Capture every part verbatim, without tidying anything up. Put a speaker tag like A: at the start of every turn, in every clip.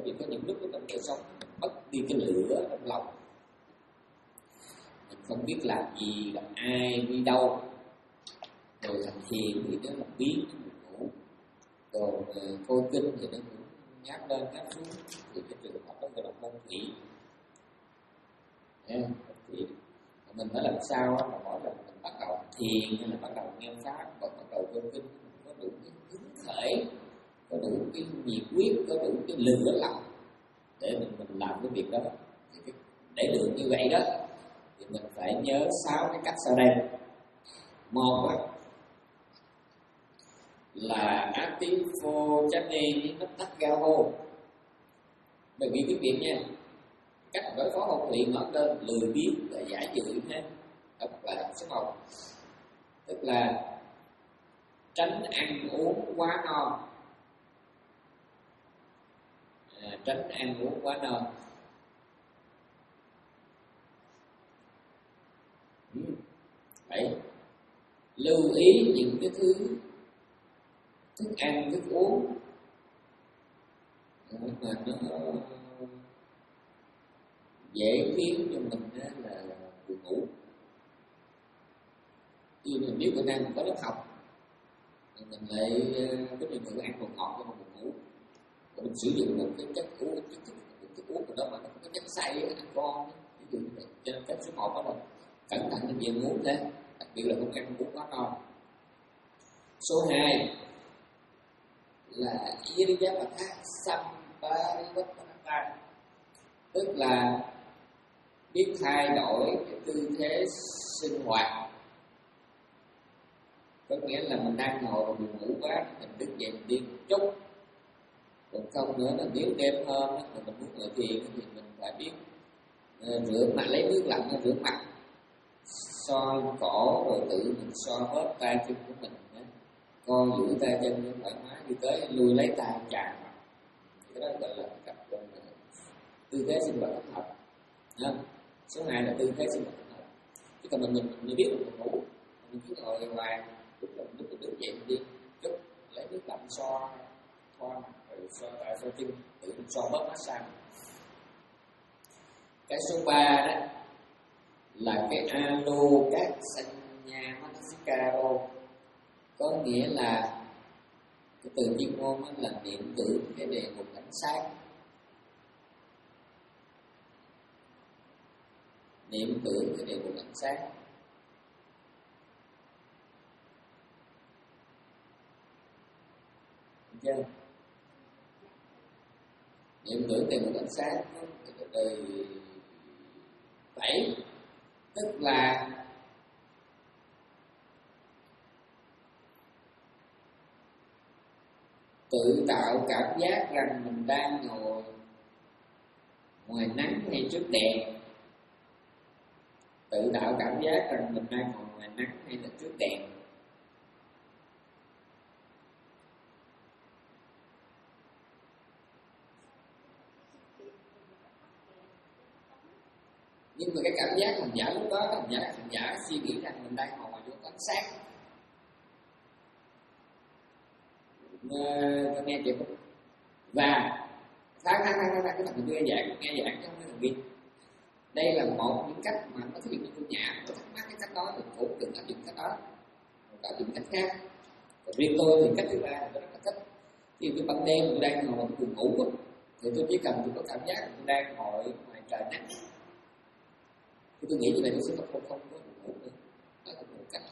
A: vì có những lúc trong đời sống mình mất đi cái lửa trong lòng, mình không biết làm gì, gặp ai, đi đâu, rồi thành thiền thì nó là biến, nó buồn ngủ, còn uh, coi kinh thì nó cũng nháp lên nháp xuống, thì cái trường hợp đó gọi là môn thủy. Yeah, thủy. Mình phải làm sao mà mỗi lần mình bắt đầu thiền hay là bắt đầu nghe pháp và bắt đầu coi kinh, mình có đủ cái hứng khởi, có đủ cái nhiệt huyết, có đủ cái lửa lòng để mình mình làm cái việc đó. Thì cái, để được như vậy đó thì mình phải nhớ sáu cái cách sau đây. Một là Ativo Chani nó tắt ga hô. Bởi vì cái việc nha, cách đối phó hôn luyện nó lên lười biếng và giả dự ha. Đó là số một, tức là tránh ăn uống quá no. À, tránh ăn uống quá no. Đấy, lưu ý những cái thứ thức ăn, thức uống mà nó dễ khiến cho mình là buồn ngủ. Như mình biết bữa nay mình có lớp học, mình lại có nhiều người ăn đồ ngọt cho mình buồn ngủ, mình sử dụng một cái chất uống, chất thức, thức uống của đó mà nó có chất xay, ăn con, ví dụ như vậy. Cho nên cách số một đó là cẩn thận cái việc uống thế, đặc biệt là không ăn uống quá no. Số hai là Iriyamatha Samparivattana, tức là biết thay đổi cái tư thế sinh hoạt. Có nghĩa là mình đang ngồi mà buồn ngủ quá, mình đứng dậy mình đi một chút. Còn không nữa là nếu đêm hôm mà mình muốn ngồi thiền thì mình phải biết uh, rửa mặt, lấy nước lạnh rửa mặt, xoa cổ rồi tự mình xoa bóp tay chân của mình, co duỗi tay chân cho thoải mái, đi tới lui lấy tay chà mặt. Cái đó gọi là cặp tư thế sinh hoạt thích hợp. Số hai là tư thế sinh hoạt thích hợp. Chứ còn mình mình mình biết mình ngủ, mình cứ ngồi ngoài, lúc mình lúc mình đứng dậy mình đi chút, lấy nước lạnh xoa thoa mặt rồi xoa tay xoa chân, tự mình xoa bóp massage. Cái số ba đó là cái alo các sanya manasikaro, có nghĩa là cái từ chuyên môn là niệm tưởng cái đề mục cảnh sát, niệm tưởng cái đề mục cảnh sát. Được chưa? Niệm tưởng đề mục cảnh sát đời bảy, tức là tự tạo cảm giác rằng mình đang ngồi ngoài nắng hay trước đèn, tự tạo cảm giác rằng mình đang ngồi ngoài nắng hay là trước đèn. Nhưng mà cái cảm giác hành giả lúc đó, hành giả hành giả suy nghĩ rằng mình đang ngồi ngoài chỗ quan sát. Tôi nghe chị không? Và tháng tháng tháng tháng cái thằng nghe giảng nghe giảng trong cái thằng kia. Đây là một những cách mà có thể của nhà có thắc mắc cái cách đó thì cũng đừng áp dụng cách đó, áp dụng cách khác. Còn riêng tôi thì cách thứ ba là tôi rất là thích. Khi cái ban đêm tôi đang ngồi tôi buồn ngủ thì tôi chỉ cần tôi có cảm giác tôi đang ngồi ngoài trời nắng. Thì tôi nghĩ như vậy tôi sẽ không không có buồn ngủ nữa. Đó là một cách.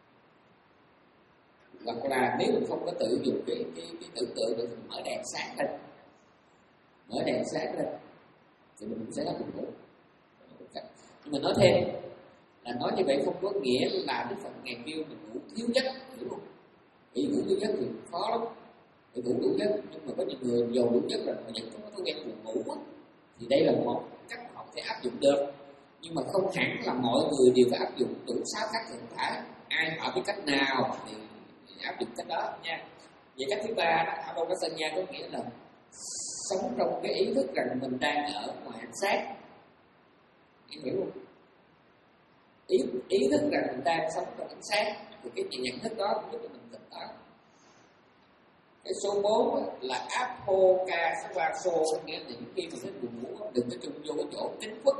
A: Hoặc là nếu mình không có tự dùng cái cái cái tưởng tượng được thì mở đèn sáng lên, mở đèn sáng lên thì mình sẽ buồn ngủ. Nhưng mà nói thêm là nói như vậy không có nghĩa là Đức Phật ngày kêu mình ngủ thiếu giấc, hiểu không? Vì ngủ thiếu giấc thì khó lắm, thì ngủ đủ giấc, nhưng mà có những người giàu đủ giấc rồi mà vẫn không có thói quen buồn ngủ á, thì đây là một cách họ có thể áp dụng được, nhưng mà không hẳn là mọi người đều phải áp dụng đủ sáu cách hiện tại. Ai hỏi cái cách nào thì áp dụng cách đó nha. Vậy cách thứ ba đó, Adokasanya có nghĩa là sống trong cái ý thức rằng mình đang ở ngoài ánh sáng. Em hiểu không? Ý, ý thức rằng mình đang sống trong ánh sáng, thì cái nhận thức đó cũng giúp cho mình tỉnh táo. Cái số bốn là apocalypso, nghĩa là những khi mà cái buồn ngủ đừng có chung vô cái chỗ kín khuất.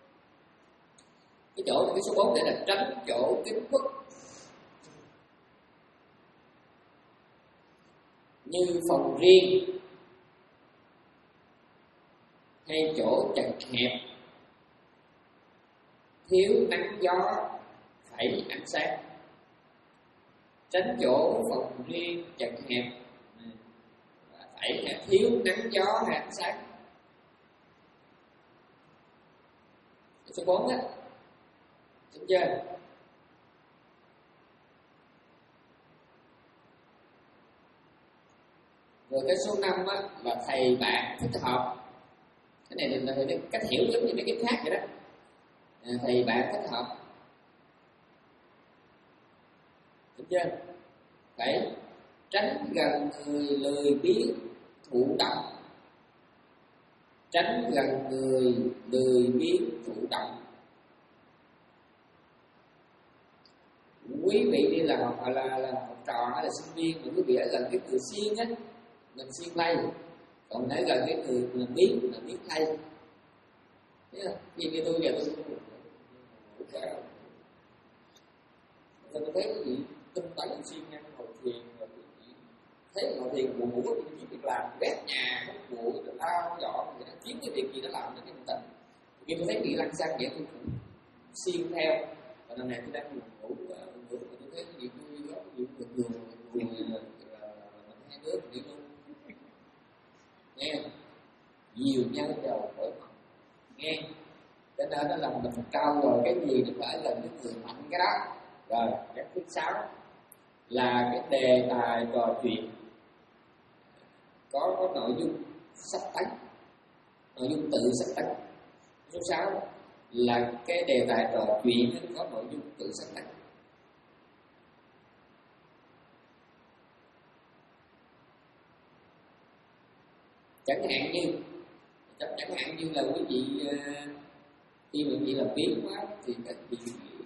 A: Cái chỗ cái số bốn để là tránh chỗ kín khuất, như phòng riêng hay chỗ chật hẹp, thiếu nắng gió, phải ánh sáng. Tránh chỗ phòng riêng chật hẹp, phải thiếu nắng gió hay ánh sáng. Số bốn á, đúng chưa? Rồi cái số năm á là thầy bạn thích hợp. Cái này là cái cách hiểu giống như mấy cái khác vậy đó. À, thầy bạn thích hợp, đúng chưa? Phải tránh gần người lười biếng thụ động. Tránh gần người lười biếng thụ động. Quý vị đi là học là, là học trò hay là sinh viên mà quý vị ở gần cái người siêng á, mình siêng lây, còn ở gần cái người mà biết là biết lây. Vì như tôi giờ tôi tôi thấy cái gì tinh tấn siêng năng ngồi thiền, rồi thấy ngồi thiền buồn ngủ thì chỉ việc làm quét nhà, hút bụi, rồi lau dọn, thì nó kiếm cái việc gì nó làm nó cái tinh. Khi tôi thấy bị lăn xăng vậy tôi cũng siêng theo. Và lần này tôi đang buồn ngủ, ngủ mà tôi thấy cái gì vui đó, cái gì buồn buồn buồn là hai đứa mình đi luôn. Nghe nhiều nhau đầu khỏi mặt, nghe cho nên nó làm mình trao rồi cái gì nó phải là những người mạnh cái đó. Rồi cái thứ sáu là cái đề tài trò chuyện có có nội dung sách tánh, nội dung tự sách tánh. Số sáu là cái đề tài trò chuyện có nội dung tự sách tánh. Chẳng hạn như chẳng hạn như là quý vị khi mà quý vị làm biến quá thì các vị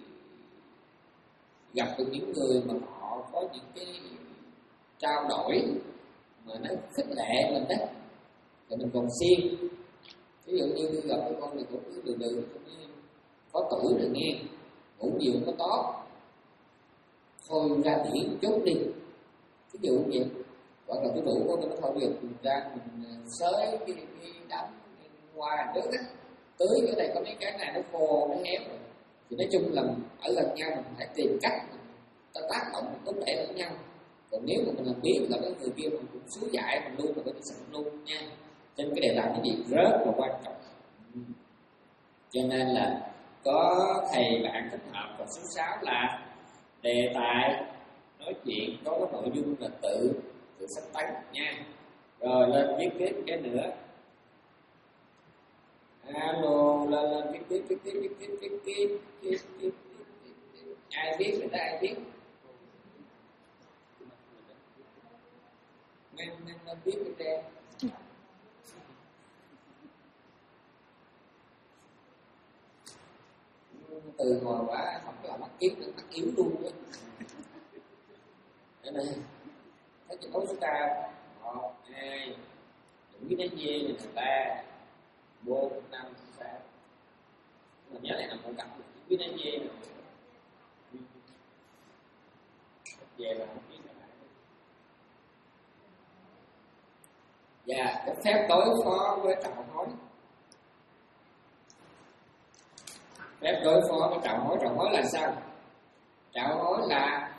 A: gặp được những người mà họ có những cái trao đổi mà nó khích lệ mình đó, rồi mình còn siêng. Ví dụ như tôi gặp cái con này cũng cứ đường đường có tuổi rồi nghe, ngủ nhiều không có tốt, thôi ra biển chút đi, ví dụ như vậy. Hoặc là tôi rủ con nó thôi bây giờ mình ra mình xới cái, cái đám hoa trước á, tưới cái này có mấy cái này nó khô nó héo rồi. Thì nói chung là ở gần nhau mình phải tìm cách ta tác động tốt đẹp lẫn nhau. Còn nếu mà mình làm biết là cái người kia mình cũng xúi dại mình luôn, mình có thể sẵn luôn nha. Cho nên cái đề tài cái gì rất là quan trọng. Cho nên là có thầy bạn thích hợp. Và số sáu là đề tài nói chuyện có cái nội dung là tự tự sách tánh nha. Rồi lên viết tiếp cái nữa. Alo, lên lên viết tiếp viết tiếp viết tiếp viết tiếp viết tiếp. Ai viết người ta ai viết? Nên nên nên viết cái đây. Từ hồi quá không có làm mắt kiếm được mắt yếu luôn á. Đây này, thấy chữ số ta một hai đừng biết nó dê là ba bốn năm sáu. Mình nhớ này là một cặp biết nó dê là về là không biết là và cái phép đối phó với trạo hối. Phép đối phó với trạo hối. Trạo hối là sao? Trạo hối là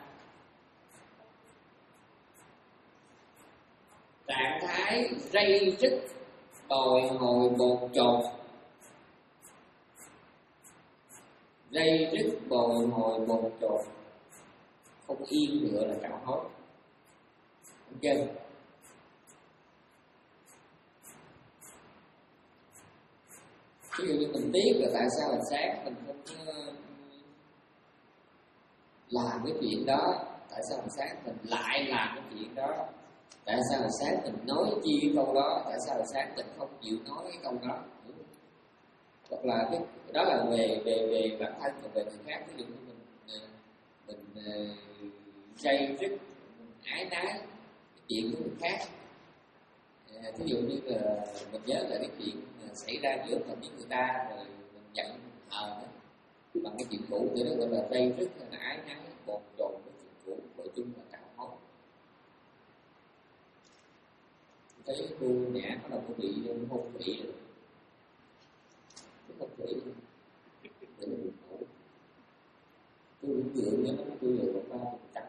A: trạng thái rây rứt, bồi hồi bồn chồn. Rây rứt bồi hồi bồn chồn, không yên nữa là trạo hối. Ok. Ví dụ như mình biết là tại sao hồi sáng mình không làm cái chuyện đó, tại sao hồi sáng mình lại làm cái chuyện đó, tại sao hồi sáng mình nói chi cái câu đó, tại sao hồi sáng mình không chịu nói cái câu đó. Hoặc là cái đó là về về về bản thân và về người khác. Ví dụ như mình mình dây rứt, mình ái nái chuyện của người khác. À, thí dụ như là mình nhớ là cái chuyện xảy ra giữa mình với người ta rồi mình giận hờn bằng cái chuyện cũ thì nó gọi là dây rất là ái náy bồn chồn với chuyện cũ, gọi chung là cạo máu. Thấy cô Nhã bắt đầu có bị hôn thủy rồi, hôn thủy rồi để nó buồn ngủ. Tôi cũng dựa cho nó tôi rồi ba phần trăm.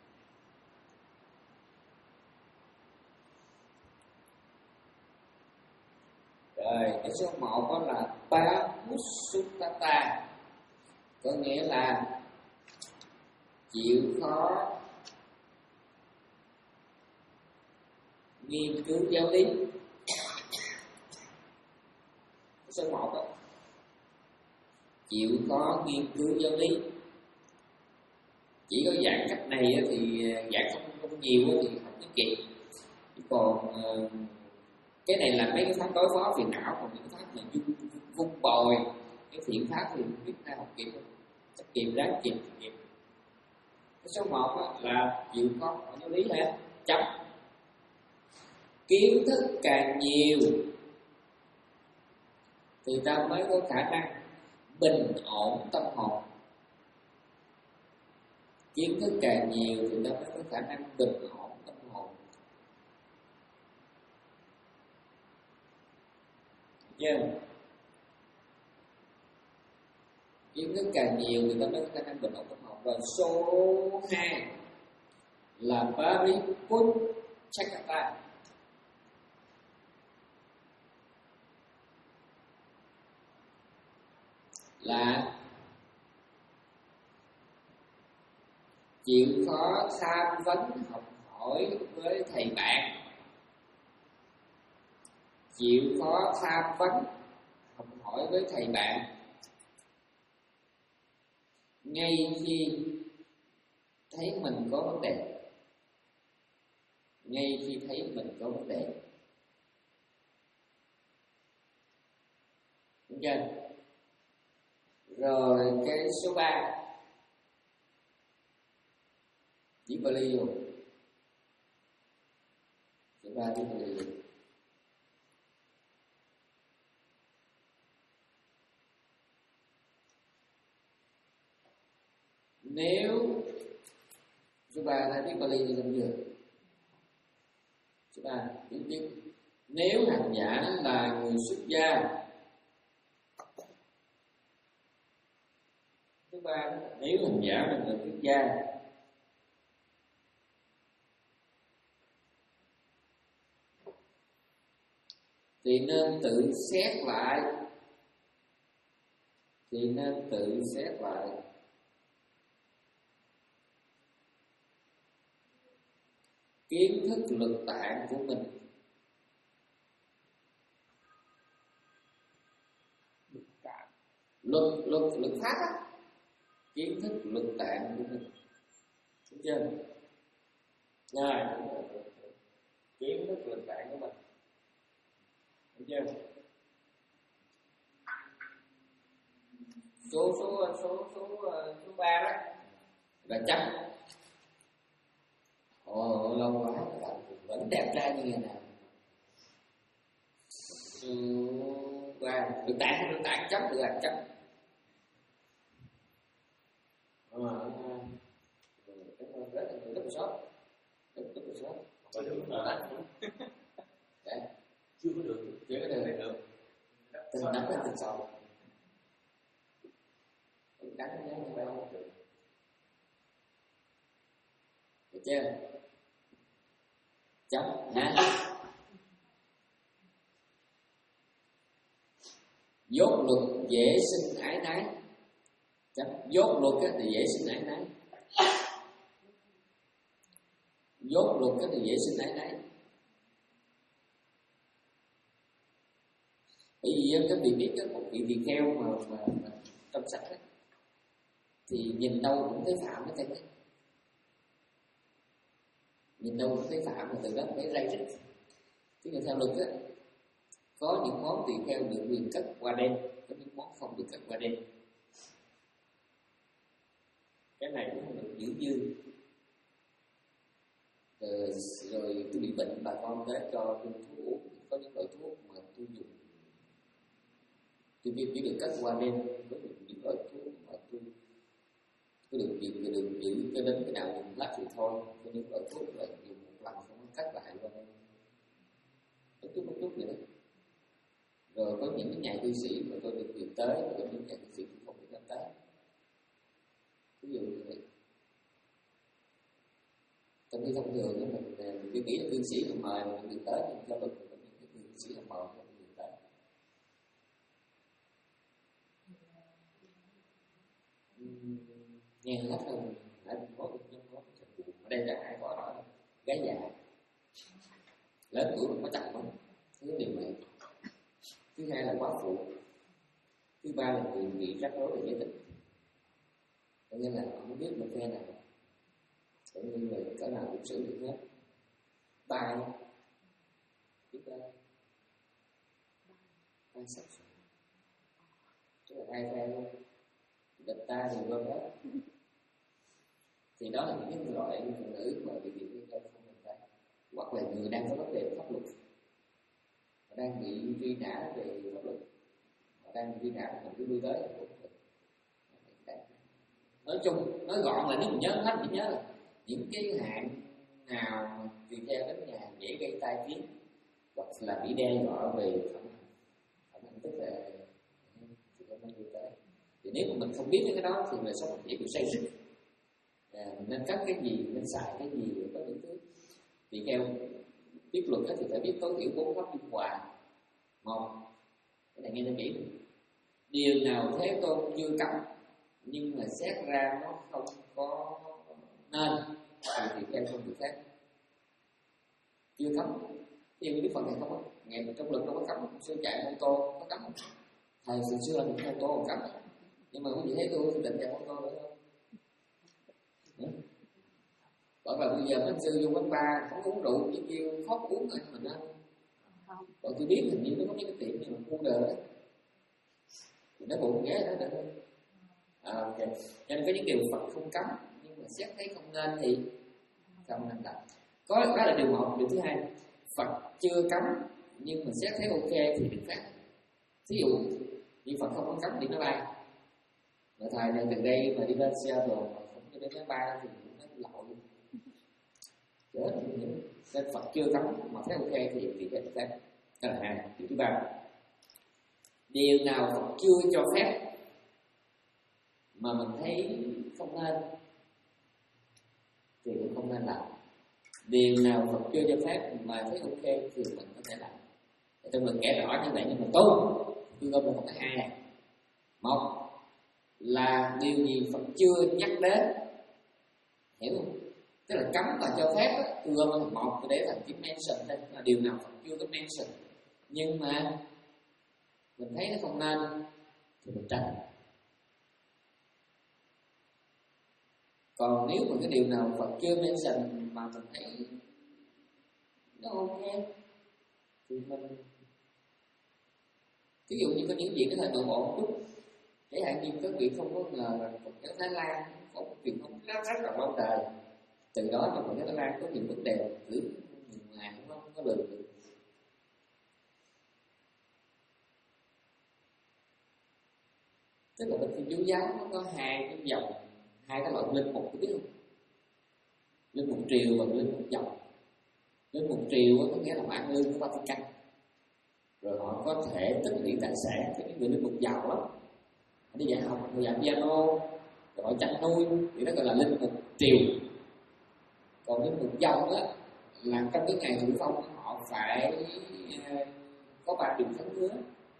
A: Rồi cái số một đó là Pamusuttata, có nghĩa là chịu khó nghiên cứu giáo lý. Cái số một đó, chịu khó nghiên cứu giáo lý. Chỉ có dạng cách này thì dạng không, không nhiều thì không có kịp. Còn cái này là mấy cái pháp đối phó phiền não, còn những pháp là vung, vung bồi cái thiện pháp thì không biết ta học kịp không? Chắc kịp ráng kịp kịp. Cái số một là chịu khó hỏi giáo lý ha, chấm. Kiến thức càng nhiều thì ta mới có khả năng bình ổn tâm hồn. Kiến thức càng nhiều thì ta mới có khả năng bình ổn tâm hồn. Yeah. Kiến thức càng nhiều thì ta mới có khả năng bình ổn tâm hồn. Và số hai là Pariputtachata, là chịu khó tham vấn học hỏi với thầy bạn. Chịu khó tham vấn học hỏi với thầy bạn ngay khi thấy mình có vấn đề. Ngay khi thấy mình có vấn đề. Đúng chưa? Rồi cái số ba, chỉ Bali luôn. Số ba chỉ Bali luôn. Nếu số ba đã biết Bali thì làm gì? Số ba biết biết. Nếu hành giả là người xuất gia, thứ ba, nếu hành giả là người xuất gia thì nên tự xét lại, thì nên tự xét lại kiến thức lực tạng của mình. Luật luật luật pháp á, kiến thức lực tạng của mình. Đúng chưa? Rồi, kiến thức lực tạng của mình. Đúng chưa? Số số số số số ba đó là chấm. Ồ, lâu quá rồi vẫn đẹp trai như ngày nào. Số ba lực tạng không lực tạng chấm được là chấm. Ờ, cảm ơn rất là rất là sót, rất rất là sót. Chưa có được, chưa có được, được. Từ nắm đến từ sau, đánh nhớ như bao được, được chưa? Chấm hả? Dốt luật dễ sinh ái nái. Chấm. Dốt luật thì dễ sinh ái nái. Dốt luật thì dễ sinh ái nái. Bởi vì các vị biết có một vị tỳ kheo mà, mà, mà trong sách ấy, thì nhìn đâu cũng thấy phạm hết trơn đấy. Nhìn đâu cũng thấy phạm mà từ đó thấy ray rít. Chứ mà theo luật á, có những món tỳ kheo được quyền cất qua đêm, có những món không được cất qua đêm. Cái này cũng không được giữ dư. rồi, rồi tôi bị bệnh, bà con tới cho tôi thuốc uống. Có những loại thuốc mà tôi dùng tôi chỉ được cắt qua đêm, có những loại thuốc mà tôi tôi được giữ được giữ cho đến cái nào dùng lắc thì thôi. Có những loại thuốc là dùng một lần không có cắt lại qua đêm, một chút một chút vậy đó. Rồi có những cái nhà cư sĩ mà tôi được điều tới, và có những nhà cư sĩ không được tới. Ví dụ như vậy. Trong khi thông thường mình mình nghĩ là cư sĩ mà mời mình được tới, nhưng cho mình có những cái cư sĩ là mời mình được tới. Nghe hết hơn nãy mình có được có ở đây là hai gọi đó là gái già lớn tuổi mà có chồng lắm, thứ điều này. Thứ hai là quá phụ. Thứ ba là người bị rắc rối về giới tính, cho nên là không biết một phe nào cũng như là cỡ nào cũng xử được hết. Ba biết ba ba sắc, tức là hai phe luôn, địch ta thì gom hết. Thì đó là những cái loại phụ nữ mà bị bị không thành ra, hoặc là người đang có vấn đề pháp luật, họ đang bị truy nã về pháp luật, họ đang bị truy nã mình cứ đưa tới là cũng được. Nói chung nói gọn là nếu mình nhớ hết chỉ nhớ là những cái hạn nào tùy theo đến nhà dễ gây tai tiếng hoặc là bị đe dọa về thẩm thẩm hành, tức là thì không nên đưa tới. Thì nếu mà mình không biết cái đó thì đời sống mình dễ bị say rứt. À, mình nên cắt cái gì, nên xài cái gì, có những thứ thì theo biết luật đó thì phải biết tối thiểu bốn pháp liên quan. Một, cái này nghe cho kỹ, điều nào Thế Tôn chưa cấm nhưng mà xét ra nó không có nên thì theo không được phép. Chưa cấm, theo Đức Phật này không có, ngày mà trong luật đâu có cấm. Sư chạy ô tô có cấm không? Thầy hồi xưa là mình ô tô còn cấm, nhưng mà quý vị thấy tôi thì định chạy ô tô nữa không? Bởi vậy bây giờ mấy sư vô quán bar không uống rượu chỉ kêu khóc uống rồi mình ăn. Còn tôi biết hình như nó có mấy cái tiệm nhưng mà mua đời đấy thì nó bụng ghé đó được. À, ok. Cho nên có những điều Phật không cấm nhưng mà xét thấy không nên thì không nên làm. Có đó là điều một. Điều thứ hai, Phật chưa cấm nhưng mà xét thấy ok thì được phép. Thí dụ như Phật không có cấm đi máy bay, mà thời này gần đây mà đi lên Seattle mà không đi đến máy bay thì nó lậu luôn. Chết. Nên Phật chưa cấm mà thấy ok thì thì được phép. Đó là hai. Điều thứ ba, điều nào Phật chưa cho phép mà mình thấy không nên thì cũng không nên làm. Điều nào Phật chưa cho phép mà thấy ok thì mình có thể làm. Trong mình kể rõ như vậy nhưng mà tốt tôi gom được một cái hai này. Một là điều gì Phật chưa nhắc đến, hiểu không? Tức là cấm và cho phép. Tôi gom một để thành cái mention đây là điều nào Phật chưa có mention nhưng mà mình thấy nó không nên thì mình tránh. Còn nếu mà cái điều nào Phật chưa mention mà mình thấy nó ok thì mình, ví dụ như có những chuyện nó hơi nội bộ một chút, chẳng hạn như có chuyện không có ngờ là Phật giáo Thái Lan có một chuyện không rất rất là lâu đời, từ đó mà Phật giáo Thái Lan có nhiều vấn đề cứ nhiều ngày nó không có lường được. Tức là bên Thiên Chúa giáo nó có hai cái dòng, hai cái loại linh mục, biết không? Linh mục triều và linh mục dòng. Linh mục triều có nghĩa là ăn lương của Vatican, rồi họ có thể tích lũy tài sản. Cái người linh mục giàu lắm, họ đi dạy học, họ dạy piano, rồi họ chăn nuôi, thì đó gọi là linh mục triều. Còn linh mục dòng á là trong cái ngày thụ phong họ phải có ba điều thánh hứa.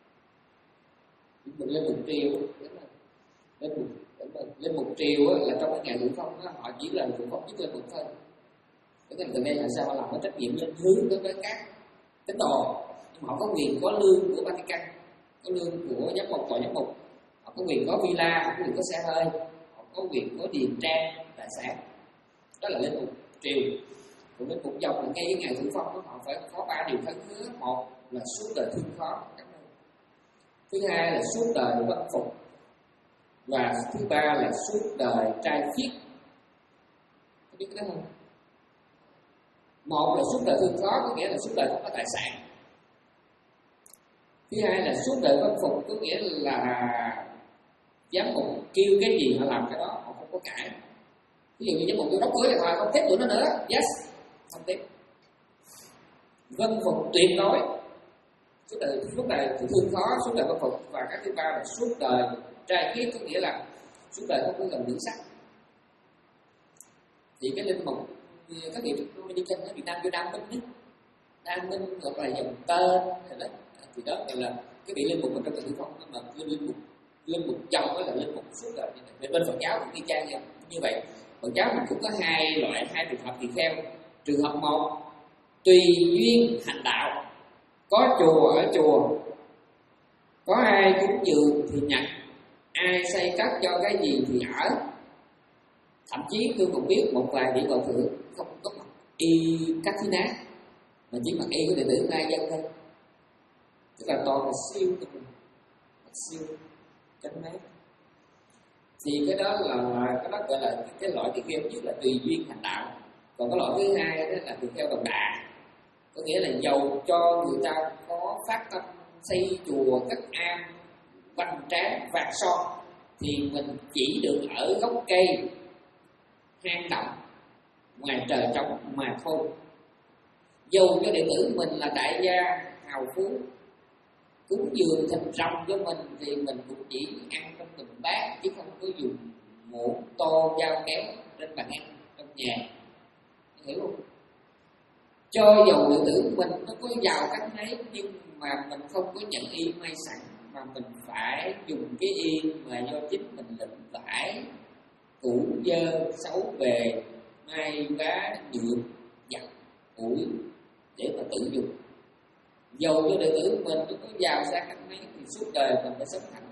A: Linh mục triều, linh mục Linh mục triều á, là trong cái ngày thụ phong á, họ chỉ là thụ phong nhất linh mục thôi. Cái này từ đây là sao họ làm cái trách nhiệm lên hướng đối với các tín đồ, nhưng mà họ có quyền có lương của Vatican, có lương của giám mục, tòa giám mục, họ có quyền có villa, họ có quyền có xe hơi, họ có quyền có điền trang tài sản. Đó là linh mục triều. Còn linh mục dòng là ngay cái ngày thụ phong đó, họ phải có ba điều thánh hứa. Một là suốt đời thương khó, thứ hai là suốt đời bất phục, và thứ ba là suốt đời trai khiết. Có biết cái đó không? Một là suốt đời thương khó, có nghĩa là suốt đời không có tài sản. Thứ hai là suốt đời vân phục, có nghĩa là giám mục kêu cái gì họ làm cái đó, họ không có cãi. Ví dụ như giám mục kêu đóng cửa thì họ không tiếp tụi nó nữa, yes, không tiếp. Vân phục tuyệt đối, suốt đời suốt đời thương khó, suốt đời vân phục. Và cái thứ ba là suốt đời trai khiết, có nghĩa là suốt đời không có gần nữ sắc. Thì cái linh mục các vị đi chân ở Việt Nam vô Đam Minh ấy, Đam Minh hoặc là dòng tên hay đó, thì đó gọi là cái vị linh mục trong tự phong, mà linh mục linh mục chồng đó là linh mục suốt đời. Về bên Phật giáo cũng y chang vậy. Như vậy Phật giáo mình cũng có hai loại, hai trường hợp tỳ kheo. Trường hợp một, tùy duyên hành đạo, có chùa ở chùa, có ai cúng dường thì nhận, ai xây cất cho cái gì thì ở. Thậm chí tôi còn biết một vài vị hòa thượng không có mặc y các thứ ná, mà chỉ mặc y của đệ tử lai dân thôi, tức là toàn là siêu của mình, siêu chánh mấy. Thì cái đó là, là cái đó gọi là cái, cái loại tỳ kheo nhất là tùy duyên hành đạo. Còn cái loại thứ hai đó là tỳ kheo đồng đà, có nghĩa là giàu cho người ta có phát tâm xây chùa cất am văn tráng vàng son, thì mình chỉ được ở gốc cây hang động ngoài trời trống mà thôi. Dù cho đệ tử mình là đại gia hào phú, cúng dường thịt rồng cho mình thì mình cũng chỉ ăn trong từng bát, chứ không có dùng muỗng tô dao kéo trên bàn ăn trong nhà, hiểu không? Cho dù đệ tử mình nó có giàu cách mấy, nhưng mà mình không có nhận y may sẵn, mà mình phải dùng cái y mà do chính mình lụm vải cũ dơ xấu về may vá nhựa giặt ủi để mà tự dùng. Dầu cho đệ tử mình nó có giàu sang cách mấy thì suốt đời mình phải sống hạnh.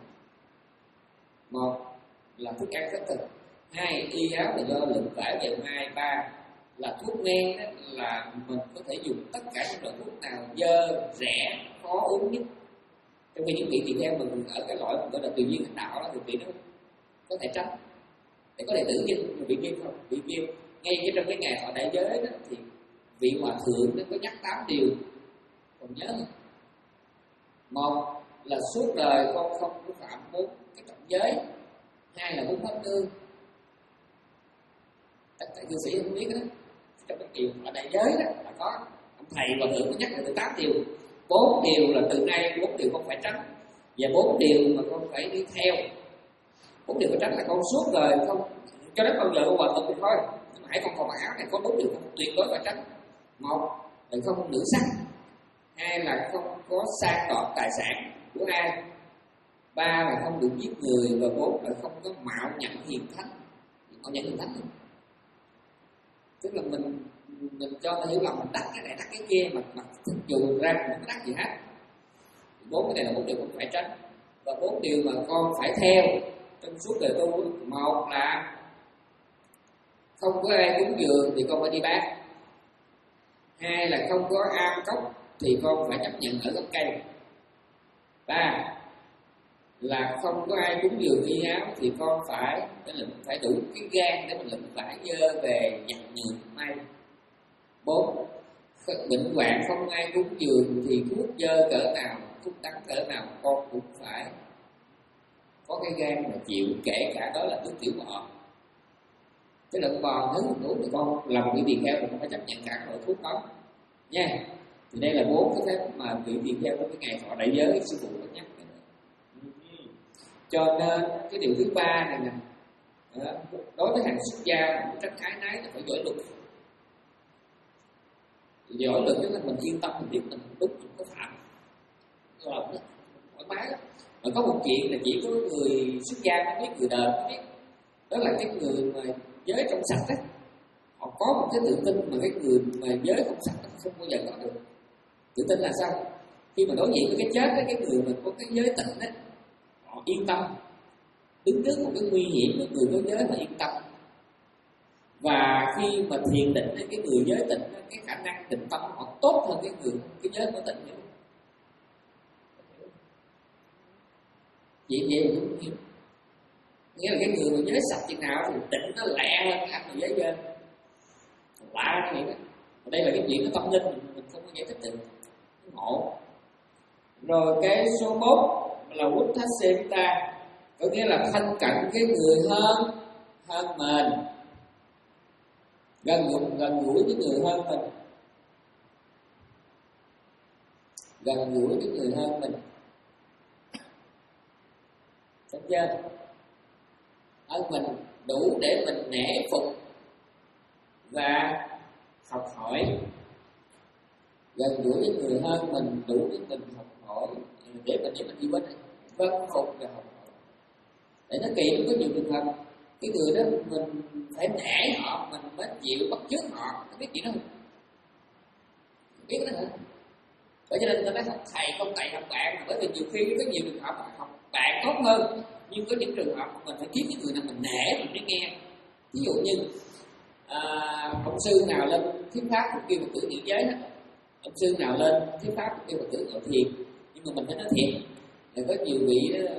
A: Một là thức ăn khất thực, hai y áo là do lụm vải về may. Ba là thuốc men, đó là mình có thể dùng tất cả những loại thuốc nào dơ rẻ khó uống nhất. Trong khi những vị tỳ kheo mình ở cái loại gọi là tùy duyên hành đạo đó thì vị nó có thể tránh. Để có đệ tử như vị kia không, vị kia ngay trong cái ngày họ đại giới đó thì vị hòa thượng nó có nhắc tám điều, còn nhớ không? Một là suốt đời con không có phạm bốn cái trọng giới. Hai là bốn pháp nương. Tất cả cư sĩ không biết đó, trong cái điều họ đại giới đó là có ông thầy hòa thượng có nhắc được tám điều. Bốn điều là từ nay bốn điều con phải tránh, và bốn điều mà con phải đi theo. Bốn điều phải tránh là con suốt đời không cho đến bao giờ con hòa thượng thì thôi, nhưng mà hãy con còn mặc áo này có bốn điều con tuyệt đối phải tránh. Một là không nữ sắc, hai là không có sang đoạt tài sản của ai, ba là không được giết người, và bốn là không có mạo nhận hiền thánh. Mạo nhận hiền thánh không? Tức là mình mình cho ta hiểu lầm, mình đắc cái này đắc cái kia, mà mặc dù ra mình không đắc gì hết. Bốn cái này là bốn điều con phải tránh, và bốn điều mà con phải theo trong suốt đời tu. Một là không có ai cúng dường thì con phải đi bác. Hai là không có am cốc thì con phải chấp nhận ở gốc cây. Ba là không có ai cúng dường y áo thì con phải phải đủ cái gan để mình lụm vải dơ về giặt nhường may. Bốn, bệnh hoạn không ai cúng dường thì thuốc dơ cỡ nào, thuốc đắng cỡ nào con cũng phải có cái gan mà chịu, kể cả đó là nước tiểu bò. Tức là con bò thứ mình uống thì con làm một cái tỳ kheo thì con phải chấp nhận cả loại thuốc đó nha. Thì đây là bốn cái phép mà vị tỳ kheo của cái ngày thọ đại giới sư phụ có nhắc. Cho nên cái điều thứ ba này nè, đối với hàng xuất gia tránh ái nái là phải giỏi luật. Giỏi luật tức là mình yên tâm, mình biết mình đúng, mình có phạm làm đó thoải mái. Mà có một chuyện là chỉ có người xuất gia mới biết, người đời mới biết, đó là cái người mà giới trong sạch á, họ có một cái tự tin mà cái người mà giới không sạch không bao giờ có được. Tự tin là sao? Khi mà đối diện với cái chết á, cái người mà có cái giới tịnh á, họ yên tâm. Đứng trước một cái nguy hiểm, cái người có giới mà yên tâm. Và khi mà thiền định cái người giới tịnh, cái khả năng định tâm họ tốt hơn cái người cái giới có tịnh nữa. Vậy vậy cũng hiểu. Nghĩa là cái người mà giới sạch chừng nào thì tịnh nó lẹ hơn cái anh mà giới dơ. Lạ như vậy đó. Đây là cái chuyện nó tâm linh, mình, mình không có giải thích được, ngộ. Rồi cái số bốn là Utthasevita, có nghĩa là thân cận cái người hơn hơn mình, gần gũi gần gũi với người hơn mình, gần gũi với người hơn mình, thấy chưa? Hơn mình đủ để mình nể phục và học hỏi, gần gũi với người hơn mình đủ để mình học hỏi, để mình để mình đi bên vân phục và học hỏi. Để nó kỳ, nó có nhiều trường hợp cái người đó mình phải nể họ, mình mới chịu bắt chước họ, không biết chuyện đó không? Không biết đó hả? Bởi cho nên người ta nói học thầy không thầy học bạn, bởi vì nhiều khi có nhiều trường hợp học bạn tốt hơn, nhưng có những trường hợp mình phải kiếm những người nào mình nể mình mới nghe. Ví dụ như à, ông sư nào lên thuyết pháp cũng kêu Phật tử niệm giới hết, ông sư nào lên thuyết pháp cũng kêu Phật tử ngồi thiền, nhưng mà mình phải nói thiệt là có nhiều vị đó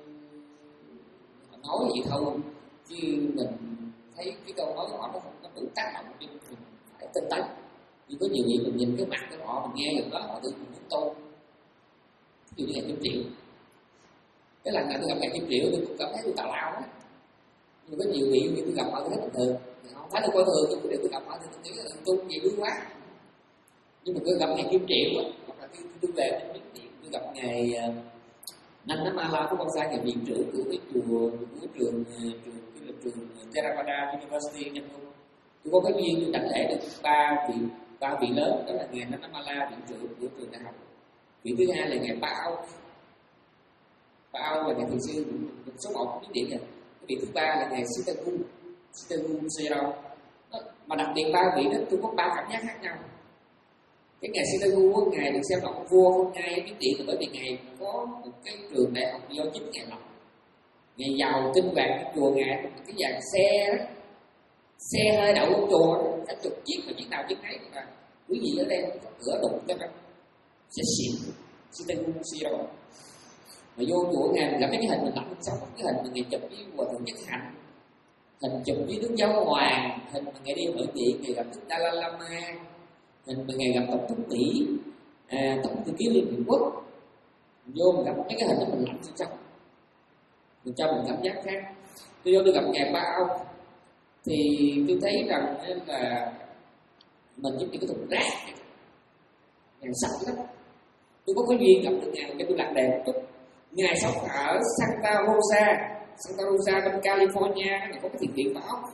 A: họ nói vậy thôi, chứ mình thấy cái câu nói của họ nó không có đủ tác động cho mình phải tinh tấn. Nhưng có nhiều vị mình nhìn cái mặt của họ, mình nghe được đó họ tự mình muốn tôn. Ví dụ như Ngài Kim Triệu, cái lần nào tôi gặp Ngài Kim Triệu tôi cũng cảm thấy tôi tào lao á, nhưng có nhiều vị như tôi gặp họ tôi thấy bình thường, không phải tôi coi thường, nhưng điều tôi gặp họ thì tôi nghĩ là tôn gì quý quá. Nhưng mà tôi gặp Ngài Kim Triệu á, hoặc là tôi, tôi về tôi, tôi gặp Ngài Nannamala của con trai Ngài viện trưởng của cái chùa của trường trường cái là trường Theravada University Nhật Bản. Tôi có cái duyên tôi đảnh lễ được ba vị ba vị lớn, đó là Ngài Nannamala viện trưởng của trường đại học, vị thứ hai là Ngài Bao Bao là Ngài thiền sư số một của Điện này, cái vị thứ ba là Ngài Sitagu Sitagu Sero. Mà đặc biệt ba vị đó tôi có ba cảm giác khác nhau. Cái Ngài Sitagu, Ngài được xem là ông vua không ai biết Điện là bởi vì Ngài có một cái trường đại học do chính Ngài lập. Ngài giàu kinh vàng cái chùa Ngài, cái dàn xe đó, xe hơi đậu trong chùa đó, cả chục chiếc mà chiếc nào chiếc nấy mà quý vị ở đây có cửa đụng cho nó sẽ xịn. Sitagu Sero mà vô chùa Ngài mình gặp mấy cái hình mình lặng sống, cái hình mà Ngài chụp với Hòa Thượng Nhất Hạnh, hình chụp với Đức Giáo Hoàng, hình mà Ngài đi hội nghị Ngài gặp Đức Dalai Lama, hình mà Ngài gặp Tổng thống Mỹ, à, Tổng thư ký Liên Hiệp Quốc. Mình vô mình gặp mấy cái hình đó mình lặng sống, mình cho mình cảm giác khác. Tôi vô tôi gặp Ngài Bao thì tôi thấy rằng là mình giống như cái thùng rác, Ngài sạch lắm. Tôi có cái duyên gặp được Ngài cho tôi lạc đề một chút. Ngài sống ở Santa Rosa, Santa Rosa bên California, Ngài có cái thiền viện báo.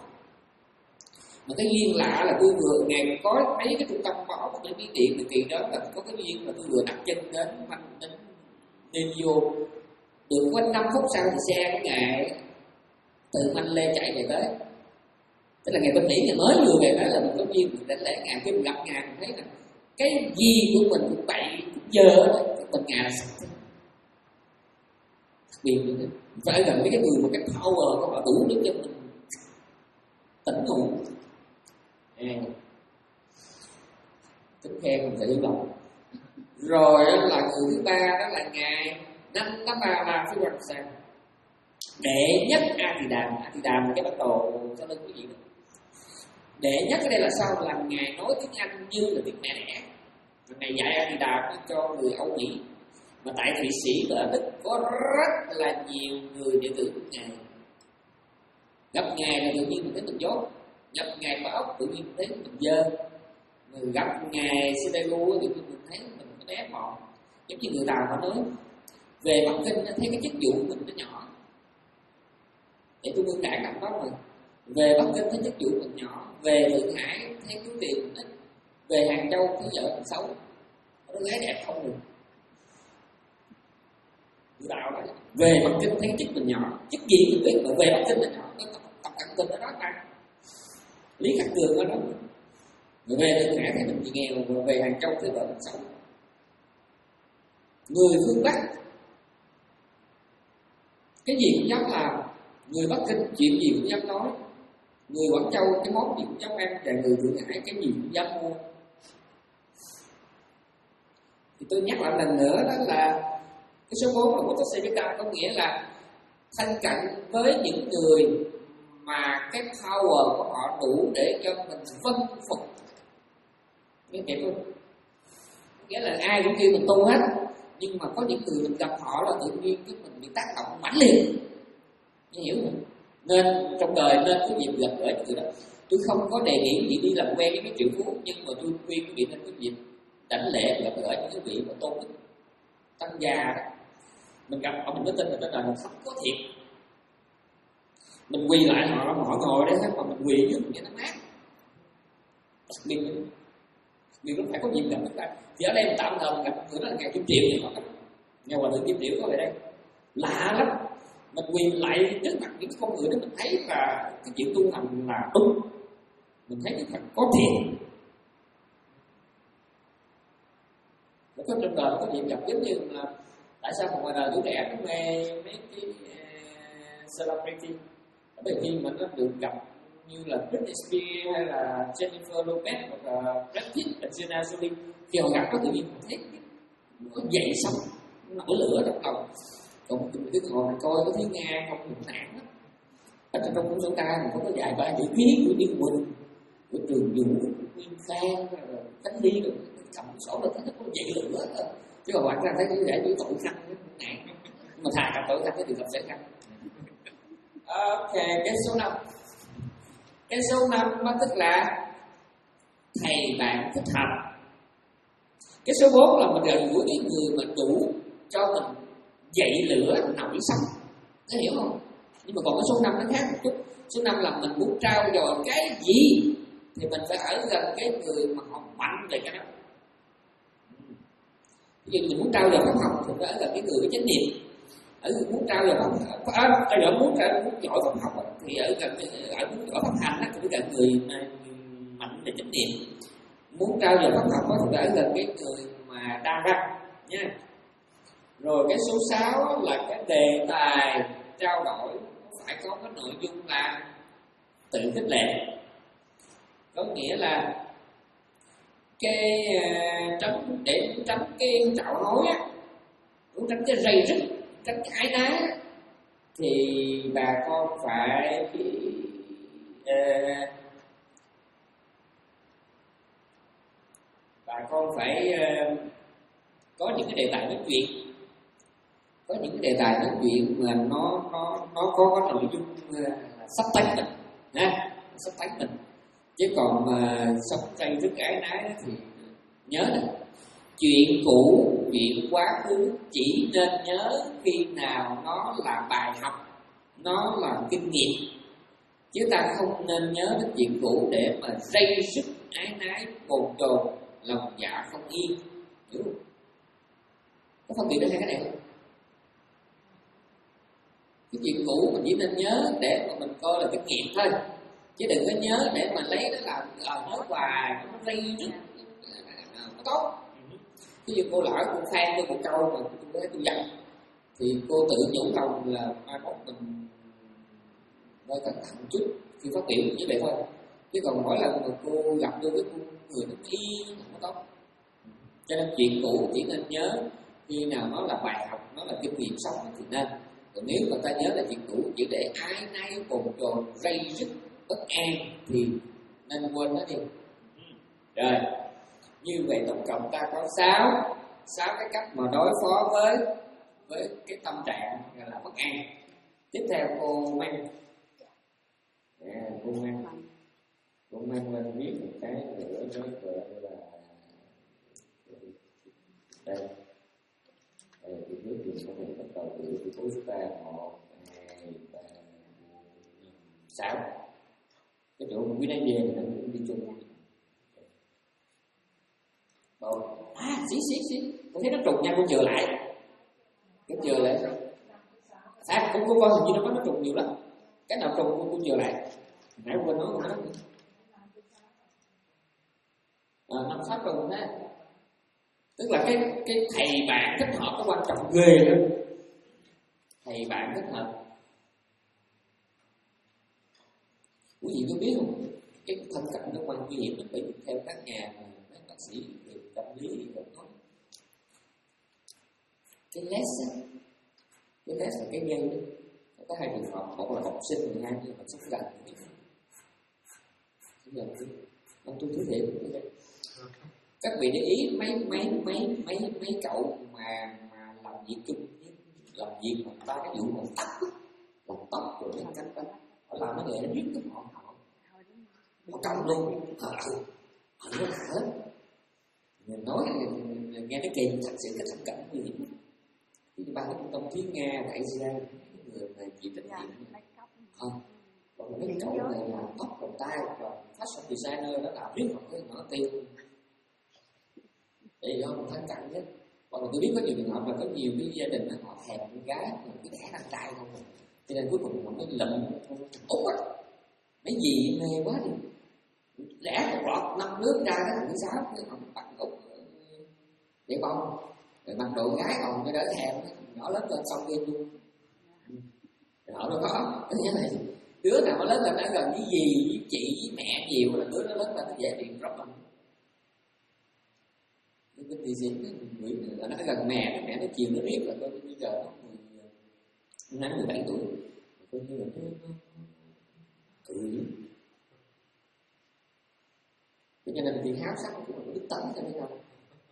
A: Mà cái duyên lạ là tôi vừa Ngài có mấy cái trung tâm báo để Miến Điện, kỳ đó là có cái duyên là tôi vừa đặt chân đến Manh đến nên vô được có năm phút sau thì xe của Ngài từ Manh Lê chạy về tới. Tức là Ngài bên Mỹ Ngài mới vừa về tới là mình có duyên mình đánh lễ Ngài, khi mình gặp Ngài mình thấy là cái gì của mình cũng bậy cũng dơ đó, mình Ngài là sạch. Biệt như thế, phải gần với cái người mà cái power của họ đủ để cho mình tỉnh ngủ. À, tính khen mình phải hiểu lòng. Rồi là người thứ ba đó là Ngài Nannamala Phú Hoàng Sang, đệ nhất A Thì Đàm. A Thì Đàm là cái bắt đầu sau lưng cái gì đó. Đệ nhất ở đây là sao? Là Ngài nói tiếng Anh như là tiếng mẹ đẻ. Ngài dạy A Thì Đàm cho người Âu Mỹ. Mà tại Thụy Sĩ và ở Đức có rất là nhiều người đệ tử của Ngài. Gặp Ngài là tự nhiên mình thấy mình dốt, gặp Ngài Bảo tự nhiên mình thấy mình dơ, mình gặp Ngài Sitagu tự nhiên mình thấy mình có bé mọn. Giống như người Tàu họ nói về Bắc Kinh thấy cái chức vụ của mình nó nhỏ, để tôi mương đảng đọc đó rồi. Về Bắc Kinh thấy chức vụ mình nhỏ, về Thượng Hải thấy túi tiền mình ít, về Hàng Châu thấy vợ mình xấu, nó gái đẹp không được. Đạo đó. Về Bắc Kinh thấy chức mình nhỏ, chức gì mình biết mà về Bắc Kinh là nhỏ, tập, tập cận tình ở đó ta, Lý Khắc Cường ở đó. Rồi về Thượng Hải thấy mình chỉ nghèo, rồi về Hàng Châu thấy vợ mình xấu. Người phương Bắc cái gì cũng dám làm, người Bắc Kinh chuyện gì cũng dám nói, người Quảng Châu cái món gì cũng dám ăn, và người Thượng Hải cái gì cũng dám mua. Thì tôi nhắc lại lần nữa đó là cái số bốn là Utthasevita, có nghĩa là thân cận với những người mà cái power của họ đủ để cho mình vâng phục Nghe kịp không? Nghĩa là ai cũng kêu mình tu hết, nhưng mà có những người mình gặp họ là tự nhiên cái mình bị tác động mãnh liệt. Nghe hiểu không? Nên trong đời nên có dịp gặp gỡ những người đó. Tôi không có đề nghị gì đi làm quen với mấy triệu phú, nhưng mà tôi khuyên quý vị nên có dịp đảnh lễ gặp gỡ những cái vị mà tôn đức tăng già đó. Mình gặp họ mình mới tin là cái đời mình không có thiệt. Mình quỳ lại họ, họ ngồi đấy hết mà mình quỳ trước cho nó mát. Mình mình cũng phải có dịp gặp chúng ta. Thì ở đây mình tạm thời mình gặp người đó là ngày Kim Triệu thì họ nghe Hòa Thượng Kim Triệu có về đây lạ lắm. Mình quỳ lại trước mặt những con người đó mình thấy là cái chuyện tu hành là đúng, mình thấy cái thật có thiện. Có trong đời có dịp gặp giống như là tại sao một ngoài đời tuổi trẻ nó mê mấy cái uh, celebrity. Bởi vì mà nó được gặp như là Britney Spears hay là Jennifer Lopez hoặc là Brad Pitt, Angelina Jolie, khi họ gặp nó tự nhiên thấy nó dậy sóng, nó nổi lửa trong lòng. Còn mình cứ ngồi mình coi có thấy Nga không mình nản lắm. Ở trong cuốn sổ tay mình có cái vài bài chữ ký của Điên Quỳnh, của Trường Vũ, Nguyên Khang, Khánh Ly rồi cầm sổ là thấy nó dậy lửa thôi. Chứ còn bạn ra thấy như vậy như tội khăn nó nản. Nhưng mà thà gặp tội khăn thì gặp sẽ khăn. Ok, cái số năm. Cái số năm nó tức là thầy bạn thích hợp. Cái số bốn là mình gần gũi những người mà đủ cho mình dậy lửa nổi sống. Có hiểu không? Nhưng mà còn cái số năm nó khác một chút. Số năm là mình muốn trao dồi cái gì thì mình phải ở gần cái người mà họ mạnh về cái đó. Ví dụ mình muốn trao dồi pháp học thì phải ở gần cái người có chánh niệm. Ở muốn trao dồi pháp học, ở, ở muốn trao muốn giỏi pháp học thì ở gần ở muốn giỏi pháp hành thì phải gần người mạnh về chánh niệm. Muốn trao dồi pháp học thì phải ở gần cái người mà đa văn nha. Rồi cái số sáu là cái đề tài trao đổi phải có cái nội dung là tự khích lệ. Có nghĩa là cái uh, tránh để tránh cái trạo hối á, muốn tránh cái rầy rứt, tránh cái ái ná thì bà con phải uh, bà con phải uh, có những cái đề tài nói chuyện, có những cái đề tài nói chuyện mà nó nó nó có cái nội dung uh, sắp tánh mình, ha, sắp tánh mình. Chứ còn mà sống rầy rứt ái ná thì nhớ nè, chuyện cũ, chuyện quá khứ chỉ nên nhớ khi nào nó là bài học, nó là kinh nghiệm. Chứ ta không nên nhớ đến chuyện cũ để mà rây rứt ái nái, bồn chồn, lòng dạ không yên. Hiểu không? Có phân biệt được hai cái này không? Cái chuyện cũ mình chỉ nên nhớ để mà mình coi là kinh nghiệm thôi, chứ đừng có nhớ để mà lấy nó làm ờ nói hoài nó rây rứt nó tốt. Ví dụ cô lỡ cô khen tôi một câu mà tôi thấy tôi giận thì cô tự nhủ lòng là mai mốt mình hơi cẩn thận chút khi phát biểu như vậy thôi. Chứ còn mỗi lần mà cô gặp tôi với người nó y không có tốt. Cho nên chuyện cũ chỉ nên nhớ khi nào nó là bài học, nó là kinh nghiệm sống thì nên. Còn nếu mà ta nhớ là chuyện cũ chỉ để ai nay bồn chồn rây rứt bất an thì nên quên nó đi. Rồi, như vậy tổng cộng ta có sáu sáu cái cách mà đối phó với với cái tâm trạng là bất an. Tiếp theo cô Mang, à, cô Mang, cô Mang lên viết một cái nữa nói là đây, đây thì nước trường của mình bắt đầu từ từ số ba một hai ba năm sáu. Cái chỗ quý đánh về thì nó cũng đi chung. Rồi, à, xí xí xí, tôi thấy nó trùng nhau, cô chừa lại, cô chừa lại. À, cô cô coi hình như nó có nó trùng nhiều lắm. Cái nào trùng cô, cô chừa lại. Nãy quên nói cô nói. À, năm sáu trùng ha. Tức là cái cái thầy bạn thích hợp nó quan trọng ghê lắm. Thầy bạn thích hợp. Quý vị có biết không? Cái thân cận nó quan nguy hiểm lắm, bởi vì theo các nhà các bác sĩ về tâm lý thì nói cái less á, cái less là cái dây đó. Có hai trường hợp, một là học sinh, hai là sắp gần. Bây giờ ông tôi thứ thiện Các vị để ý mấy mấy mấy mấy mấy cậu mà mà làm việc chung, làm việc mà ta cái vụ một tóc, làm tóc rồi cái cách đó, họ làm cái nghề nó riết cái họ họ họ công luôn, họ họ nó hết. Mình nói nghe cái kỳ thật sự cái thâm cảnh nguy hiểm. Thì ba cái trung tâm Thiên Nga và Israel, người mà chịu trách nhiệm không. Còn mấy cậu này làm tóc làm tay hoặc là fashion designer nó làm riết họ cái mở tiền. Đây do một thằng cạnh nhất. Còn tôi biết có nhiều trường hợp là có nhiều cái gia đình họ thèm con gái mà cái đẻ thằng trai không, cho nên cuối cùng họ mới lụm út á, mấy gì mê quá đi, lẽ một lọt năm nước ra cái thằng thứ sáu cái họ bắt út để bông, rồi mặc đồ gái còn cái đỡ thèm, nhỏ lớn lên xong game luôn. Rồi họ đâu có cái như này, đứa nào nó lớn lên nó gần với dì với chị với mẹ nhiều là đứa nó lớn lên nó dễ bị rất là cái tỷ diễn nó nó gần mẹ, mẹ nó chiều nó biết là coi bây giờ nó mười năm mười bảy tuổi, coi như là nó cười. Cho nên thì háo sắc cũng là một đức tánh cho nên không.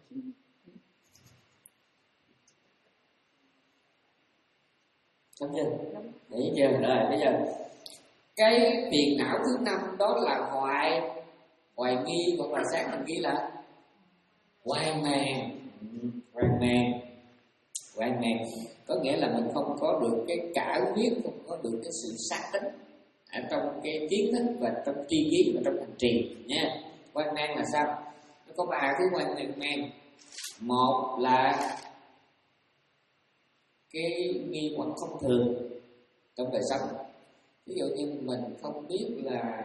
A: Đúng chưa? Đấy chưa? Rồi bây giờ cái phiền não thứ năm đó là hoài hoài nghi, hoặc là sáng mình ghi là hoang mang. Hoang mang hoang mang có nghĩa là mình không có được cái cả quyết, không có được cái sự xác định ở trong cái kiến thức và trong tri kiến và trong hành trì nha. Hoang mang là sao? Nó có ba thứ hoang mang. Một là cái nghi hoặc không thường trong đời sống. Ví dụ như mình không biết là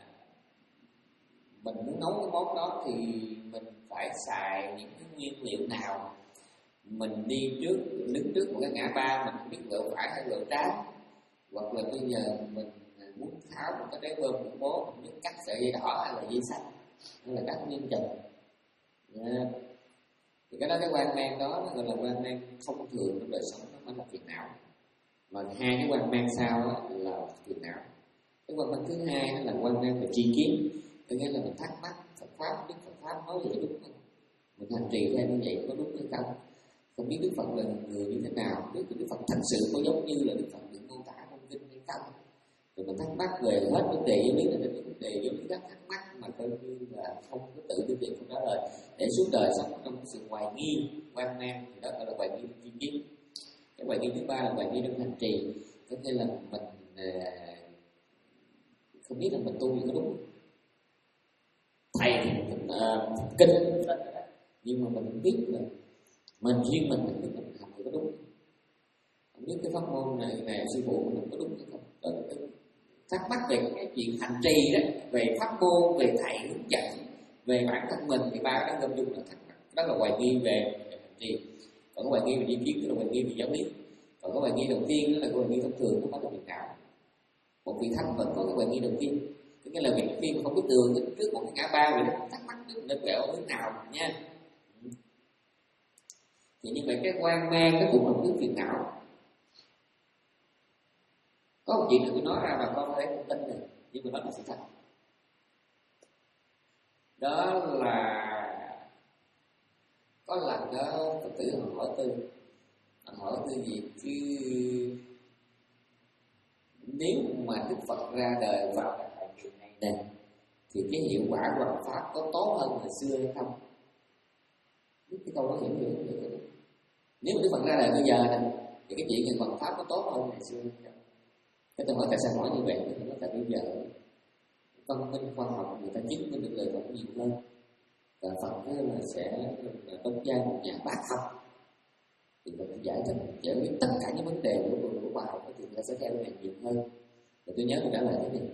A: mình muốn nấu cái món đó thì mình phải xài những cái nguyên liệu nào. Mình đi trước, đứng trước một cái ngã ba, mình không biết lựa phải hay lựa trái. Hoặc là bây giờ mình muốn tháo một cái trái bơm của bố, mình biết cắt sợi dây đỏ hay là dây xanh, hay là cắt nguyên trình. Yeah. Thì cái đó, cái hoang mang đó nó gọi là hoang mang không thường trong đời sống, nó mới là phiền não. Mà hai cái hoang mang sau đó là phiền não. Cái hoang mang thứ hai đó là hoang mang về tri kiến, có nghĩa là mình thắc mắc Phật pháp, biết Phật pháp nói vậy đúng không? Mình hành trì theo như vậy có đúng hay không? Không biết Đức Phật là người như thế nào, biết Đức Phật thật sự có giống như là Đức Phật được mô tả trong kinh hay không? Rồi mình thắc mắc về hết vấn đề giáo lý là đến vấn đề giáo lý các thắc mắc mà coi như là không có tự tiêu tiền không trả lời, để suốt đời sống trong sự hoài nghi, hoang mang, thì đó gọi là hoài nghi tri kiến. Cái hoài nghi thứ ba là hoài nghi trong hành trì, có nghĩa là mình không biết là mình tu gì có đúng. Thầy thì mình uh, kinh, nhưng mà mình không biết là mình riêng mình mình biết mình làm có đúng, không biết cái pháp môn này này sư phụ mình có đúng hay không. Đó là cái thắc mắc về cái chuyện hành trì đó, về pháp môn, về thầy hướng dẫn, về bản thân mình, thì ba cái gom chung là thắc mắc. Đó là hoài nghi về hành trì. Còn có hoài nghi về ý kiến, tức là hoài nghi về giáo lý. Còn có hoài nghi đầu tiên đó là hoài nghi thông thường, nó có là phiền não. Một vị thánh vẫn có cái hoài nghi đầu tiên, tức là việc khi mà không biết đường trước một cái ngã ba vậy đó, thắc mắc nên quẹo hướng nào nha. Thì như vậy cái hoang mang nó cũng là một cái phiền não. Có một chuyện này tôi nói ra bà con thấy không tin này, nhưng mà nó là sự thật. Đó là có lần đó Phật tử họ hỏi tôi, họ hỏi tôi gì chứ nếu mà Đức Phật ra đời vào thời kỳ này nè, thì cái hiệu quả hoằng pháp có tốt hơn hồi xưa hay không? Cái câu đó hiểu hiểu hiểu. Nếu mà Đức Phật ra đời bây giờ nè, thì cái chuyện hoằng pháp có tốt hơn hồi xưa hay không? Cái tôi hỏi tại sao hỏi như vậy? Thì nói tại bây giờ văn minh khoa học người ta chứng minh được lời Phật nhiều hơn, và Phật là sẽ đóng vai một nhà bác học, thì mình giải thích giải quyết tất cả những vấn đề của của khoa học thì người ta sẽ theo ngày nhiều hơn. Và tôi nhớ tôi trả lời thế này: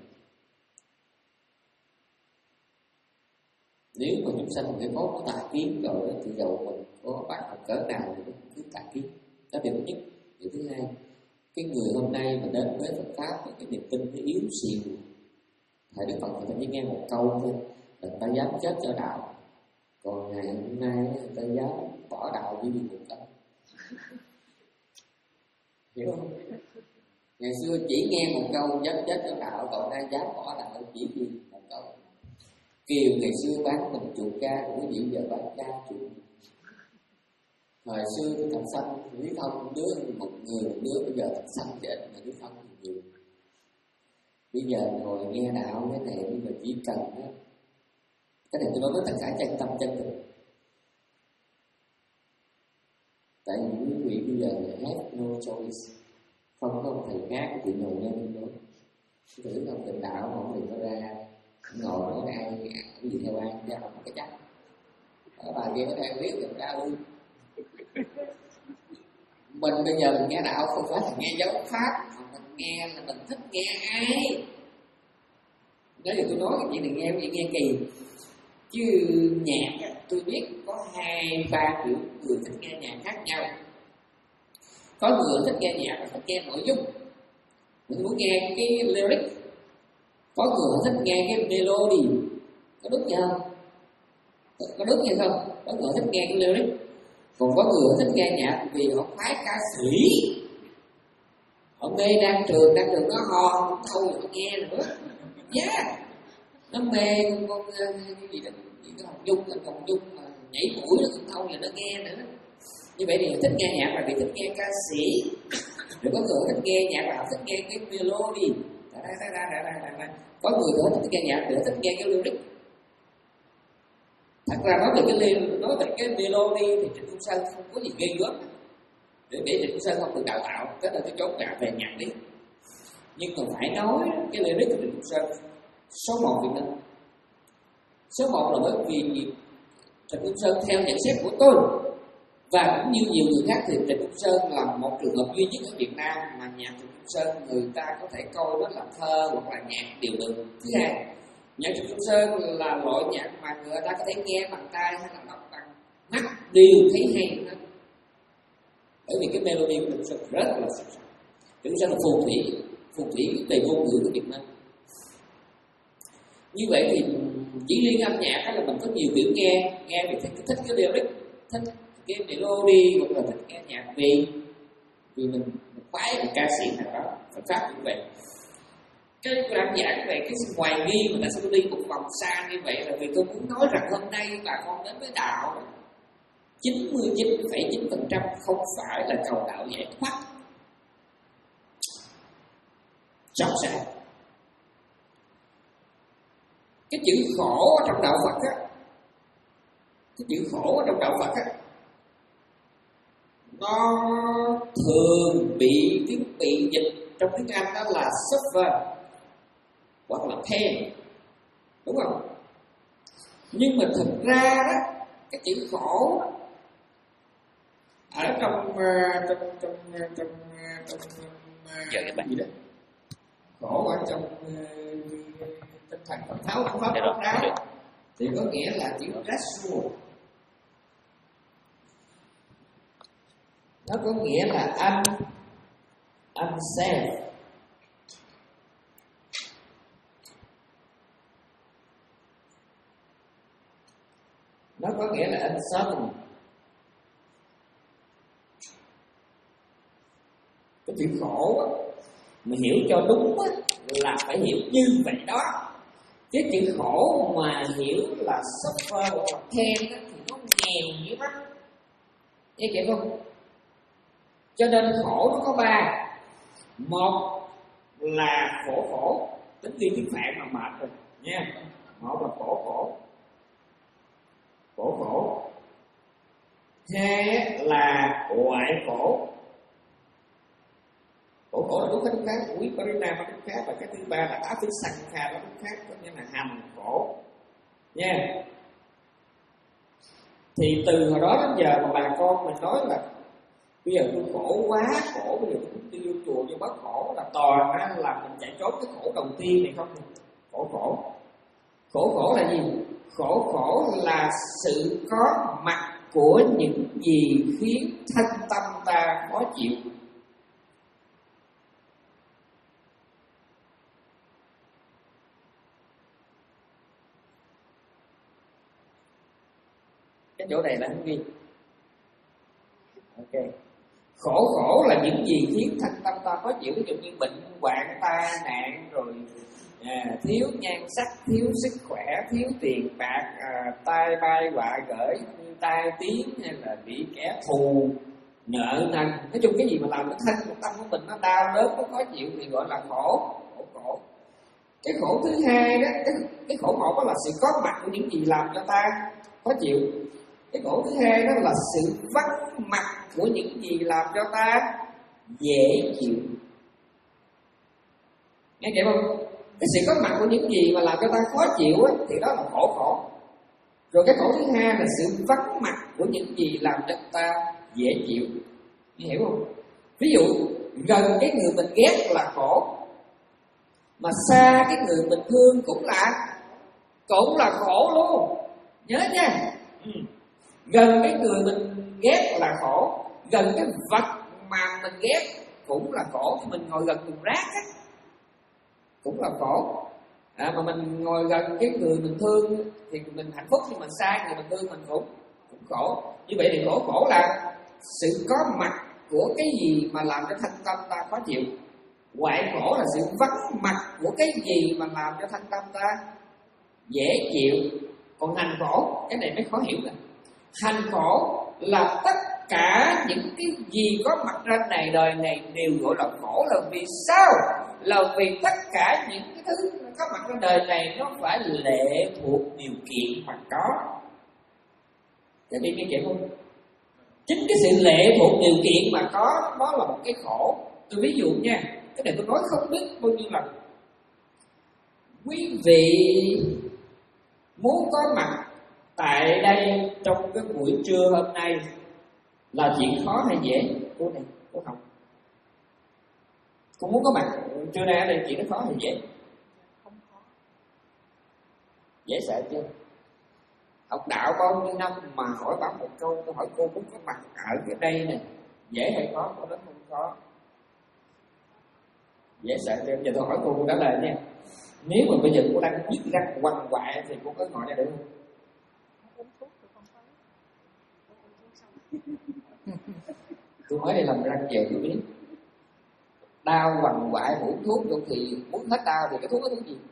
A: nếu mà chúng sanh cái có tà kiến rồi thì dầu mình có bác học cỡ nào thì cũng cứ tà kiến. Đó điều thứ nhất. Điều thứ hai, cái người hôm nay mà đến với Phật pháp với cái niềm tin nó yếu xìu, thầy Đức Phật người ta chỉ nghe một câu thôi là người ta dám chết cho đạo. Còn ngày hôm nay người ta dám bỏ đạo vì một câu. Hiểu không? Ngày xưa chỉ nghe một câu dám chết cho đạo, còn nay dám bỏ đạo chỉ vì một câu. Kiều ngày xưa bán mình chuột ca, của quý vị giờ bán ca chuột. Hồi xưa cái thằng xanh Lý Thông đứa một người một đứa, bây giờ thằng xanh chết mà Lý Thông thì nhiều. Bây giờ ngồi nghe đạo cái này bây giờ chỉ cần đó. Cái này tôi nói với tất cả chân tâm chân tình. Tại vì quý vị bây giờ là have no choice, không có một thầy khác thì ngồi nghe mình nói. Thử không tình đạo không thì nó ra ngồi nói ai cái gì theo ai ra không cái chắc. Ở bà kia nó đang biết thì ra luôn. Mình bây giờ mình nghe đạo không phải là nghe giáo pháp, mà mình nghe là mình thích nghe ai. Nếu như tôi nói cái chuyện này nghe vậy nghe kỳ, chứ nhạc tôi biết có hai ba kiểu người thích nghe nhạc khác nhau. Có người thích nghe nhạc và thích nghe nội dung, mình muốn nghe cái lyric. Có người thích nghe cái melody, có đúng chưa không? Có đúng hay không? Có người thích nghe cái lyric, còn có người thích nghe nhạc vì họ khoái ca sĩ, họ mê đang trường, đang trường nó ho không thâu thì họ nghe nữa. Yeah, nó mê con con cái gì đó, cái Hồng Dung, cái Hồng Dung mà nhảy mũi nó không thâu thì nó nghe nữa. Như vậy thì thích nghe nhạc là vì thích nghe ca sĩ. Rồi có người thích nghe nhạc là thích nghe cái melody. Có người họ thích nghe nhạc để thích nghe cái lyric. Thật ra nói về cái nói về cái melody thì Trịnh Công Sơn không có gì ghê gớm. Để để Trịnh Công Sơn không được đào tạo, tức là cái chốt cả về nhạc lý. Nhưng mà phải nói cái lyric của Trịnh Công Sơn số một Việt Nam. Số một là bởi vì Trịnh Công Sơn theo nhận xét của tôi và cũng như nhiều người khác thì Trịnh Công Sơn là một trường hợp duy nhất ở Việt Nam mà nhạc Trịnh Công Sơn người ta có thể coi đó là thơ hoặc là nhạc điều đường. Thứ hai, nhạc Trịnh Công Sơn là loại nhạc mà người ta có thể nghe bằng tai hay là đọc bằng mắt đều thấy hay nữa. Bởi vì cái melody của Trịnh Công Sơn rất là sạch sạch. Trịnh Công Sơn là phù thủy, phù thủy về ngôn ngữ của Việt Nam. Như vậy thì chỉ liên âm nhạc là mình có nhiều kiểu nghe, nghe thì thích, thích cái lyric, thích cái melody hoặc là thích nghe nhạc vì vì mình, mình khoái một ca sĩ nào đó, Phật pháp như vậy. Cái làm giảng về cái sự hoài nghi mà tại sao tôi đi một vòng xa như vậy là vì tôi muốn nói rằng hôm nay bà con đến với đạo chín mươi chín phẩy chín phần trăm không phải là cầu đạo giải thoát. Rõ ràng cái chữ khổ trong đạo Phật á, cái chữ khổ trong đạo Phật á, nó thường bị tiếng bị dịch trong tiếng Anh đó là suffer hoặc là pain, đúng không? Nhưng mà thực ra đó cái chữ khổ ở trong trong trong trong trong
B: giờ các bạn
A: gì đó, khổ ở trong tinh thần Phật giáo của Pháp Phật giáo thì có nghĩa là chữ restful, nó có nghĩa là un unsafe. Nó có nghĩa là uncertain. Cái chữ khổ á, mà hiểu cho đúng á, là phải hiểu như vậy đó. Cái chữ khổ mà hiểu là suffer hoặc là pain á, thì nó nghèo dữ lắm. Nghe kịp không? Cho nên khổ nó có ba. Một là khổ khổ, tính viên tiếng Phạn mà mệt rồi nha. Một là khổ khổ, khổ khổ. Hai là ngoại khổ. Khổ khổ là đúng cái đúng khác, quý Parina nó đúng khác. Và cái thứ ba là áp thứ sanh kha nó đúng khác, có nghĩa là hành khổ nha. Thì từ hồi đó đến giờ mà bà con mình nói là bây giờ tôi khổ quá, khổ bây giờ tôi muốn đi vô chùa cho bớt khổ, là toàn á là mình chạy trốn cái khổ đầu tiên này không? Khổ khổ. Khổ khổ là gì? Khổ khổ là sự có mặt của những gì khiến thân tâm ta khó chịu. Cái chỗ này là không ghi. Ok. Khổ khổ là những gì khiến thân tâm ta khó chịu, ví dụ như bệnh hoạn, tai nạn, rồi
B: à, thiếu nhan sắc, thiếu sức khỏe, thiếu tiền bạc, à, tai bay họa gởi, tai tiếng, hay là bị kẻ thù nợ nần. Nói chung cái gì mà làm cái thân của tâm của mình nó đau đớn, nó khó chịu thì gọi là khổ. Khổ khổ. Cái khổ thứ hai đó, cái, cái khổ một đó là sự có mặt của những gì làm cho ta khó chịu. Cái khổ thứ hai đó là sự vắng mặt của những gì làm cho ta dễ chịu. Nghe kịp không? Cái sự có mặt của những gì mà làm cho ta khó chịu á, thì đó là khổ khổ. Rồi cái khổ thứ hai là sự vắng mặt của những gì làm cho ta dễ chịu. Nghe hiểu không? Ví dụ gần cái người mình ghét là khổ, mà xa cái người mình thương cũng là cũng là khổ luôn. Nhớ nha. Ừ. Gần cái người mình ghét là khổ, gần cái vật mà mình ghét cũng là khổ. Thì mình ngồi gần thùng rác á cũng là khổ. À, mà mình ngồi gần cái người mình thương thì mình hạnh phúc, nhưng mà xa người mình thương mình cũng cũng khổ. Như vậy thì khổ khổ là sự có mặt của cái gì mà làm cho thân tâm ta khó chịu. Hoại khổ là sự vắng mặt của cái gì mà làm cho thân tâm ta dễ chịu. Còn hành khổ, cái này mới khó hiểu nè. Hành khổ là tất cả những cái gì có mặt trên này đời này đều gọi là khổ. Là vì sao? Là vì tất cả những cái thứ có mặt trên đời này nó phải lệ thuộc điều kiện mà có. Các vị nghe kịp không? Chính cái sự lệ thuộc điều kiện mà có, đó là một cái khổ. Tôi ví dụ nha, cái này tôi nói không biết bao nhiêu lần. Quý vị muốn có mặt tại đây trong cái buổi trưa hôm nay là chuyện khó hay dễ? Cô này, cô học. Cô muốn có mặt trưa nay ở đây chuyện nó khó hay dễ? Không khó. Dễ sợ chưa? Học đạo bao nhiêu năm mà hỏi bảo một câu, tôi hỏi cô muốn có mặt ở cái đây nè, dễ hay khó? Cô nói không khó. Dễ sợ chưa? Giờ tôi hỏi cô, cô trả lời nha. Nếu mà bây giờ cô đang nhức răng quằn quại thì cô có ngồi ra được không? Tôi mới đi làm răng về tôi biết. Đau quằn quại uống thuốc rồi thì muốn hết đau thì cái thuốc có thuốc gì?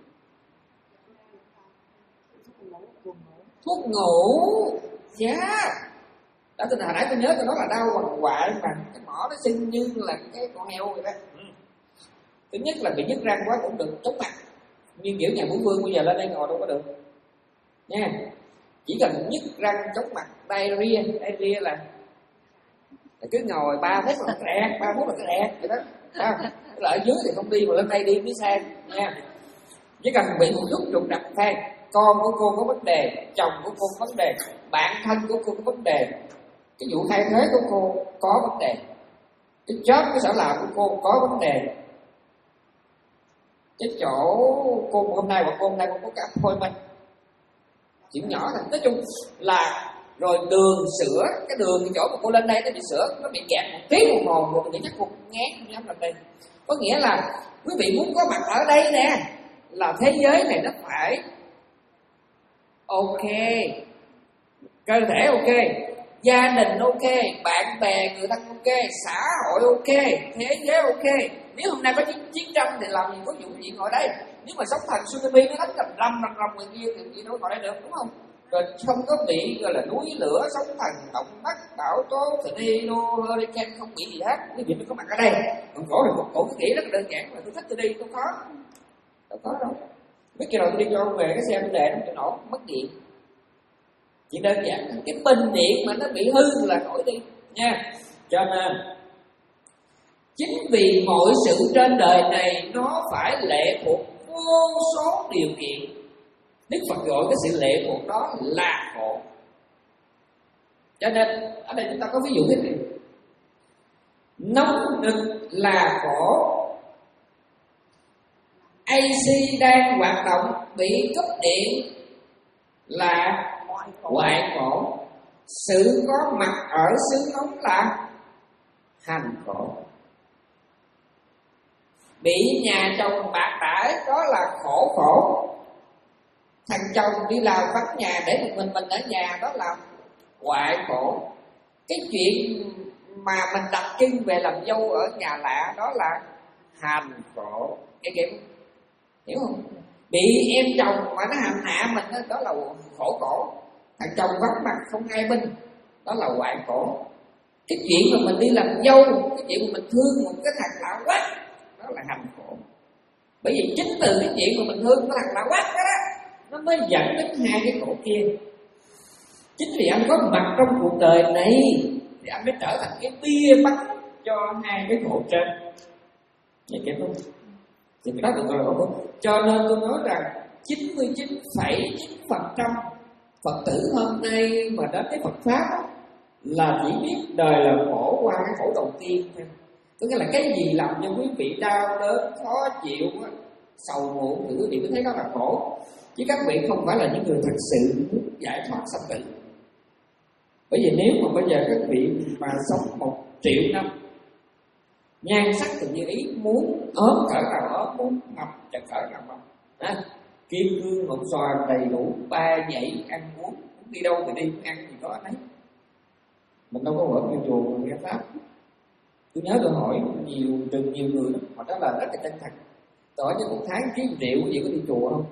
B: Thuốc ngủ. Dạ yeah. Đó, từ hồi nãy tôi nhớ tôi nói là đau quằn quại mà cái mỏ nó xinh như là cái con heo vậy đó. Thứ nhất là bị nhức răng quá cũng được, chóng mặt. Nhưng kiểu nhà Vũ Vương bây giờ lên đây ngồi đâu có được nha. Chỉ cần nhức răng, chóng mặt, diarrhea, diarrhea là cứ ngồi ba phút là rẹt, ba phút là cái rẹt vậy đó. À, là ở dưới thì không đi mà lên đây đi phía sang nha. Chỉ cần bị một chút trục trặc than, con của cô có vấn đề, chồng của cô có vấn đề, bạn thân của cô có vấn đề, cái vụ thay thế của cô có vấn đề, cái job, cái sở làm của cô có vấn đề, cái chỗ cô hôm nay hoặc cô hôm nay cô có cái appointment, chuyện nhỏ này. Nói chung là rồi đường sữa, cái đường cái chỗ mà cô lên đây nó bị sữa, nó bị kẹt một tiếng đồng hồ rồi, tôi nghĩ chắc cô ngán không dám làm đây. Có nghĩa là quý vị muốn có mặt ở đây nè, là thế giới này nó phải ok, cơ thể ok, gia đình ok, bạn bè người thân ok, xã hội ok, thế giới ok. Nếu hôm nay có chiến, chiến tranh thì làm gì có vụ gì ngồi đây? Nếu mà sóng thần tsunami nó đánh rầm rầm rầm rầm người kia thì gì đâu ngồi đây được, đúng không? Rồi không có bị gọi là núi lửa, sóng thần, động đất, bão tố, tornado, hurricane, không bị gì hết. Quý vị mới có mặt ở đây. Còn cổ thì một cổ cái nghĩ rất là đơn giản là tôi thích tôi đi, tôi khó, tôi khó đâu. Biết khi nào tôi đi cho về cái xe tôi đề nó cho nổ mất điện. Chỉ đơn giản cái bình điện mà nó bị hư là khỏi đi nha. Cho nên chính vì mọi sự trên đời này nó phải lệ thuộc vô số điều kiện. Đức Phật gọi cái sự lệ thuộc đó là khổ. Cho nên ở đây chúng ta có ví dụ thế này. Nóng nực là khổ. a xê đang hoạt động bị cúp điện là hoại khổ. Sự có mặt ở xứ nóng là hành khổ. Bị nhà chồng bạc đãi đó là khổ khổ. Thằng chồng đi làm vắng nhà để một mình mình ở nhà đó là hoại khổ. Cái chuyện mà mình đặt chân về làm dâu ở nhà lạ đó là hành khổ. Nghe kịp không? Hiểu không? bị em chồng mà nó hành hạ mình đó, đó là khổ khổ. Thằng chồng vắng mặt không ai bên, đó là hoại khổ. Cái chuyện mà mình đi làm dâu, cái chuyện mà mình thương một cái thằng lạ quắc, đó là hành khổ. Bởi vì chính từ cái chuyện mà mình thương cái thằng lạ quắc đó, đó nó mới dẫn đến hai cái khổ kia. Chính vì anh có mặt trong cuộc đời này thì anh mới trở thành cái bia bắn cho hai cái khổ trên. Vậy kịp không? Thì cái đó được gọi là khổ. Cho nên tôi nói rằng chín mươi chín phẩy chín phần trăm Phật tử hôm nay mà đến cái Phật Pháp đó, là chỉ biết đời là khổ qua cái khổ đầu tiên thôi. Tức là cái gì làm cho quý vị đau đớn, khó chịu, sầu muộn thì quý vị mới thấy đó là khổ. Chứ các vị không phải là những người thật sự muốn giải thoát sanh tử. Bởi vì nếu mà bây giờ các vị mà sống một triệu năm, nhan sắc thì như ý, muốn ốm cỡ nào ốm, muốn mập chặt cỡ nào mập, à, kim cương ngọc xoàn đầy đủ, ba nhảy ăn uống, muốn đi đâu thì đi, ăn gì có anh ấy. Mình đâu có ở nhiều chùa mình nghe pháp. Tôi nhớ tôi hỏi nhiều từng nhiều người đó, họ trả lời rất là chân thật. Tôi hỏi cho một tháng kiếm một triệu gì có đi chùa không?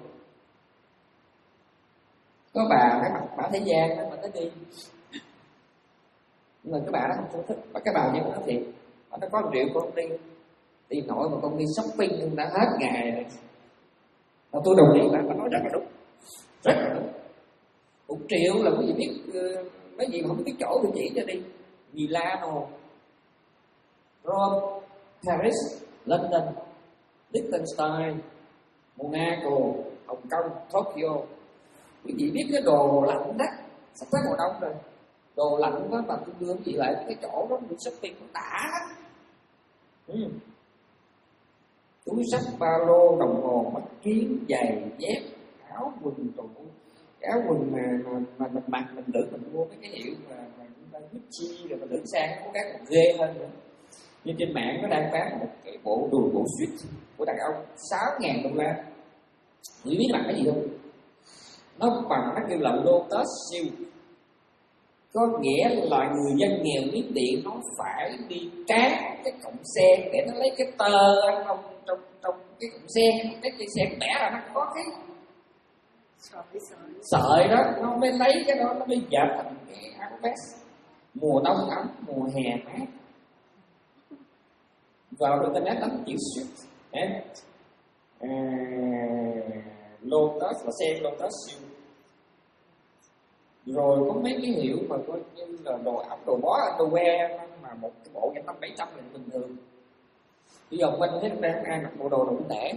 B: Có bà cái mặt bà thế gian đó mà nó đi, nhưng mà cái bà đó không thích. Và cái bà như nó thiệt, nó có một triệu con đi đi nổi mà con đi shopping đã hết ngày rồi. Và tôi đồng ý là nó nói rất là đúng, rất là đúng. Một triệu là quý vị biết uh, mấy gì mà không biết chỗ tôi chỉ cho đi. Milano, Rome, Paris, London, Liechtenstein, Monaco, Hồng Kông, Tokyo. Quý vị biết cái đồ lạnh đó, sắp tới mùa đông rồi, đồ lạnh đó mà tôi đưa chị lại cái chỗ đó đi shopping nó đã lắm. Ừ. Túi sách, ba lô, đồng hồ, mắt kiếng, giày, dép, áo quần, tủ, áo quần mà mà, mà mình mặc mình tưởng mình mua mấy cái hiệu mà mà Gucci rồi mình tưởng sang có cái còn ghê hơn nữa. Nhưng trên mạng nó đang bán một cái bộ đồ bộ suit của đàn ông sáu ngàn đô la. Ngươi biết bằng cái gì không? Nó bằng nó kêu là Lotus siêu. Có nghĩa là người dân nghèo Miến Điện nó phải đi cán cái cọng xe để nó lấy cái tơ trong trong trong cái cọng xe, cái cây xe bẻ là nó có cái sợi, sợi đó, nó mới lấy cái đó nó mới dệt thành cái áo vest. Mùa đông ấm, mùa hè mát. Vào internet đánh chữ suit, à, Lotus là xe Lotus siêu. Rồi có mấy cái hiệu mà coi như là đồ ẩm, đồ bó, underwear mà một cái bộ giá năm bảy trăm là bình thường. Bây giờ mình thấy đang ai mặc bộ đồ đồ tẻ.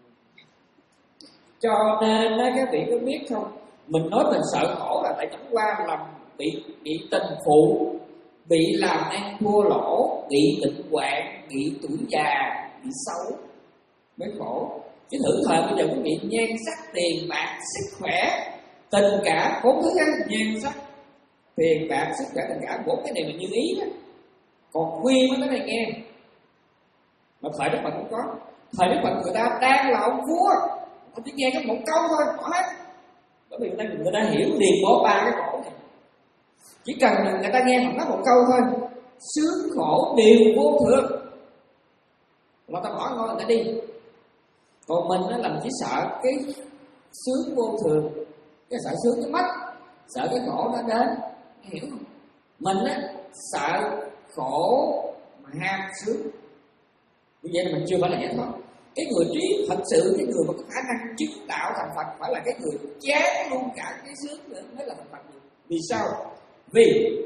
B: Cho nên á, các vị có biết không? Mình nói mình sợ khổ là tại chẳng qua làm bị bị tình phụ, bị làm ăn thua lỗ, bị bệnh hoạn, bị tuổi già, bị xấu mới khổ. Chứ thử thời bây giờ quý vị nhan sắc, tiền bạc, sức khỏe, tình cảm, bốn thứ ăn, nhan sắc, tiền bạc, sức khỏe, tình cảm, bốn cái này là như ý đó. Còn khuyên mới cái này nghe. Mà thời Đức Phật cũng có. Thời Đức Phật người ta đang là ông vua, họ chỉ nghe cái một câu thôi, bỏ hết. Bởi vì người ta, người ta hiểu liền bỏ ba cái khổ này. Chỉ cần người ta nghe họ nói một câu thôi, sướng khổ đều vô thường, mà ta bỏ thôi người ta đi. Còn mình nó làm chỉ sợ cái sướng vô thường, cái sợ sướng nó mất, sợ cái khổ nó đến, hiểu không? Mình á sợ khổ mà ham sướng, như vậy là mình chưa phải là giải thoát. Cái người trí thật sự, cái người mà có khả năng chứng đạo thành Phật phải là cái người chán luôn cả cái sướng nữa mới là thành Phật. Vì sao? Vì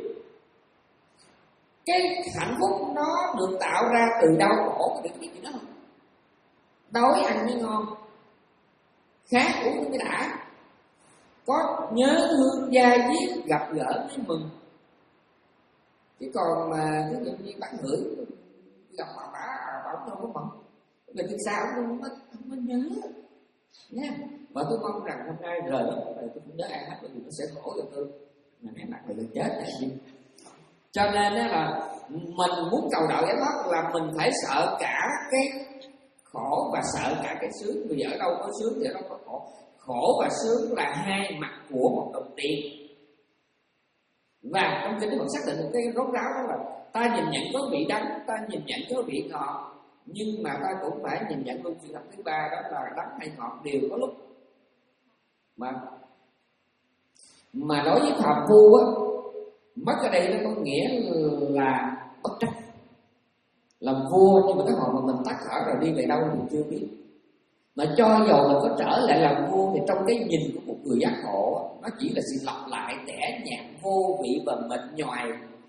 B: cái hạnh phúc nó được tạo ra từ đau khổ, được biết gì đó không? Đói ăn mới ngon, khát uống mới đã, có nhớ thương gia diết gặp gỡ mới mừng. Chứ còn mà ví dụ như bán hửi gặp bà bả bà không đâu có mừng, là từ sao ông không có không có nhớ nha. Và tôi mong rằng hôm nay rời đó tôi cũng nhớ ai hết, bởi vì nó sẽ khổ cho tôi mà mẹ mặt người được chết này gì. Cho nên là mình muốn cầu đạo giải thoát là mình phải sợ cả cái khổ và sợ cả cái sướng. Vì ở đâu có sướng thì ở đâu có khổ. Khổ và sướng là hai mặt của một đồng tiền. Và trong kinh Đức Phật xác định một cái rốt ráo đó là ta nhìn nhận có vị đắng, ta nhìn nhận có vị ngọt, nhưng mà ta cũng phải nhìn nhận luôn sự thật thứ ba, đó là đắng hay ngọt đều có lúc. Mà mà đối với phàm phu á, mất ở đây nó có nghĩa là bất trách. Làm vua nhưng mà cái hồi mà mình tắt thở rồi đi về đâu mình chưa biết. Mà cho dầu mình có trở lại làm vua thì trong cái nhìn của một người giác ngộ, nó chỉ là sự lặp lại tẻ nhạt vô vị và mệt nhoài.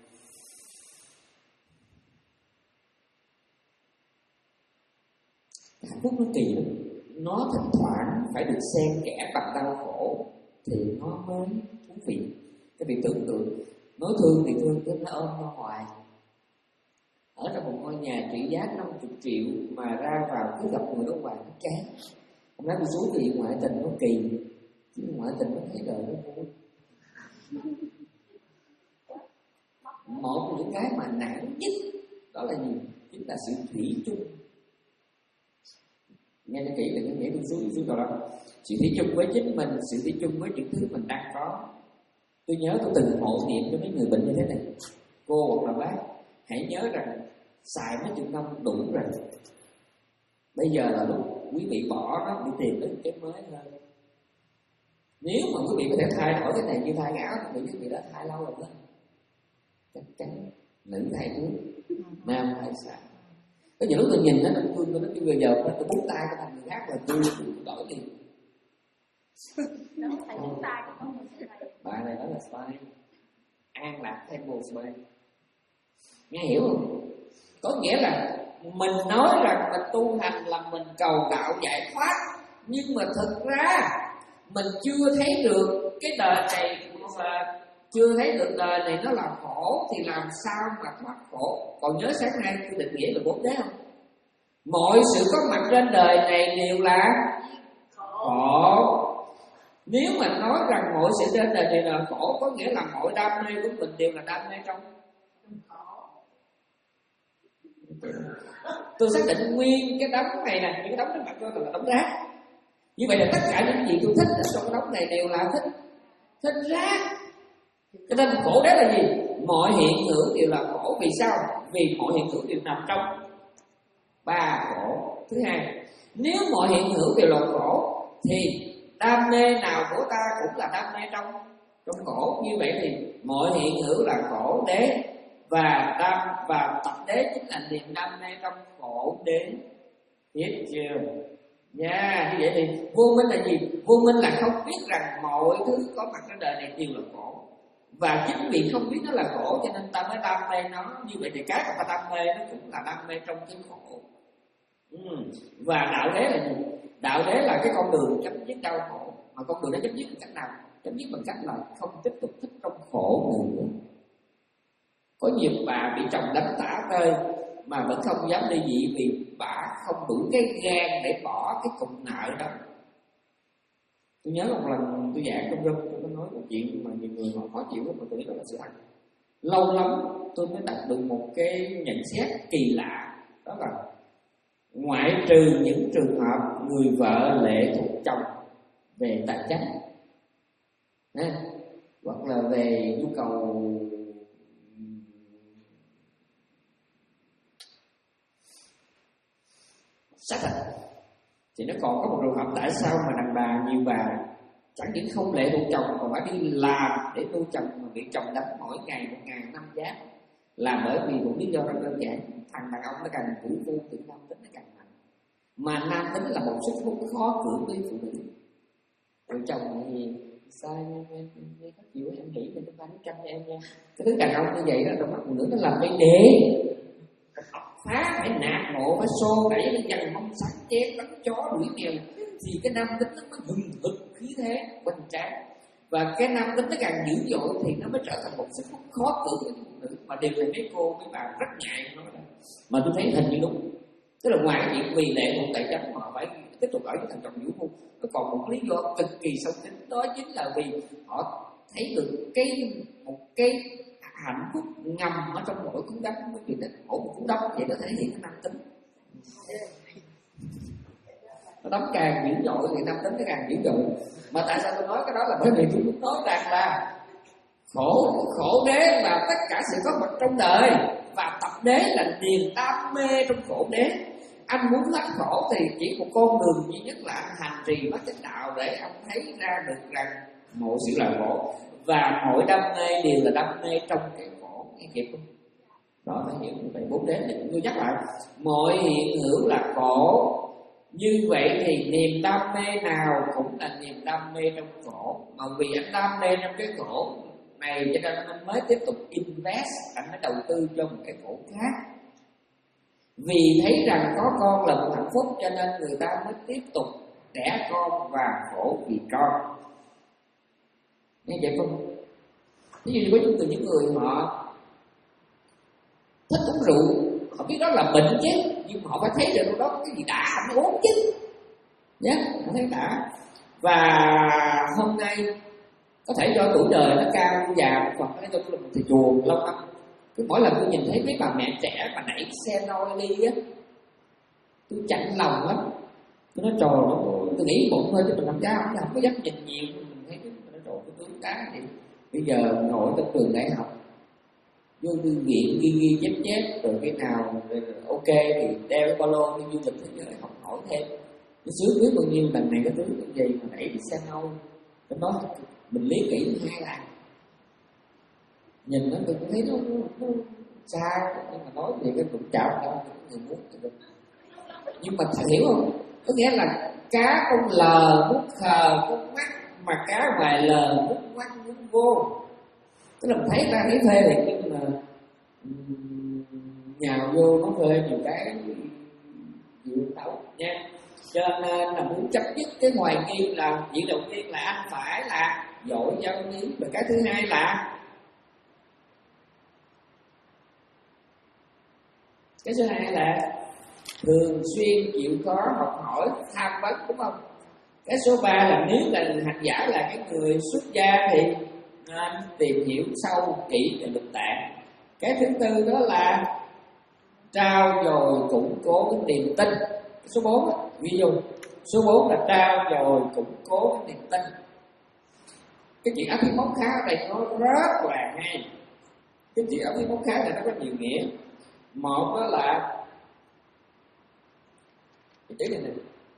B: Hạnh phúc nó kỳ lắm, nó thỉnh thoảng phải được xen kẽ bằng đau khổ thì nó mới thú vị. Cái việc tưởng tượng, nói thương thì thương chứ nó ôm nó hoài. Ở trong một ngôi nhà trị giá năm mươi triệu mà ra vào cứ gặp người đó hoài nó chán. Hôm nay tôi xuống thì ngoại tình nó kỳ, chứ ngoại tình nó thấy đời nó vui. Một trong những cái mà nản nhất đó là gì? Chính là sự thủy chung. Nghe cho kỹ là cái nghĩa tôi xuống xuống đâu đó. Sự thủy chung với chính mình, sự thủy chung với những thứ mình đang có. Tôi nhớ tôi từng hộ niệm cho mấy người bệnh như thế này: cô hoặc là bác, hãy nhớ rằng xài mấy chục năm đủ rồi. Bây giờ là lúc quý vị bỏ nó, đi tìm đến cái mới hơn. Nếu mà quý vị có thể thay đổi cái này như thay áo thì quý vị đã thay lâu rồi đó. Chắc chắn nữ thay trước, nam thay sau. Có nhiều lúc tôi nhìn nó, tôi thương tôi nói bây giờ tôi búng tay cái thành người khác là tôi đổi đi. Bạn này đó là spy, An Lạc Temple Spy. Nghe hiểu không? Có nghĩa là mình nói rằng mình tu hành là mình cầu đạo giải thoát, nhưng mà thực ra mình chưa thấy được cái đời này, mà chưa thấy được đời này nó là khổ thì làm sao mà thoát khổ. Còn nhớ sáng nay tôi định nghĩa là bốn đế không? Mọi sự có mặt trên đời này đều là khổ. Nếu mà nói rằng mọi sự trên đời này là khổ, có nghĩa là mọi đam mê của mình đều là đam mê trong khổ. Tôi xác định nguyên cái đống này nè, những cái đống trên mặt tôi là đống rác. Như vậy là tất cả những gì tôi thích ở trong cái đống này đều là thích thích rác. Cho nên khổ đấy là gì? Mọi hiện hữu đều là khổ. Vì sao? Vì mọi hiện hữu đều nằm trong ba khổ. Thứ hai, nếu mọi hiện hữu đều là khổ thì đam mê nào của ta cũng là đam mê trong trong khổ. Như vậy thì mọi hiện hữu là khổ đế, và đam và tập đế chính là niềm đam mê trong khổ đế. Biết chưa? Nha, yeah, như vậy thì vô minh là gì? Vô minh là không biết rằng mọi thứ có mặt trên đời này đều là khổ. Và chính vì không biết nó là khổ cho nên ta mới đam mê nó. Như vậy thì cái mà ta đam mê nó cũng là đam mê trong cái khổ. Ừ. Và đạo đế là gì? Đạo đế là cái con đường chấm dứt đau khổ. Mà con đường đó chấm dứt bằng cách nào? Chấm dứt bằng cách là không tiếp tục thích trong khổ nữa. Có nhiều bà bị chồng đánh tả tơi mà vẫn không dám ly dị vì bà không đủ cái gan để bỏ cái cục nợ đó. Tôi nhớ một lần tôi giảng trong rừng, tôi có nói một chuyện mà nhiều người họ khó chịu mà tôi biết đó là sự thật. Lâu lắm tôi mới đọc được một cái nhận xét kỳ lạ, đó là ngoại trừ những trường hợp người vợ lệ thuộc chồng về tài chính, à, hoặc là về nhu cầu xác thịt, thì nó còn có một trường hợp tại sao mà đàn bà nhiều bà chẳng những không lệ thuộc chồng còn phải đi làm để nuôi chồng mà bị chồng đánh mỗi ngày một ngàn năm giá. Là bởi vì một lý do rất đơn giản, thằng đàn ông nó càng vũ phu thì nam tính nó càng mạnh, mà nam tính là một sức hút khó cưỡng với phụ nữ. Rồi chồng thì sao em em em khó chịu em nghĩ mình phải nói chăm cho em nha. Cái thứ đàn ông như vậy đó trong mắt phụ nữ nó làm cái đề phá, phải nạt nộ, phải xô đẩy, phải dằn mông sắt chém đánh chó đuổi mèo, thì cái nam tính nó mới hừng hực khí thế hoành tráng. Và cái nam tính nó càng dữ dội thì nó mới trở thành một sức hút khó cưỡng với phụ nữ. Mà đều là mấy cô mấy bà rất ngại nói đó. Mà tôi thấy hình như đúng. Tức là ngoài cái chuyện vì lệ thuộc tại chánh mà phải tiếp tục ở với thằng chồng vũ phu, nó còn một lý do cực kỳ sâu tính, đó chính là vì họ thấy được cái một cái hạnh phúc ngầm ở trong mỗi cú đấm. Cái chuyện đó mỗi một cú đấm vậy nó thể hiện cái nam tính. Nó đấm càng dữ dội thì nam tính nó càng dữ dội. Mà tại sao tôi nói cái đó là bởi vì tôi muốn nói rằng là khổ khổ đế là tất cả sự có mặt trong đời, và tập đế là niềm đam mê trong khổ đế. anh muốn hết khổ thì chỉ một con đường duy nhất là anh hành trì bát chánh đạo để ông thấy ra được rằng mọi sự là khổ và mọi đam mê đều là đam mê trong cái khổ. Nghe kịp không? Đó phải hiểu vậy. Bốn đến thì tôi nhắc lại, mọi hiện hữu là khổ. Như vậy thì niềm đam mê nào cũng là niềm đam mê trong khổ. Mà vì anh đam mê trong cái khổ này cho nên anh mới tiếp tục invest, anh mới đầu tư cho một cái khổ khác. Vì thấy rằng có con là một hạnh phúc cho nên người ta mới tiếp tục đẻ con và khổ vì con. Nghe vậy không? Ví dụ như có những người, những người họ thích uống rượu, họ biết đó là bệnh chứ, nhưng mà họ phải thấy được đó cái gì đã họ mới uống chứ. Nhé, họ thấy đã. Và hôm nay có thể do tuổi đời nó cao già, hoặc cái tôi là một thầy chùa lâu năm, cứ mỗi lần tôi nhìn thấy mấy bà mẹ trẻ mà đẩy xe nôi đi á, tôi chạnh lòng lắm. Tôi nói trời ơi, tôi nghĩ bụng thôi chứ mình làm cha không, không có dám nhìn nhiều. Mình thấy nó trời cái tướng cá thì bây giờ ngồi trong trường đại học vô thư viện ghi ghi chép chép rồi cái nào ok thì đeo cái ba lô đi du lịch thế giới học hỏi thêm. Nó sướng biết bao nhiêu lần này cái thứ cái gì mà đẩy đi xe nôi. Cái đó mình lý kỹ hai là nhìn nó tôi cũng thấy nó, nó, nó xa, nhưng mà nói về cái vững chạm đó người muốn được. Nhưng mà thầy hiểu không? Có nghĩa là cá con lờ muốn khờ con mắt, mà cá ngoài lờ muốn mắt muốn vô. Tức là mình thấy ra thấy phê thì nhưng mà nhào vô nó phê nhiều cái chịu tẩu nha. Cho nên là muốn chấm dứt cái hoài nghi là chuyện đầu tiên là anh phải là giỏi giáo lý, và cái thứ hai là cái thứ hai là thường xuyên chịu khó học hỏi tham vấn, đúng không? Cái số ba là nếu là hành giả là cái người xuất gia thì nên tìm hiểu sâu kỹ về luật tạng. Cái thứ tư đó là trao dồi củng cố cái niềm tin. Cái số bốn ghi dùng. Số bốn là trao dồi củng cố cái niềm tin. Cái chuyện áp thí mốc khá ở đây nó rất là hay. Cái chuyện áp thí mốc khá này nó có nhiều nghĩa. Một đó là cái chữ này này.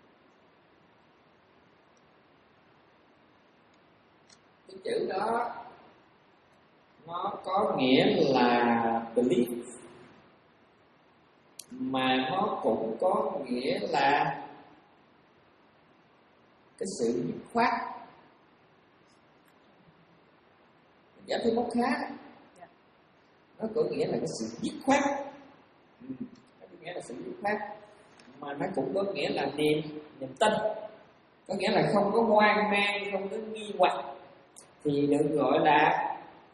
B: Cái chữ đó nó có nghĩa là belief, mà nó cũng có nghĩa là cái sự dứt khoát. Giả thuyết mốc khác nó có nghĩa là cái sự dứt khoát, ừ. Nó có nghĩa là sự dứt khoát, mà nó cũng có nghĩa là niềm niềm tin, có nghĩa là không có hoang mang, không có nghi hoặc, thì được gọi là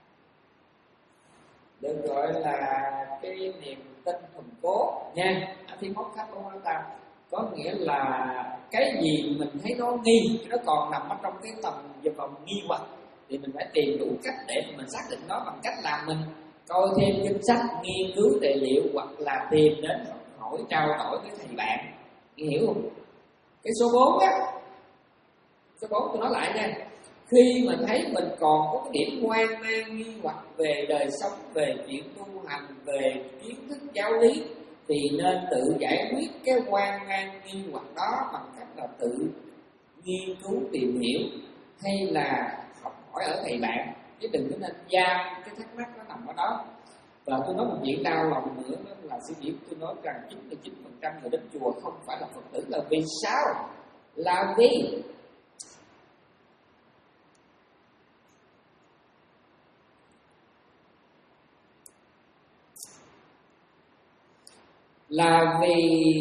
B: được gọi là cái niềm tin thuần cố nha. Thì mốc khác của ta có nghĩa là cái gì mình thấy nó nghi, nó còn nằm ở trong cái tầm vòng nghi hoặc, thì mình phải tìm đủ cách để mình xác định nó bằng cách là mình coi thêm kinh sách, nghiên cứu tài liệu, hoặc là tìm đến hỏi trao đổi với thầy bạn. Nghe hiểu không? Cái số bốn á, số bốn tôi nói lại nha. Khi mình thấy mình còn có cái điểm hoang mang nghi hoặc về đời sống, về chuyện tu hành, về kiến thức giáo lý, thì nên tự giải quyết cái hoang mang nghi hoặc đó bằng cách là tự nghiên cứu tìm hiểu hay là học hỏi ở thầy bạn, chứ đừng có nên giam cái thắc mắc nó nằm ở đó. Và tôi nói một chuyện đau lòng nữa, đó là sư Diễm tôi nói rằng chín mươi chín phần trăm người đến chùa không phải là Phật tử. Là vì sao? Là vì là vì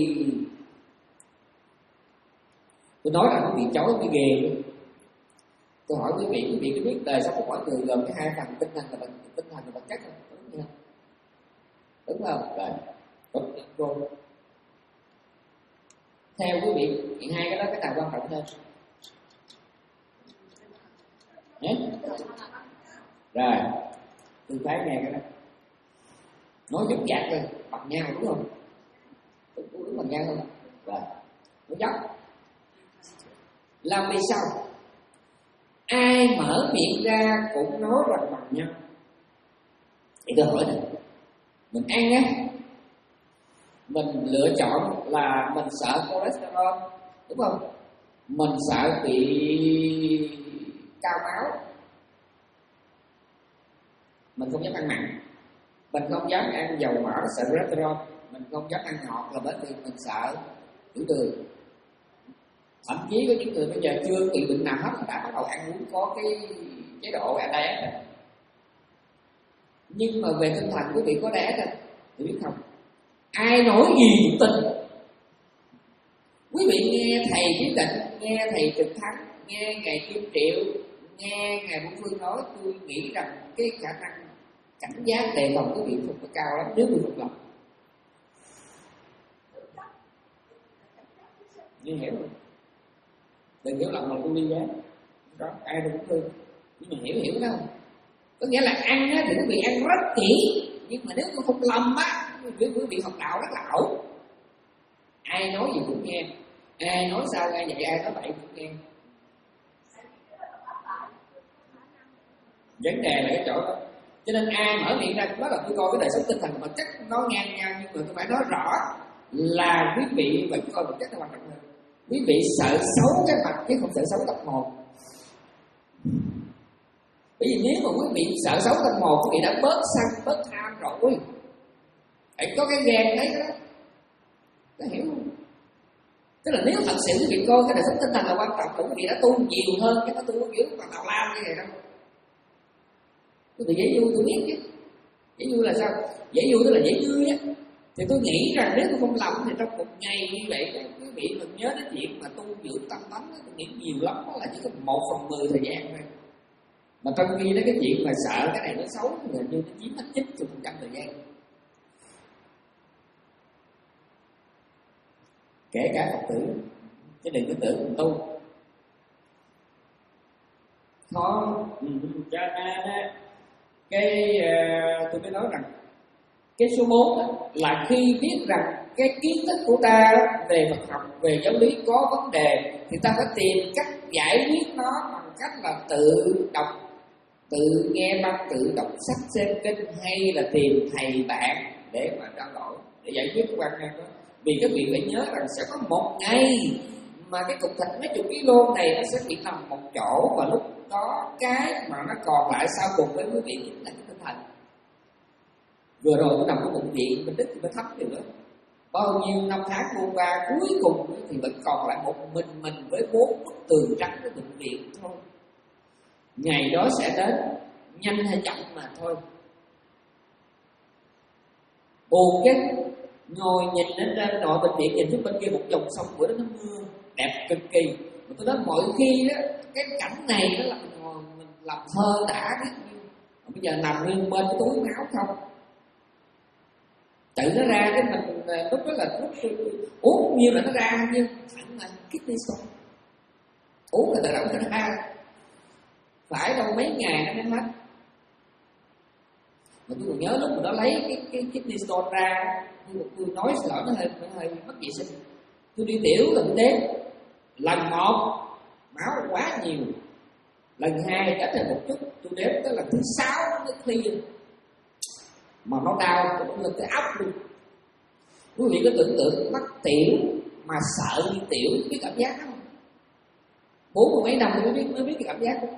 B: tôi nói là quý vị chối cái ghê luôn. Tôi hỏi quý vị, quý vị có biết đời sống của mỗi người gồm cái hai phần tinh thần và vật, tinh thần và vật chất không? Đúng không? Đúng không? Rồi, đúng rồi. Theo quý vị, thì hai cái đó cái nào quan trọng hơn? Nhé? Rồi, tôi phải nghe cái đó. Nói dứt dạc rồi, bằng nhau đúng không? Đúng, đúng bằng nhau không? Rồi, nói dốc. Làm vì sao? Ai mở miệng ra cũng nói rằng bằng nhau. Thì tôi hỏi này, mình ăn á, mình lựa chọn là mình sợ cholesterol, đúng không? Mình sợ bị cao máu, mình không dám ăn mặn, mình không dám ăn dầu mỡ sợ cholesterol, mình không dám ăn ngọt là bởi vì mình sợ tiểu đường. Thậm chí có những người bây giờ chưa bị bệnh nào hết mà đã bắt đầu ăn uống có cái chế độ ăn đáy rồi. Nhưng mà về tinh thần quý vị có đẻ rồi, thì biết không? Ai nói gì cũng tin. Quý vị nghe thầy Chí Định, nghe thầy Trực Thắng, nghe ngài Kim Triệu, nghe ngài Vũ Phương nói, tôi nghĩ rằng cái khả năng cảnh giác đề phòng quý vị phục nó cao lắm nếu quý phục lòng. Nhưng hiểu không? Đừng hiểu lầm mà tôi đi giá. Đó, ai đâu cũng thương. Nhưng mà hiểu hiểu đâu. Có nghĩa là ăn á, thì quý vị ăn rất kỹ, nhưng mà nếu tôi không lầm á, quý vị học đạo rất là ẩu. Ai nói gì cũng nghe, ai nói sao ai vậy, ai nói vậy cũng nghe. Vấn đề là cái chỗ đó. Cho nên ai mở miệng ra cũng nói là tôi coi cái đời sống tinh thần vật chất nó ngang nhau, nhưng mà tôi phải nói rõ là quý vị phải coi vật chất nó quan trọng hơn. Quý vị sợ xấu cái mặt chứ không sợ xấu tâm hồn. Bởi vì nếu mà quý vị sợ xấu tâm hồn, quý vị đã bớt sân, bớt tham rồi. Phải có cái ghen đấy đó. Có hiểu không? Tức là nếu thật sự quý vị coi cái đời sống tinh thần là quan trọng, quý vị đã tu nhiều hơn cái nó tu kiểu mà tào lao như vậy đâu. Quý vị dễ vui tôi biết chứ. Dễ vui là sao? Dễ vui tức là dễ vui á. Thì tôi nghĩ rằng nếu tôi không lầm thì trong một ngày như vậy quý vị đừng nhớ đến chuyện mà tu dưỡng tâm tánh, tôi nghĩ nhiều lắm đó là chỉ có một phần mười thời gian thôi. Mà trong khi đó cái chuyện mà sợ cái này nó xấu thì như nó chiếm hết chín mươi phần trăm thời gian. Kể cả Phật tử, chứ đừng có tưởng mình tu. Khó, ừ, cho nên cái uh, tôi mới nói rằng cái số bốn là khi biết rằng cái kiến thức của ta về Phật học, về giáo lý có vấn đề thì ta phải tìm cách giải quyết nó bằng cách là tự đọc, tự nghe băng, tự đọc sách, xem kinh hay là tìm thầy bạn để mà trao đổi, để giải quyết cái quan hệ đó. Vì các vị phải nhớ rằng sẽ có một ngày mà cái cục thịt mấy chục kg này nó sẽ bị nằm một chỗ, và lúc đó cái mà nó còn lại sau cùng với quý vị chính là cái tinh thần. Vừa rồi tôi nằm ở bệnh viện mình đứt thì mới thấm điều đó. Bao nhiêu năm tháng buông ba cuối cùng thì vẫn còn lại một mình mình với bốn bức tường trắng của bệnh viện thôi. Ngày đó sẽ đến nhanh hay chậm mà thôi. Buồn chứ, ngồi nhìn lên trên nội bệnh viện, nhìn xuống bên kia một dòng sông bữa đó nó mưa đẹp cực kỳ. Mà tôi nói mọi khi đó, cái cảnh này nó là mình ngồi mình làm thơ đã biết nhiêu. Bây giờ nằm nguyên bên cái túi máu không, tự nó ra cái mình lúc đó là lúc uống nhiêu là nó ra nhiêu, thẳng là kidney stone, uống là tự động nó ra, phải đâu mấy ngày nó mới hết. Mà tôi còn nhớ lúc mà nó lấy cái cái kidney stone ra, tôi, tôi nói xin lỗi nó hơi nó hơi mất vệ sinh. Tôi đi tiểu là tôi đếm lần một máu quá nhiều, lần hai ít là một chút, tôi đếm tới lần thứ sáu nó clear mà nó đau cũng lên cái óc luôn. Quý vị có tưởng tượng mắc tiểu mà sợ như tiểu, biết cảm giác không? Bốn mươi mấy năm mới biết mới biết cái cảm giác đó.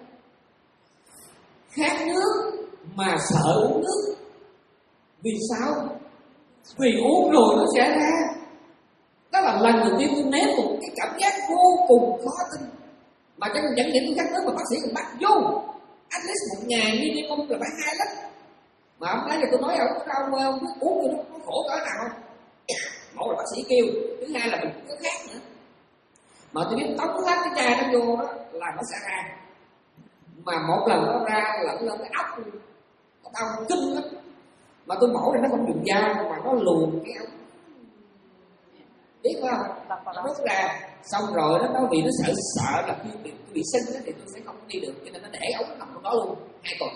B: Khát nước mà sợ uống nước. Vì sao? Vì uống rồi nó sẽ ra. Đó là lần đầu tiên tôi nếm một cái cảm giác vô cùng khó tin. Mà chẳng chẳng những tôi khát nước mà bác sĩ còn bắt vô at least một ngày minimum là phải hai lít. Mà ông nói cho tôi nói ông có đau nước uống rồi nó khổ cỡ nào không? Một là bác sĩ kêu, thứ hai là mình có khác nữa. Mà tôi biết tống hết cái chai nó vô đó là nó sẽ ra. Mà một lần nó ra là nó lên cái ốc luôn, nó đau kinh lắm. Mà tôi mổ thì nó không dùng dao mà nó luồn cái ốc, biết không? Nó rút ra xong rồi nó nói vì nó sợ sợ là khi bị, bị sinh thì tôi sẽ không đi được, cho nên nó để ống nằm trong đó luôn hai tuần.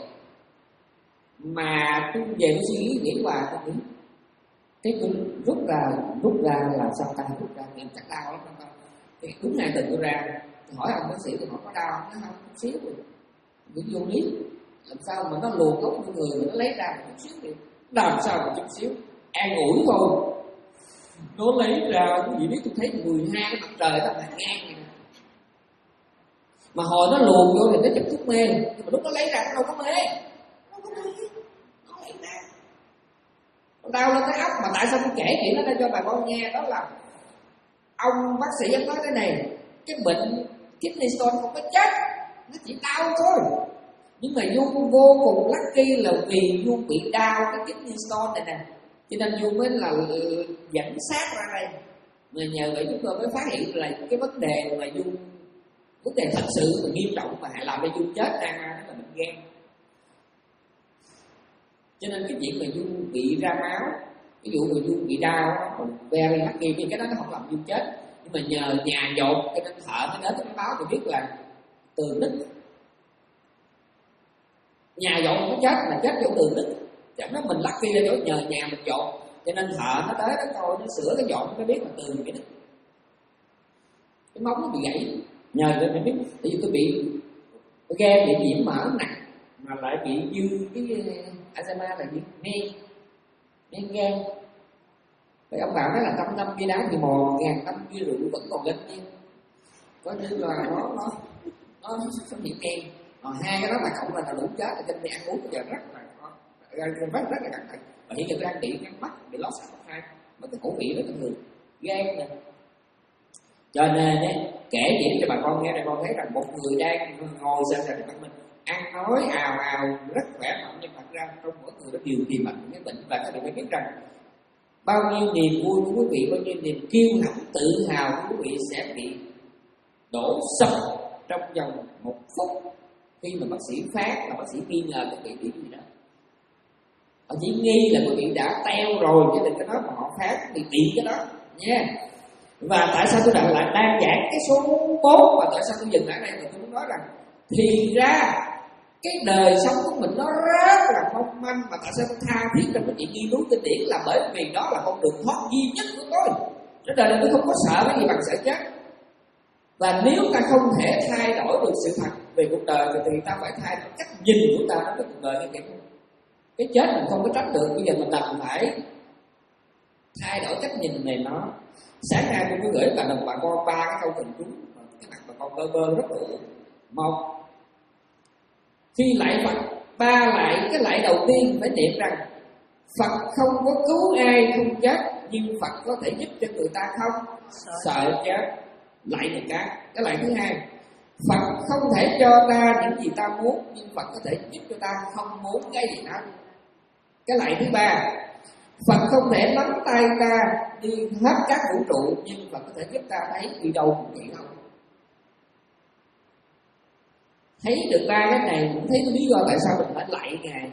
B: Mà tôi về tôi suy nghĩ nghĩ qua tôi nghĩ cái tôi rút ra rút ra là sao ta rút ra em chắc đau lắm không? Thì đúng hai tuần tôi ra tôi hỏi ông bác sĩ tôi hỏi có đau không? Nó không chút xíu rồi, những vô lý làm sao mà nó luồn ống của người mà nó lấy ra một chút xíu thì làm sao mà chút xíu an ủi thôi. Nó lấy ra, quý vị biết tôi thấy mười hai cái mặt trời đó là ngang này. Mà hồi nó luồn vô thì nó chụp thuốc mê, nhưng mà lúc nó lấy ra nó đâu có mê. Nó có mê, nó lấy ra. Nó đau lên cái óc, mà tại sao tôi kể chuyện đó cho bà con nghe, đó là ông bác sĩ ông nói thế này, cái bệnh kidney stone không có chết, nó chỉ đau thôi. Nhưng mà Dung vô cùng lucky là vì Dung bị đau cái kidney stone này nè, cho nên Dung mới là dẫn sát ra đây. Mà nhờ vậy chúng tôi mới phát hiện là cái vấn đề mà Dung, vấn đề thật sự và nghiêm trọng mà làm cho Dung chết ra đó là bệnh gan. Cho nên cái chuyện mà Dung bị ra máu, ví dụ mà Dung bị đau đó, very lucky vì cái đó nó không làm Dung chết. Nhưng mà nhờ nhà dột cho nên thợ mới đến cái báo thì biết là tường nứt. Nhà dột nó chết là chết chỗ tường nứt. Chẳng nói mình lucky là chỗ nhờ nhà mình dột, cho nên thợ nó tới nó coi, nó sửa cái dột nó mới biết là tường cái nứt. Cái móng nó bị gãy. Nhờ tôi mới biết, tại vì tôi bị gan bị nhiễm mỡ nặng mà lại bị dư cái Alzheimer là gì? Men, men gan. Thì ông bảo nói là trăm năm bia đá thì mòn, ngàn năm bia rượu vẫn còn lên nhiên. Có như là nó nó nó không nhiễm men. Còn hai cái đó là cộng là là đủ chết, cho nên ăn uống bây giờ rất là khó, rất rất là cẩn thận. Và hiện giờ tôi đang bị cái mắt bị loss of hai, mất cái khẩu vị rất là thường, gan nè. Cho nên ấy, kể chuyện cho bà con nghe, để con thấy rằng một người đang ngồi xem ra mặt mình ăn nói ào ào rất khỏe mạnh, nhưng thật ra trong mỗi người nó đều tìm ẩn cái bệnh. Và các bạn phải biết rằng bao nhiêu niềm vui của quý vị, bao nhiêu niềm kiêu hãnh tự hào của quý vị sẽ bị đổ sập trong vòng một phút khi mà bác sĩ phát là bác sĩ nghi ngờ các vị bị gì đó. Họ chỉ nghi là quý vị đã teo rồi, chứ đừng có nói mà họ phát bị tiện cái đó nha. Và tại sao tôi lại lại đang giảng cái số bốn, và tại sao tôi dừng lại đây, mà tôi muốn nói rằng thì ra cái đời sống của mình nó rất là mong manh. Mà tại sao tôi tha thiết trong cái chuyện nghiên cứu kinh điển là bởi vì đó là con đường thoát duy nhất của tôi. Trên đời này tôi không có sợ cái gì bằng sợ chết. Và nếu ta không thể thay đổi được sự thật về cuộc đời thì ta phải thay đổi cách nhìn của ta đối với cuộc đời. Cái kiểu cái chết mình không có tránh được, bây giờ mình đành phải thay đổi cách nhìn này nó. Sáng nay tôi mới gửi bà đồng bà con ba cái câu tình chú, cái mặt bà con bơ bơ rất đủ. Một, khi lạy Phật, ba lạy, cái lạy đầu tiên phải niệm rằng Phật không có cứu ai không chết, nhưng Phật có thể giúp cho người ta không sợ chết. Lạy một cái. Cái lạy thứ hai, Phật không thể cho ta những gì ta muốn, nhưng Phật có thể giúp cho ta không muốn cái gì đó. Cái lạy thứ ba, Phật không thể nắm tay ta đi hết các vũ trụ, nhưng Phật có thể giúp ta thấy đi đâu cũng vậy không. Thấy được ba cái này cũng thấy cái lý do tại sao mình phải lạy Ngài.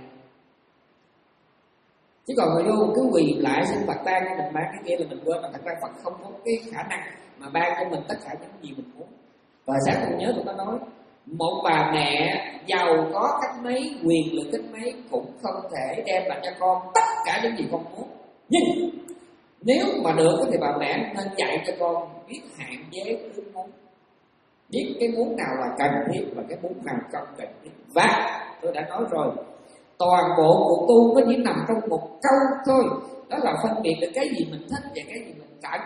B: Chứ còn người vô cứ quỳ lại xin Phật ban cho mình ban cái kia là mình quên, mà thật ra Phật không có cái khả năng mà ban cho mình tất cả những gì mình muốn. Và sáng tôi nhớ tôi có nói, một bà mẹ giàu có cách mấy, quyền lực cách mấy cũng không thể đem lại cho con tất cả những gì con muốn. Nhưng nếu mà được thì bà mẹ nên dạy cho con biết hạn chế ước muốn, biết cái muốn nào là cần thiết và cái muốn nào không cần thiết. Và tôi đã nói rồi, toàn bộ cuộc tu nó chỉ nằm trong một câu thôi, đó là phân biệt được cái gì mình thích và cái gì mình cần.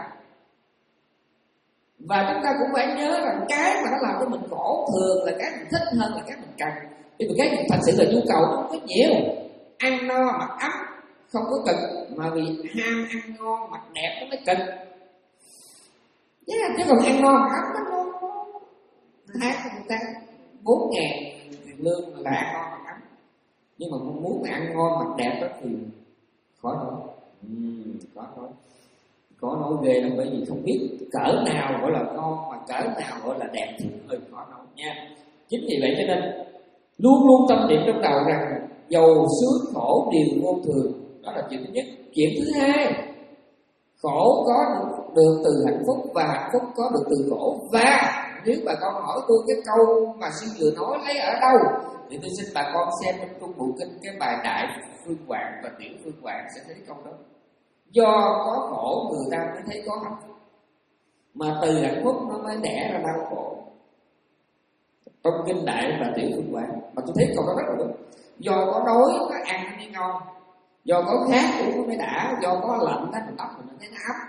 B: Và chúng ta cũng phải nhớ rằng cái mà nó làm cho mình khổ thường là cái mình thích hơn là cái mình cần. Vì cái mình thật sự là nhu cầu nó không có nhiều. Ăn no mặc ấm không có cần, mà vì ham ăn ngon mặc đẹp nó mới cần. Yeah, chứ còn ăn no mặc ấm nó tháng người ta bốn ngàn tiền lương là ăn ngon mặc ấm. Nhưng mà muốn mà ăn ngon mặc đẹp đó thì khó nói. uhm, khó nói Có nói ghê lắm, bởi vì không biết cỡ nào gọi là ngon mà cỡ nào gọi là đẹp thì hơi khó nói nha. Chính vì vậy cho nên luôn luôn tâm niệm trong đầu rằng dầu sướng khổ đều vô thường. Đó là chuyện thứ nhất. Chuyện thứ hai, khổ có được từ hạnh phúc và hạnh phúc có được từ khổ. Và nếu bà con hỏi tôi cái câu mà sư vừa nói lấy ở đâu, thì tôi xin bà con xem trong Trung Bộ Kinh cái bài Đại Phương Quảng và Tiểu Phương Quảng sẽ thấy câu đó. Do có khổ người ta mới thấy có hạnh phúc, mà từ hạnh phúc nó mới đẻ ra đau khổ. Trong Kinh Đại và Tiểu Phương Quảng, mà tôi thấy câu đó rất là đúng. Do có đói nó ăn nó mới ngon, do có khát uống nó mới đã, do có lạnh nó mình tóc mình thấy nó ấm.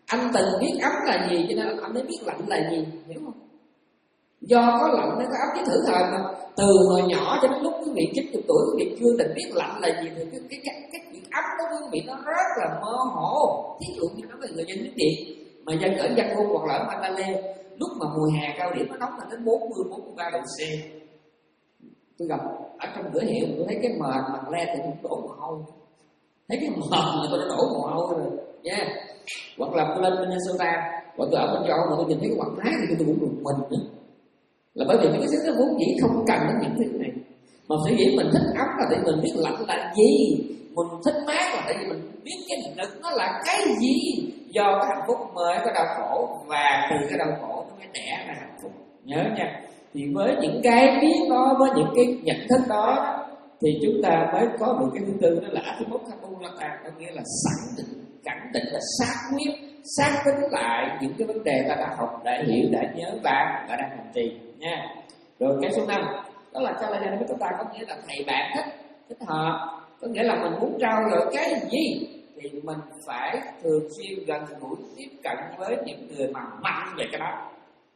B: Anh từng biết ấm là gì cho nên anh mới biết lạnh là gì, hiểu không? Do có lạnh nó có ấm, chứ thử thời mà từ hồi nhỏ cho đến lúc quý vị chín mươi tuổi quý vị chưa từng biết lạnh là gì thì cái cái cái, cái chuyện ấm đó quý vị nó rất là mơ hồ. Thí dụ như nó là người dân nước Việt mà dân ở Yangon hoặc là ở Mandalay, lúc mà mùa hè cao điểm nó nóng là đến bốn mươi bốn mươi ba độ C. Tôi gặp ở trong cửa hiệu tôi thấy cái mền bằng le thì cũng đổ mồ hôi, thấy cái mền là tôi đã đổ mồ hôi rồi nha. Yeah. Hoặc là tôi lên Minnesota, hoặc tôi ở bên châu Âu mà tôi nhìn thấy cái quạt mát thì tôi cũng rùng mình nữa. Là bởi vì cái sức nó vốn dĩ không cần đến những thứ này, mà phải nghĩ mình thích ấm là để mình biết lạnh là gì, mình thích mát là tại vì mình biết cái lực nó là cái gì. Do cái hạnh phúc mới có đau khổ, và từ cái đau khổ nó mới đẻ ra hạnh phúc, nhớ nha. Thì với những cái biết đó, với những cái nhận thức đó thì chúng ta mới có được cái thứ tư, đó là Atimokhabulata, có nghĩa là sẵn định, khẳng định là xác quyết, xác tính lại những cái vấn đề ta đã học, đã hiểu, đã nhớ và đã đang hành trì nha. Rồi cái số năm đó là Kalayanamitata, có nghĩa là thầy bạn thích thích hợp, có nghĩa là mình muốn trao dồi cái gì thì mình phải thường xuyên gần gũi tiếp cận với những người mà mạnh về cái đó.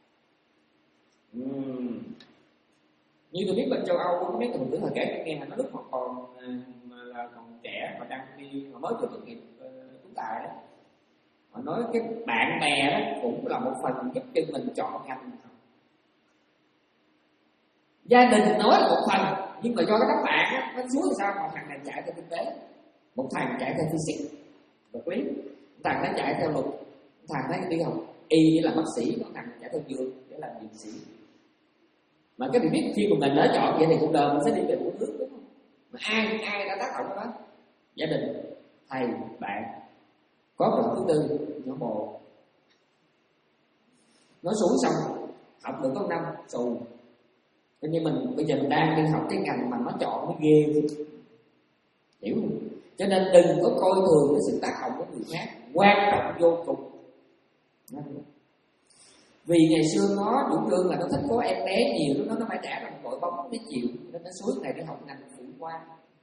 B: Uhm. Như tôi biết bên châu Âu có mấy người tử thời kể nghe nó lúc mà còn là còn trẻ mà đang đi mà mới vừa tốt nghiệp tú tài đó, họ nói cái bạn bè đó cũng là một phần giúp cho mình chọn ngành. Gia đình nói là một phần, nhưng mà do cái các bạn á, nó xuống thì sao mà thằng này chạy theo kinh tế, một thằng chạy theo physics, vật lý, một thằng nó chạy theo luật, một thằng nó đi học y để làm bác sĩ, một thằng chạy theo dược để làm dược sĩ. Mà cái việc biết khi mà mình đã chọn vậy thì cuộc đời mình sẽ đi về một hướng, đúng không? Mà ai ai đã tác động cái đó? Gia đình, thầy, bạn. Có một thứ tư, nhỏ bồ. Nó xuống xong học được có năm xù. Coi như mình bây giờ mình đang đi học cái ngành mà nó chọn nó ghê, hiểu không? Cho nên đừng có coi thường cái sự tác động của người khác, quan trọng vô cùng. Vì ngày xưa nó chủ trương là nó thích có em bé nhiều, nó nó phải trả bằng đội bóng mới chịu, nên nó suốt ngày đi học ngành phụ khoa.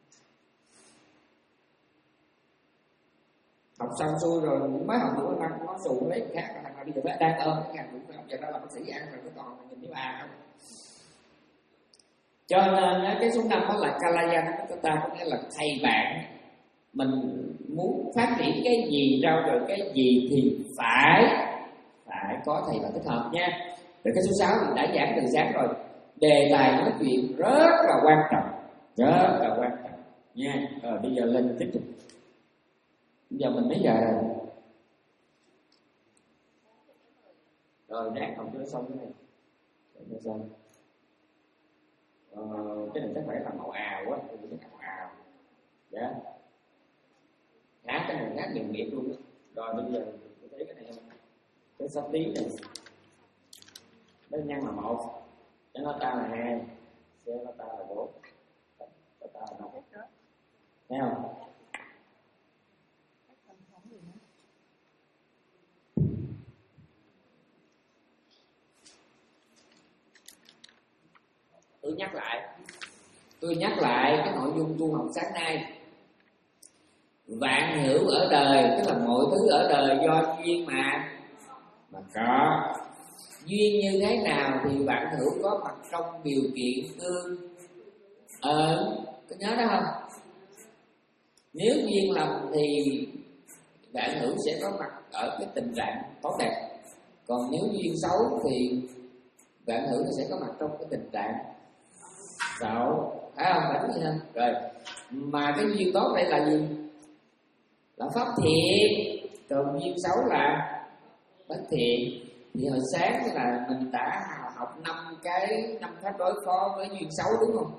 B: Học xong xuôi rồi mới học được năm nó xù lấy người khác, thằng nào bây giờ phải đang ơn cái ngành phụ khoa, giờ đó là bác sĩ ăn rồi nó còn nhìn với bà không. Cho nên cái số năm đó là Kalayanamitata, có nghĩa là thầy bạn. Mình muốn phát triển cái gì, trao dồi cái gì thì phải phải có thầy bạn thích hợp nha. Rồi cái số sáu mình đã giảng từ sáng rồi. Đề tài nói chuyện rất là quan trọng, rất là quan trọng nha. Rồi bây giờ lên tiếp tục. Bây giờ mình mấy giờ rồi? Rồi ráng không cho nó xong cái này. Rồi xong. Ờ, cái này chắc phải là màu ào quá, cái này màu ào. Dạ. Há cái này ngát nhiều nghiệp luôn. Rồi bây giờ tôi thấy cái này không? Cái sắp tí này nó nhân là một, cái nó ta là hai, cái nó ta là bốn, cái ta là năm. Thấy không? Tôi nhắc lại, tôi nhắc lại cái nội dung tu học sáng nay. Vạn hữu ở đời, tức là mọi thứ ở đời do duyên mà mà có. Duyên như thế nào thì vạn hữu có mặt trong điều kiện tương ơn. Có nhớ đó không? Nếu duyên lành thì vạn hữu sẽ có mặt ở cái tình trạng tốt đẹp. Còn nếu duyên xấu thì vạn hữu sẽ có mặt trong cái tình trạng xấu. Thấy không? Phải đúng không? Rồi. Mà cái duyên tốt đây là gì? Là pháp thiện. Còn duyên xấu là bất thiện. Thì hồi sáng là mình đã học năm cái năm pháp đối phó với duyên xấu, đúng không?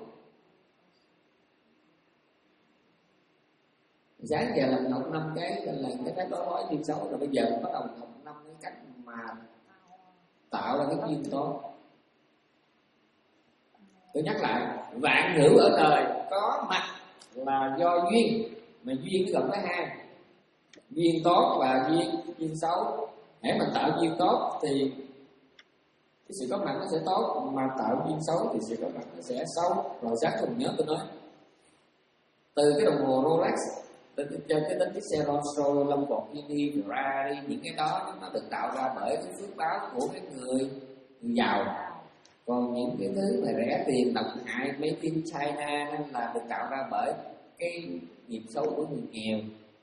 B: Sáng giờ là mình học năm cái là cái pháp đối phó với duyên xấu, rồi bây giờ mình bắt đầu học năm cái cách mà tạo ra cái duyên tốt. Tôi nhắc lại, vạn hữu ở đời có mặt là do duyên, mà duyên nó gồm có hai, duyên tốt và duyên duyên xấu. Hãy mình tạo duyên tốt thì cái sự có mặt nó sẽ tốt, mà tạo duyên xấu thì sự có mặt nó sẽ xấu. Rồi sáng tôi nhớ tôi nói từ cái đồng hồ Rolex, cho cái tính testosterone, lâm bột, đi ra đi, những cái đó nó được tạo ra bởi cái phước báo của cái người, người giàu. Còn những cái thứ mà rẻ tiền, độc hại, made in China nên là được tạo ra bởi cái nghiệp xấu của người nghèo.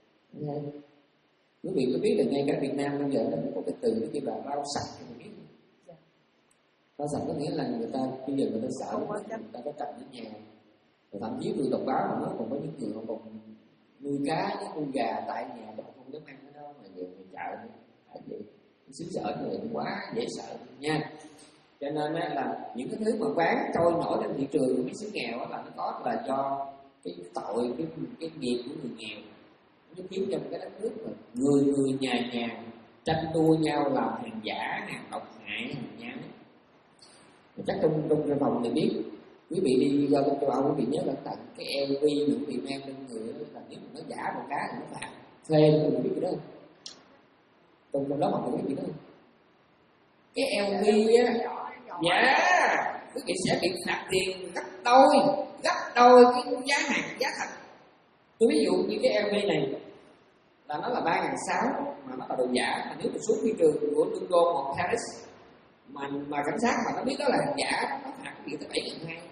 B: Quý vị có biết là ngay cả Việt Nam bây giờ nó có cái từ nó kêu là rau sạch, quý vị biết không? Rau sạch có nghĩa là người ta bây giờ người ta sợ người ta có trồng ở nhà, rồi thậm chí người đọc báo mà nó còn có những người họ còn nuôi cá với con gà tại nhà mà không dám ăn cái đó, mà về người chợ tại vì xứ sở người quá dễ sợ nha. Cho nên là những cái thứ mà bán trôi nổi trên thị trường của mấy xứ nghèo là nó có là do cái tội, cái cái nghiệp của người nghèo. Nó khiến cho cái đất nước mà người người nhà nhà tranh đua nhau làm hàng giả, hàng độc hại, hàng nhái. Chắc trong trong cái phòng này biết, quý vị đi ra bên châu Âu quý vị nhớ là tận cái lờ vê những vị mang bên người đó, là nếu mà nó giả một cái thì nó phạt phê, quý vị biết cái đó không? Trong trong đó mà quý vị biết đó không? Cái lờ vê á, dạ, quý vị sẽ bị phạt tiền gấp đôi, gấp đôi cái giá hàng, giá thật. Tôi ví dụ như cái lờ vê này là nó là ba ngàn sáu mà nó là đồ giả, mà nếu mà xuống thị trường của London hoặc Paris mà mà cảnh sát mà nó biết đó là hàng giả, nó phạt gì tới bảy ngàn hai.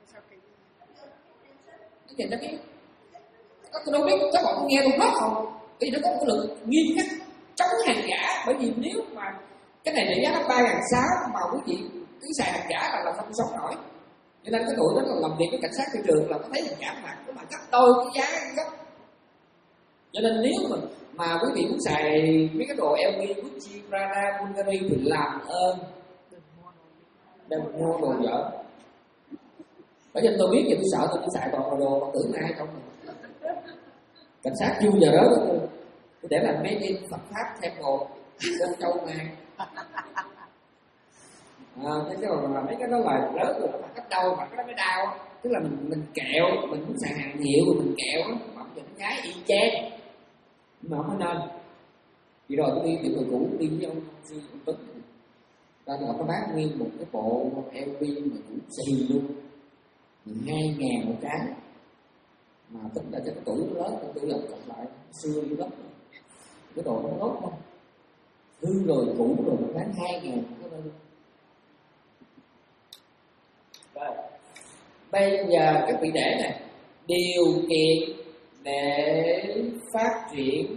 B: Cái gì nó biết? Tôi đâu biết, các bạn có nghe luôn đó không? Vì nó có một lực nghiêm khắc chống hàng giả, bởi vì nếu mà cái này để giá nó ba ngàn sáu mà quý vị cứ xài hàng giả là là không sống nổi. Cho nên cái tụi đó là làm việc với cảnh sát thị trường là có thấy hàng giả mà nó mà gấp đôi cái giá gấp. Cho nên nếu mà mà quý vị muốn xài mấy cái đồ lờ vê, Gucci, Prada, Bulgari thì làm ơn đừng mua đồ dở. Bởi vì tôi biết thì tôi sợ tôi chỉ xài toàn đồ mà tưởng là ai không. Cảnh sát chưa giờ đó tôi để làm mấy cái Phật pháp thêm một con châu này. À, cái cái mà mấy cái đó là lớn rồi mà cách đâu mà cái đó mới đau. Tức là mình mình kẹo, mình muốn xài hàng hiệu rồi mình kẹo á, mà bây giờ nó nhái y chang. Mà không có nên. Vì rồi tôi đi những người cũ đi với ông Duy ông Tuấn, ta gặp nó bán nguyên một cái bộ lờ vê mà cũng xì luôn, hai ngàn một cái, mà tính là cho cái tuổi nó lớn, tôi làm cộng lại xưa như đất, cái đồ nó tốt không, hư rồi cũ rồi mà bán hai ngàn cái bên. Rồi bây giờ các vị để này, điều kiện để phát triển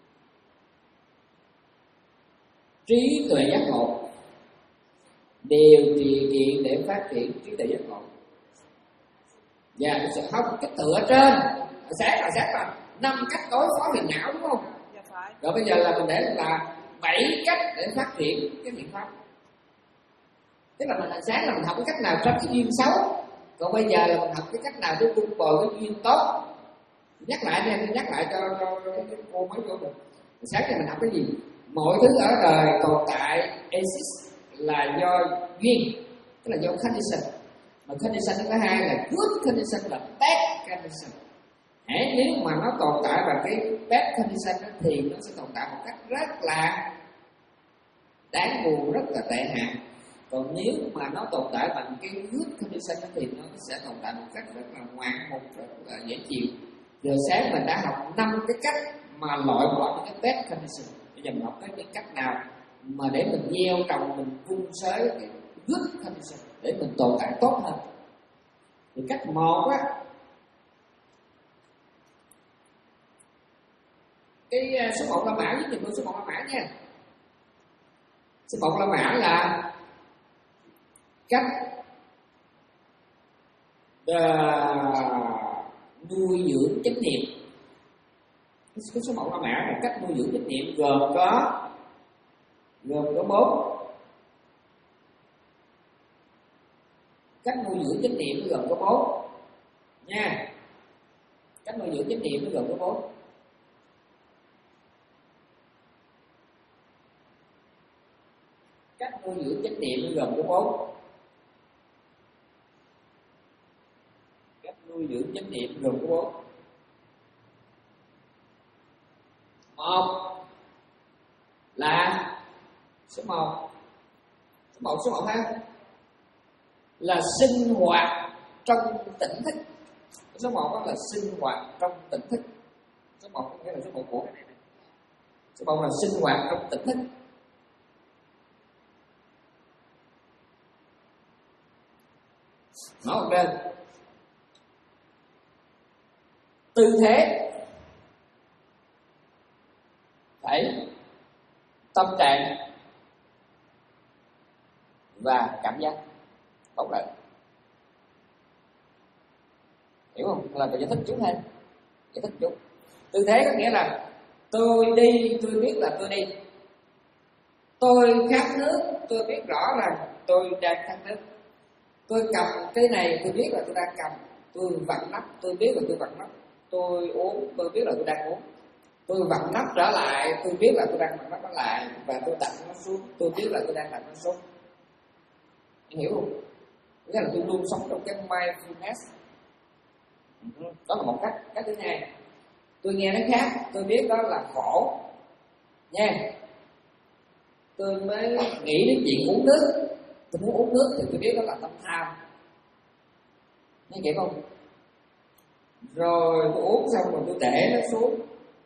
B: trí tuệ giác ngộ, điều kiện để phát triển trí tuệ giác ngộ. Và tôi sẽ học cái từ ở trên, sáng là sáng là năm cách đối phó phiền não đúng không? Dạ phải. Rồi bây giờ là mình để là bảy cách để phát triển cái biện pháp. Tức là mình là sáng là mình học cái cách nào tránh cái duyên xấu, còn bây giờ là mình học cái cách nào để vun bồi cái duyên tốt. Nhắc lại nha, nhắc lại cho, cho, cho cái cô mấy của mình. Sáng giờ mình học cái gì? Mọi thứ ở đời tồn tại exist là do duyên, tức là do condition. Mà condition thứ hai là good condition và bad condition. Hãy nếu mà nó tồn tại bằng cái bad condition thì nó sẽ tồn tại một cách rất là đáng buồn, rất là tệ hại. Còn nếu mà nó tồn tại bằng cái good condition thì nó sẽ tồn tại một cách rất là ngoan mục, rất là dễ chịu. Giờ sáng mình đã học năm cái cách mà loại bỏ những cái bad condition. Bây giờ mình học cái cách nào mà để mình gieo trồng, mình vun xới cái good condition để mình tồn tại tốt hơn. Thì cách một á, cái số một La Mã với nhìn số một La Mã nha. Số một La Mã là cách uh, nuôi dưỡng chánh niệm. Cái số một La Mã là cách nuôi dưỡng chánh niệm gồm có gồm có bốn. Cách nuôi dưỡng chánh niệm gồm có bốn nha. Cách nuôi dưỡng chánh niệm gồm có bốn. Cách nuôi dưỡng chánh niệm gồm có bốn. Cách nuôi dưỡng chánh niệm gồm có bốn. Một là số một, số một số một ha, là sinh hoạt trong tỉnh thức. Số một là sinh hoạt trong tỉnh thức. Số một có nghĩa là số một của cái này. Số một là sinh hoạt trong tỉnh thức. Nói một bên tư thế, phải tâm trạng và cảm giác. Tốt lại hiểu không? Là tôi giải thích chút thêm, giải thích chút. Tư thế có nghĩa là tôi đi, tôi biết là tôi đi. Tôi khát nước, tôi biết rõ là tôi đang khát nước. Tôi cầm cái này, tôi biết là tôi đang cầm. Tôi vặn nắp, tôi biết là tôi vặn nắp. Tôi uống, tôi biết là tôi đang uống. Tôi vặn nắp trở lại, tôi biết là tôi đang vặn nắp trở lại. Và tôi đặt nó xuống, tôi biết là tôi đang đặt nó xuống. Anh hiểu không? Nghĩa là tôi luôn sống trong cái mindfulness. Đó là một cách. Cách thứ hai, tôi nghe nó khác, tôi biết đó là khổ nha. Tôi mới nghĩ đến chuyện uống nước. Tôi muốn uống nước thì tôi biết đó là tâm tham. Nghe kịp không? Rồi tôi uống xong rồi tôi để nó xuống.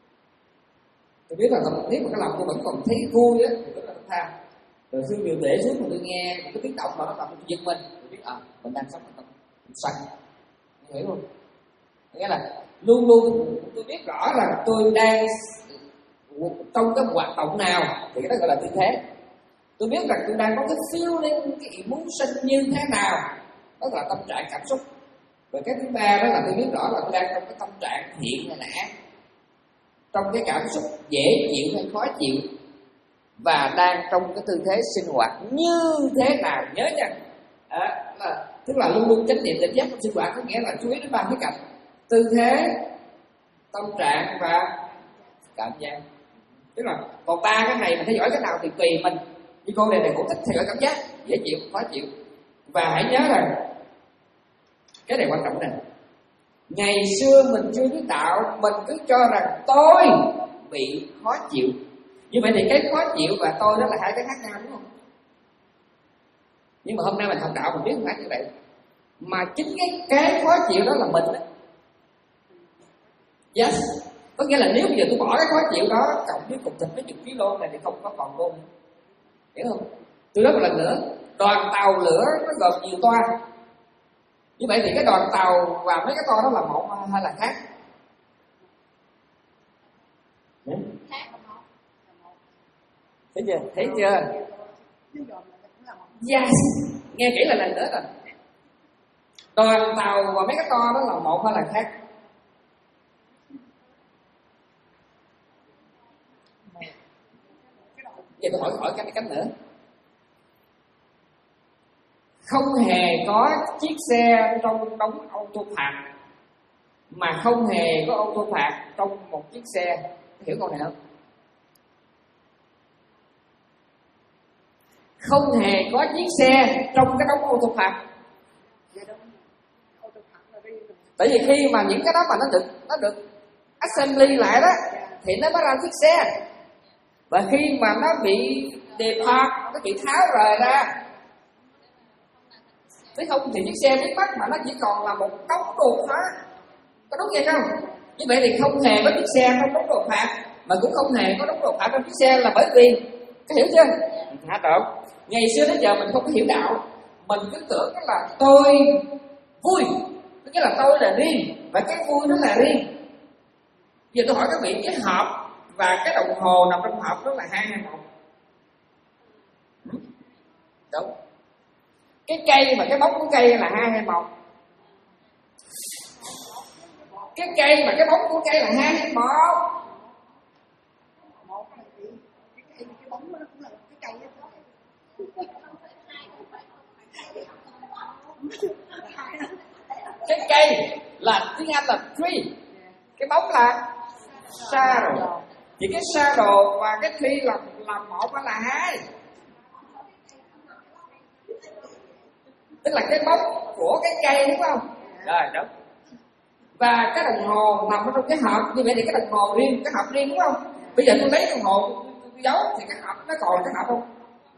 B: Tôi biết là nếu mà cái lòng tôi vẫn còn thấy vui á thì đó là tâm tham. Rồi khi điều để xuống mà tôi nghe một cái tiếng động mà nó làm tôi giật mình, tôi biết à mình đang sống trong tâm sân. Hiểu không? Nghĩa là luôn luôn tôi biết rõ là tôi đang trong cái hoạt động nào thì cái đó gọi là tư thế. Tôi biết rằng tôi đang có cái feeling, cái emotion như thế nào, đó là tâm trạng cảm xúc. Và cái thứ ba đó là tôi biết rõ là tôi đang trong cái tâm trạng thiện hay là ác, trong cái cảm xúc dễ chịu hay khó chịu, và đang trong cái tư thế sinh hoạt như thế nào. Nhớ nha, à, là, tức là luôn luôn chánh niệm tỉnh giác trong sinh hoạt, có nghĩa là chú ý đến ba khía cạnh: tư thế, tâm trạng và cảm giác. Tức là còn ba cái này mình theo dõi cái nào thì tùy mình. Như cô này này cũng thích theo dõi cảm giác, dễ chịu, khó chịu. Và hãy nhớ rằng cái này quan trọng này. Ngày xưa mình chưa biết đạo, mình cứ cho rằng tôi bị khó chịu. Như vậy thì cái khó chịu và tôi đó là hai cái khác nhau, đúng không? Nhưng mà hôm nay mình học đạo mình biết không phải như vậy. Mà chính cái cái khó chịu đó là mình đó. Yes. Có nghĩa là nếu bây giờ tôi bỏ cái khó chịu đó cộng với cục thịt với chục ký lô này thì không có còn luôn. Hiểu không? Tôi nói một lần nữa, đoàn tàu lửa nó gồm nhiều toa. Như vậy thì cái đoàn tàu và mấy cái toa đó là một hay là khác? Ừ? Thấy chưa? Thấy chưa? Yes. Nghe kỹ là lần nữa rồi. Đoàn tàu và mấy cái toa đó là một hay là khác? Giờ tôi hỏi hỏi cái cách nữa. Không hề có chiếc xe trong đống ô tô phạt mà không hề có ô tô phạt trong một chiếc xe. Hiểu câu này không? Không hề có chiếc xe trong cái đống ô tô phạt. Tại vì khi mà những cái đó mà nó được nó được assembly lại đó thì nó mới ra chiếc xe. Và khi mà nó bị depart, nó bị tháo rời ra, thế không thì chiếc xe biến mất mà nó chỉ còn là một đống đồ phá. Có đúng vậy không? Như vậy thì không hề có chiếc xe trong đống đồ phạt, mà cũng không hề có đống đồ phạt trong chiếc xe, là bởi vì, có hiểu chưa? Hả trộn. Ngày xưa đến giờ mình không có hiểu đạo, mình cứ tưởng là tôi vui, nghĩa là tôi là riêng và cái vui nó là riêng. Giờ tôi hỏi các vị, cái hộp và cái đồng hồ nằm trong hộp đó là hai hay một? Đúng. Cái cây và cái bóng của cây là hai hay một? Cái cây và cái bóng của cây là hai hay một? Cái cây là tiếng Anh là tree, cái bóng là shadow. Thì cái shadow và cái tree là là một hay là hai? Tức là cái bóng của cái cây, đúng không? Rồi, đúng. Và cái đồng hồ nằm trong cái hộp, như vậy thì cái đồng hồ riêng, cái hộp riêng, đúng không? Bây giờ tôi lấy đồng hồ tôi giấu thì cái hộp nó còn là cái hộp không?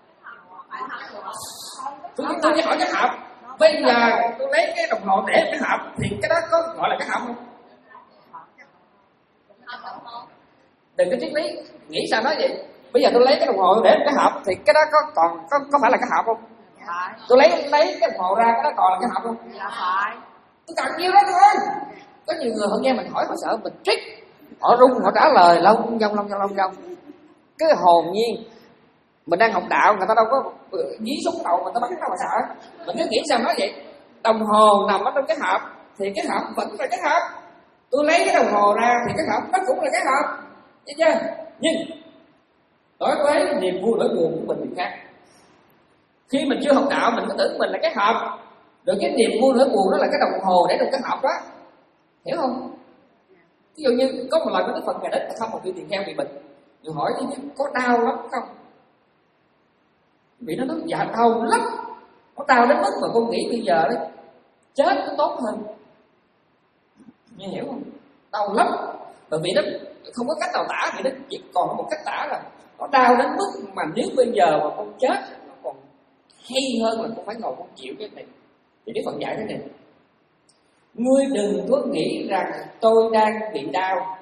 B: Tôi tôi chỉ hỏi cái hộp. Bây giờ tôi lấy cái đồng hồ để cái hộp thì cái đó có gọi là cái hộp không? Đừng có triết lý nghĩ sao nói vậy. Bây giờ tôi lấy cái đồng hồ để cái hộp thì cái đó có còn có có phải là cái hộp không?
C: Phải.
B: Tôi lấy lấy cái đồng hồ ra cái đó còn là cái hộp không?
C: Dạ phải.
B: Tôi cần nhiêu đó thôi. Có nhiều người họ nghe mình hỏi họ sợ mình trick, họ run họ trả lời lông vòng lông vòng lông vòng. Cái hồn nhiên mình đang học đạo, người ta đâu có dí súng đầu mình ta bắn đâu mà sợ. Mình cứ nghĩ sao nói vậy. Đồng hồ nằm ở trong cái hộp thì cái hộp vẫn là cái hộp. Tôi lấy cái đồng hồ ra thì cái hộp nó cũng là cái hộp, thấy chưa? Nhưng đối với niềm vui nỗi buồn của mình thì khác. Khi mình chưa học đạo mình cứ tưởng mình là cái hộp, rồi cái niềm vui nỗi buồn đó là cái đồng hồ để trong cái hộp đó, hiểu không? Ví dụ như có một lần có Đức Phật ngài đến thăm một vị tỳ kheo bị bệnh, rồi hỏi chứ có đau lắm không? Vị nó nói dạ đau lắm, nó đau đến mức mà con nghĩ bây giờ đấy chết nó tốt hơn. Nghe hiểu không? Đau lắm. Bởi vì nó không có cách nào tả, vì nó chỉ còn có một cách tả là nó đau đến mức mà nếu bây giờ mà con chết nó còn hay hơn là con phải ngồi con chịu cái này. Thì Đức Phật dạy thế này: ngươi đừng có nghĩ rằng tôi đang bị đau,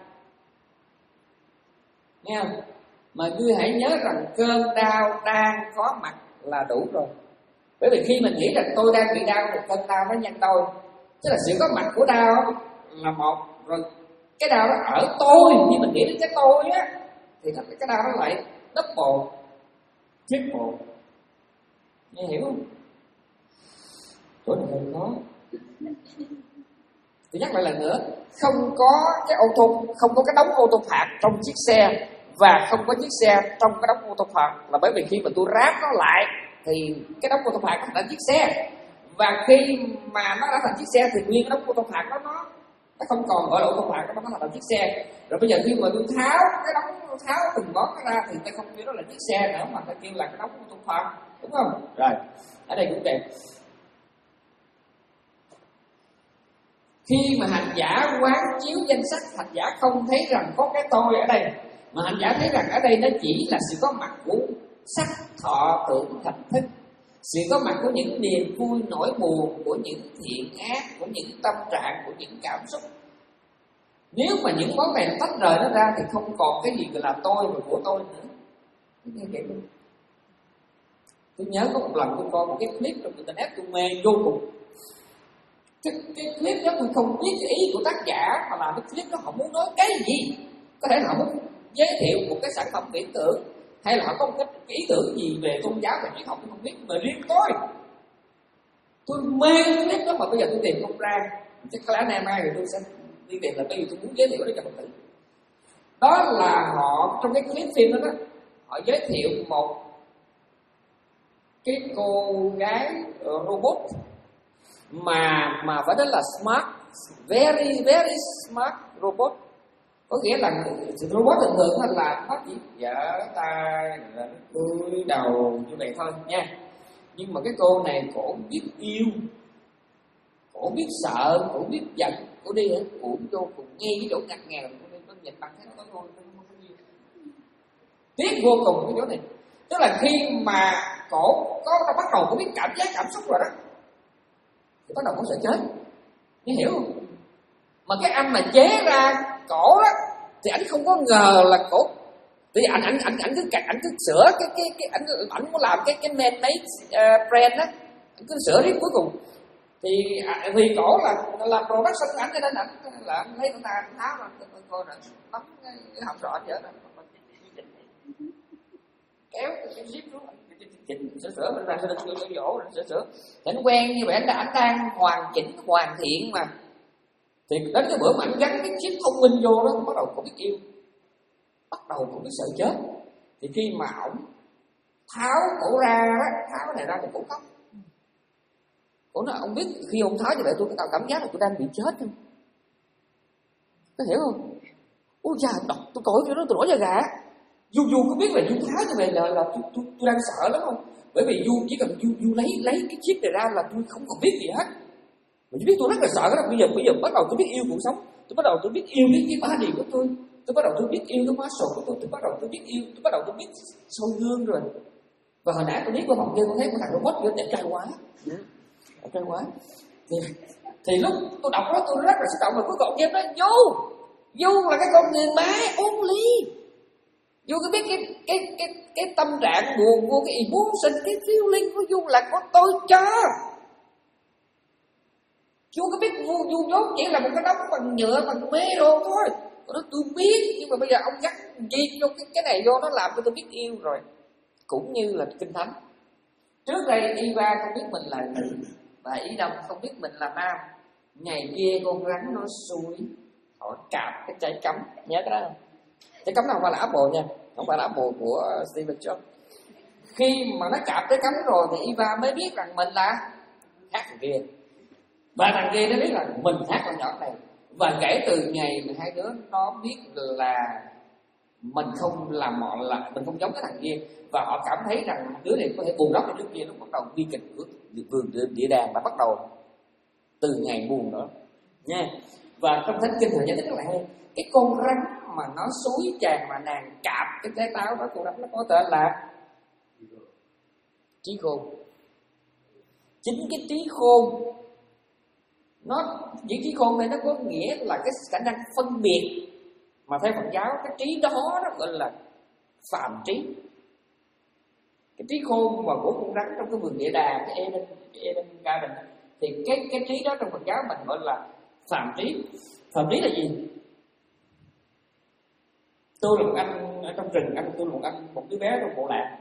B: nghe không? Mà ngươi hãy nhớ rằng cơn đau đang có mặt là đủ rồi. Bởi vì khi mình nghĩ rằng tôi đang bị đau thì cơn đau nó nhanh tôi, tức là sự có mặt của đau là một, rồi cái đau nó ở tôi, như mình nghĩ đến cái tôi á, thì cái đau nó lại double, triple. Nghe hiểu không? Chỗ này mình nói tôi nhắc lại lần nữa, không có cái ô tô, không có cái đống ô tô phạt trong chiếc xe, và không có chiếc xe trong cái đống ô tô phạt, là bởi vì khi mà tôi ráp nó lại thì cái đống ô tô phạt nó thành chiếc xe, và khi mà nó đã thành chiếc xe thì nguyên cái đống ô tô phạt đó nó nó không còn gọi là ô tô phạt, nó thành chiếc xe. Rồi bây giờ khi mà tôi tháo cái đống tháo từng bó cái ra thì ta không kêu đó là chiếc xe nữa, mà ta kêu là cái đống ô tô phạt, đúng không? Rồi ở đây cũng vậy. Khi mà hành giả quán chiếu danh sắc, hành giả không thấy rằng có cái tôi ở đây, mà hành giả thấy rằng ở đây nó chỉ là sự có mặt của sắc, thọ, tưởng, hành, thức, sự có mặt của những niềm vui, nỗi buồn, của những thiện ác, của những tâm trạng, của những cảm xúc. Nếu mà những món này tách rời nó ra thì không còn cái gì gọi là tôi và của tôi nữa. Nghe vậy luôn. Tôi nhớ có một lần tôi coi một cái clip trong internet tôi mê vô cùng. Cái, cái clip đó tôi không biết cái ý của tác giả, mà là cái clip đó họ muốn nói cái gì. Có thể họ muốn giới thiệu một cái sản phẩm viễn tưởng, hay là họ có một cái, cái ý tưởng gì về tôn giáo, về triết học tôi không biết. Mà riêng tôi tôi mê cái clip đó, mà bây giờ tôi tìm không ra. Chắc có lẽ nay mai rồi tôi sẽ đi tìm, là bởi vì tôi muốn giới thiệu để cho Phật tử. Đó là họ trong cái clip phim đó, đó họ giới thiệu một cái cô gái robot mà mà phải nói là smart, very very smart robot. Có nghĩa là robot thường thường là nó chỉ giở tay, cúi đầu như vậy thôi nha. Nhưng mà cái cô này cổ biết yêu, cổ biết sợ, cổ biết giận, cổ đi hả, cổ vô cùng ngay cái chỗ ngặt nghèo, nó nhìn mặt thấy nó thôi, tiếc vô cùng cái chỗ này. Tức là khi mà cổ có nó bắt đầu có biết cảm giác cảm xúc rồi đó, thì bắt đầu có sợ chết, nghe hiểu không? Mà cái anh mà chế ra cổ đó thì anh không có ngờ là cổ, thì anh anh anh anh cứ anh cứ sửa cái cái cái anh anh muốn làm cái cái man made uh, brand đó, anh cứ sửa đến cuối cùng thì à, vì cổ là là production của anh, cho nên anh là anh lấy người ta tháo ra coi là nắm cái, cái hộp sọ vậy đó, kéo cái zip xuống chỉnh sửa sửa mình ra sửa sửa sửa dỗ sửa sửa thì anh quen như vậy, anh, anh đang hoàn chỉnh hoàn thiện mà. Thì đến cái bữa mà anh gắn cái chip thông minh vô đó, bắt đầu cũng biết yêu, bắt đầu cũng biết sợ chết. Thì khi mà ổng tháo cổ ra đó, tháo cái này ra thì cổ khóc. Cổ nói ông biết khi ông tháo như vậy tôi có cảm giác là tôi đang bị chết không? Có hiểu không? Ôi da, đọc tôi coi cái đó tôi nổi da gà. Du Du có biết là Du tháo như vậy là là tôi, tôi, tôi đang sợ lắm không? Bởi vì Du chỉ cần Du Du lấy lấy cái chip này ra là tôi không còn biết gì hết. Mình biết tôi rất là sợ đó. Bây giờ bây giờ bắt đầu tôi biết yêu cuộc sống, tôi bắt đầu tôi biết yêu cái cái body của tôi, tôi bắt đầu tôi biết yêu cái muscle của tôi, tôi bắt đầu tôi biết yêu, tôi bắt đầu tôi biết soi gương rồi. Và hồi nãy tôi biết qua phòng kia tôi thấy một thằng robot nó đẹp trai quá, đẹp trai quá. Thì, thì lúc tôi đọc đó tôi rất là xúc động, mà cuối cùng em nói vô Du là cái con người mãi only. Du có biết cái cái cái cái tâm trạng buồn vô, cái emotion, cái feeling của Du là của tôi cho. Du có biết Du, Du vốn chỉ là một cái đống bằng nhựa, bằng mê đồ thôi. Còn đó tôi biết, nhưng mà bây giờ ông gắn gì vô cái, cái này vô, nó làm cho tôi biết yêu rồi. Cũng như là Kinh Thánh. Trước đây Eva không biết mình là nữ, và Ý Đông không biết mình là nam. Ngày kia con rắn nó xui, họ cạp cái trái cấm. Nhớ cái đó không? Trái cấm nó không phải là Apple nha, không phải là Apple của Steve Jobs. Khi mà nó cạp trái cấm rồi thì Eva mới biết rằng mình là khác thằng kia. Và thằng kia nó biết là mình khác con nhỏ này. Và kể từ ngày mà hai đứa nó biết là mình không làm mọi là mình không giống cái thằng kia, và họ cảm thấy rằng đứa này có thể bù đắp cho đứa kia, nó bắt đầu bi kịch của vườn địa đàng và bắt đầu từ ngày buồn đó nha. Và trong Thánh Kinh Thầy giải thích rất là hay, cái con rắn mà nó xúi chàng mà nàng cạp cái trái táo đó, con rắn nó có tên là trí khôn. Chính cái trí khôn nó, chữ trí khôn này nó có nghĩa là cái khả năng phân biệt, mà theo Phật giáo cái trí đó nó gọi là phàm trí. Cái trí khôn mà của con rắn trong cái vườn địa đàng, cái Eden, cái Eden Garden, thì cái cái trí đó trong Phật giáo mình gọi là phàm trí. Phàm trí là gì? Tôi là một anh ở trong rừng, anh tôi là một anh một đứa bé trong bộ lạc.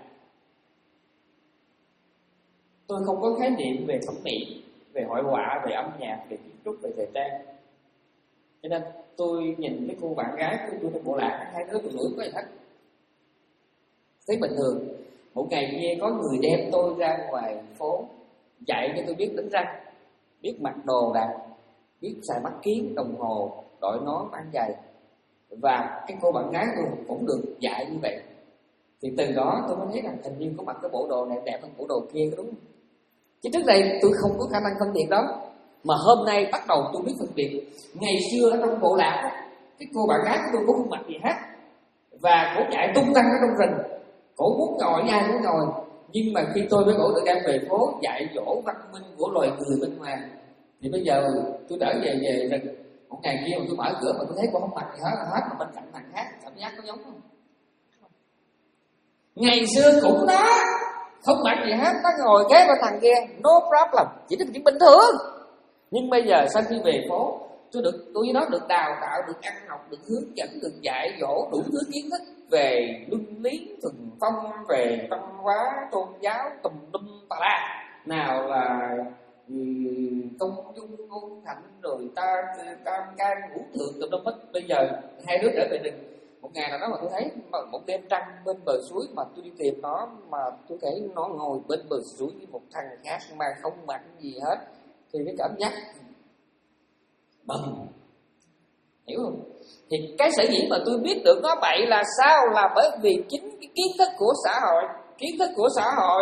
B: Tôi không có khái niệm về thẩm mỹ, về hội họa, về âm nhạc, về kiến trúc, về thời trang. Cho nên tôi nhìn cái cô bạn gái của tôi trong bộ lạc, hai đứa tôi lưỡi có gì hết, thấy bình thường. Một ngày kia có người đem tôi ra ngoài phố, dạy cho tôi biết đánh răng, biết mặc đồ đạc, biết xài mắt kiếng, đồng hồ, đội nón, mang giày. Và cái cô bạn gái tôi cũng được dạy như vậy. Thì từ đó tôi mới thấy rằng hình như có mặc cái bộ đồ này đẹp hơn bộ đồ kia, có đúng không? Chứ trước đây tôi không có khả năng phân biệt đó. Mà hôm nay bắt đầu tôi biết phân biệt. Ngày xưa ở trong bộ lạc, cái cô bạn gái của tôi cũng không mặc gì hết, và cổ chạy tung tăng ở trong rừng, cổ muốn ngồi với ai cũng ngồi. Nhưng mà khi tôi với cổ được đem về phố dạy dỗ văn minh của loài người bên ngoài, thì bây giờ tôi trở về về rừng. Một ngày kia mà tôi mở cửa mà tôi thấy cô không mặc gì hết, hết mà bên cạnh thằng khác, cảm giác có giống không? Ngày xưa cũng đó, không mặc gì hết, nó ngồi kế bên thằng kia, no problem, chỉ là chuyện bình thường. Nhưng bây giờ sau khi về phố, tôi được tôi với nó được đào tạo, được ăn học, được hướng dẫn, được dạy dỗ đủ thứ kiến thức về luân lý, thuần phong, về văn hóa, tôn giáo, tùm lum tà la. Nào là công dung, ngôn hạnh, rồi ta tam can ngũ thượng tùm lum hết. Bây giờ hai đứa trở về rừng. Một ngày nào đó mà tôi thấy một đêm trăng bên bờ suối, mà tôi đi tìm nó, mà tôi thấy nó ngồi bên bờ suối với một thằng khác mà không mặc gì hết, thì cái cảm giác bầm, hiểu không? Thì cái sở dĩ mà tôi biết được nó bậy là sao? Là bởi vì chính cái kiến thức của xã hội, kiến thức của xã hội,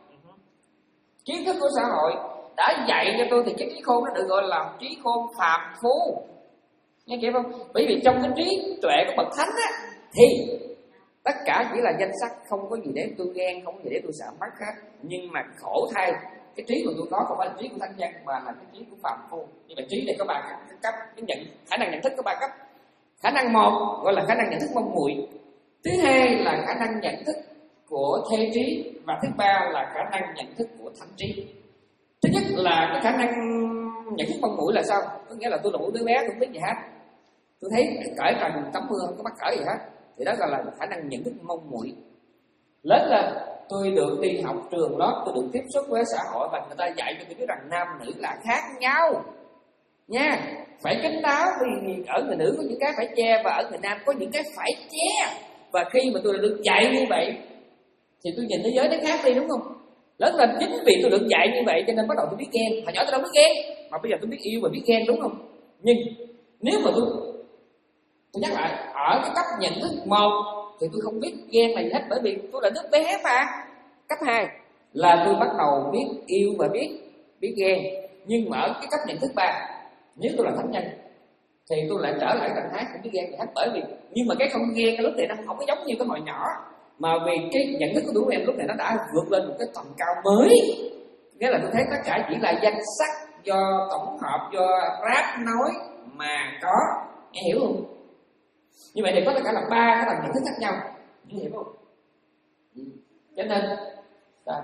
B: kiến thức của xã hội đã dạy cho tôi. Thì cái trí khôn nó được gọi là trí khôn phàm phu, nghe kịp không? Bởi vì trong cái trí tuệ của bậc thánh á, thì tất cả chỉ là danh sách, không có gì để tôi ghen, không có gì để tôi sợ mắt hết. Nhưng mà khổ thay, cái trí của tôi có không phải là trí của thánh nhân, mà là cái trí của phàm phu. Nhưng mà trí này có ba cấp, cái nhận khả năng nhận thức có ba cấp. Khả năng một gọi là khả năng nhận thức mong muội, thứ hai là khả năng nhận thức của thê trí, và thứ ba là khả năng nhận thức của thánh trí. Thứ nhất là cái khả năng nhận thức mong muội là sao? Có nghĩa là tôi là một đứa bé, tôi không biết gì hết, tôi thấy cởi trần tắm mưa không có mắc cởi gì hết, thì đó gọi là khả năng nhận thức mong muội. Lớn lên tôi được đi học trường lớp, tôi được tiếp xúc với xã hội, và người ta dạy cho tôi biết rằng nam nữ là khác nhau nha, phải kín đáo, vì ở người nữ có những cái phải che, và ở người nam có những cái phải che. Và khi mà tôi được dạy như vậy thì tôi nhìn thế giới nó khác đi, đúng không? Lớn lên chính vì tôi được dạy như vậy cho nên bắt đầu tôi biết ghen. Hồi nhỏ tôi đâu biết ghen, mà bây giờ tôi biết yêu và biết ghen, đúng không? Nhưng nếu mà tôi tôi nhắc lại, ở cái cấp nhận thức một thì tôi không biết ghen này hết, bởi vì tôi là đứa bé mà. Cấp hai là tôi bắt đầu biết yêu và biết biết ghen. Nhưng mà ở cái cấp nhận thức ba, nếu tôi là thánh nhân thì tôi lại trở lại trạng thái không biết ghen gì hết. Bởi vì nhưng mà cái không ghen cái lúc này nó không có giống như cái hồi nhỏ, mà vì cái nhận thức của tụi em lúc này nó đã vượt lên một cái tầm cao mới. Nghĩa là tôi thấy tất cả chỉ là danh sách do tổng hợp, do rap nói mà có, nghe hiểu không? Như vậy thì có tất cả là ba cái tầng nhận thức khác nhau, you hiểu không? Ừ. Cho nên sao?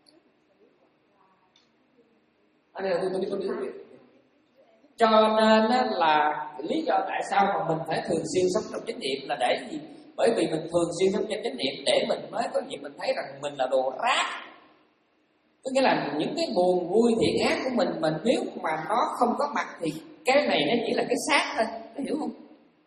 B: Anh này là tôi tôi tôi tôi tôi cho nên á, là lý do tại sao mà mình phải thường xuyên sống trong chánh niệm là để gì? Bởi vì mình thường xuyên sống trong chánh niệm để mình mới có dịp mình thấy rằng mình là đồ rác. Có nghĩa là những cái buồn vui thiện ác của mình, mình nếu mà nó không có mặt thì cái này nó chỉ là cái xác thôi, có hiểu không?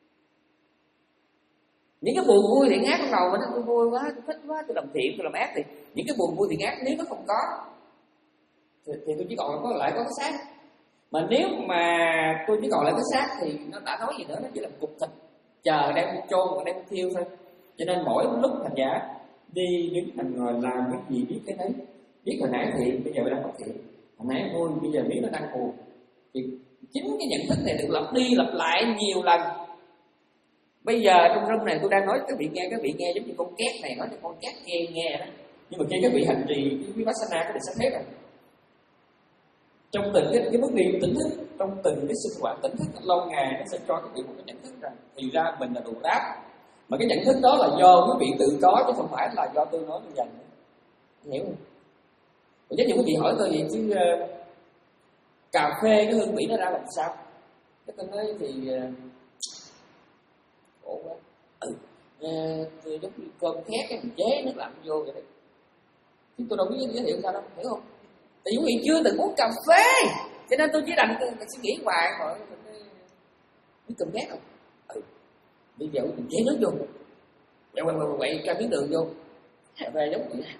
B: Những cái buồn vui thiện ác trong đầu mình, tôi vui quá, tôi thích quá, tôi làm thiện, tôi làm ác, thì những cái buồn vui thiện ác nếu nó không có thì, thì tôi chỉ còn có lại có cái xác. Mà nếu mà tôi chỉ còn lại cái xác thì nó đã nói gì nữa, nó chỉ là cục thịt chờ đem chôn, đem thiêu thôi. Cho nên mỗi lúc hành giả đi đứng hành ngồi làm cái gì biết cái đấy, biết hồi nãy thiện bây giờ mình đang bất thiện, hồi nãy vui bây giờ biết nó đang buồn, thì chính cái nhận thức này được lặp đi lặp lại nhiều lần. Bây giờ trong room này tôi đang nói các vị nghe, các vị nghe giống như con két này nói cho con két nghe nghe đó, nhưng mà khi các vị hành trì cái vipassana các vị sẽ thấy rằng trong từng cái, cái bước đi tỉnh thức, trong từng cái sinh hoạt tỉnh thức lâu ngày nó sẽ cho các vị một cái nhận thức rằng thì ra mình là đồ đáp, mà cái nhận thức đó là do quý vị tự có chứ không phải là do tôi nói tôi dành, hiểu không? Giống như quý vị hỏi tôi vậy chứ uh, cà phê cái hương vị nó ra làm sao? Cái tôi nói thì uh, khổ quá. Ừ, uh, tôi giống như cơm khét cái mình chế nước lạnh vô vậy đấy. Chứ tôi đâu biết giới thiệu sao đâu, hiểu không? Tại quý vị chưa từng uống cà phê, cho nên tôi chỉ đành tôi suy nghĩ hoài rồi biết cơm khét không? Ừ, bây giờ mình chế nước vô, quậy quậy quậy quậy cho miếng đường vô, cà phê giống vậy.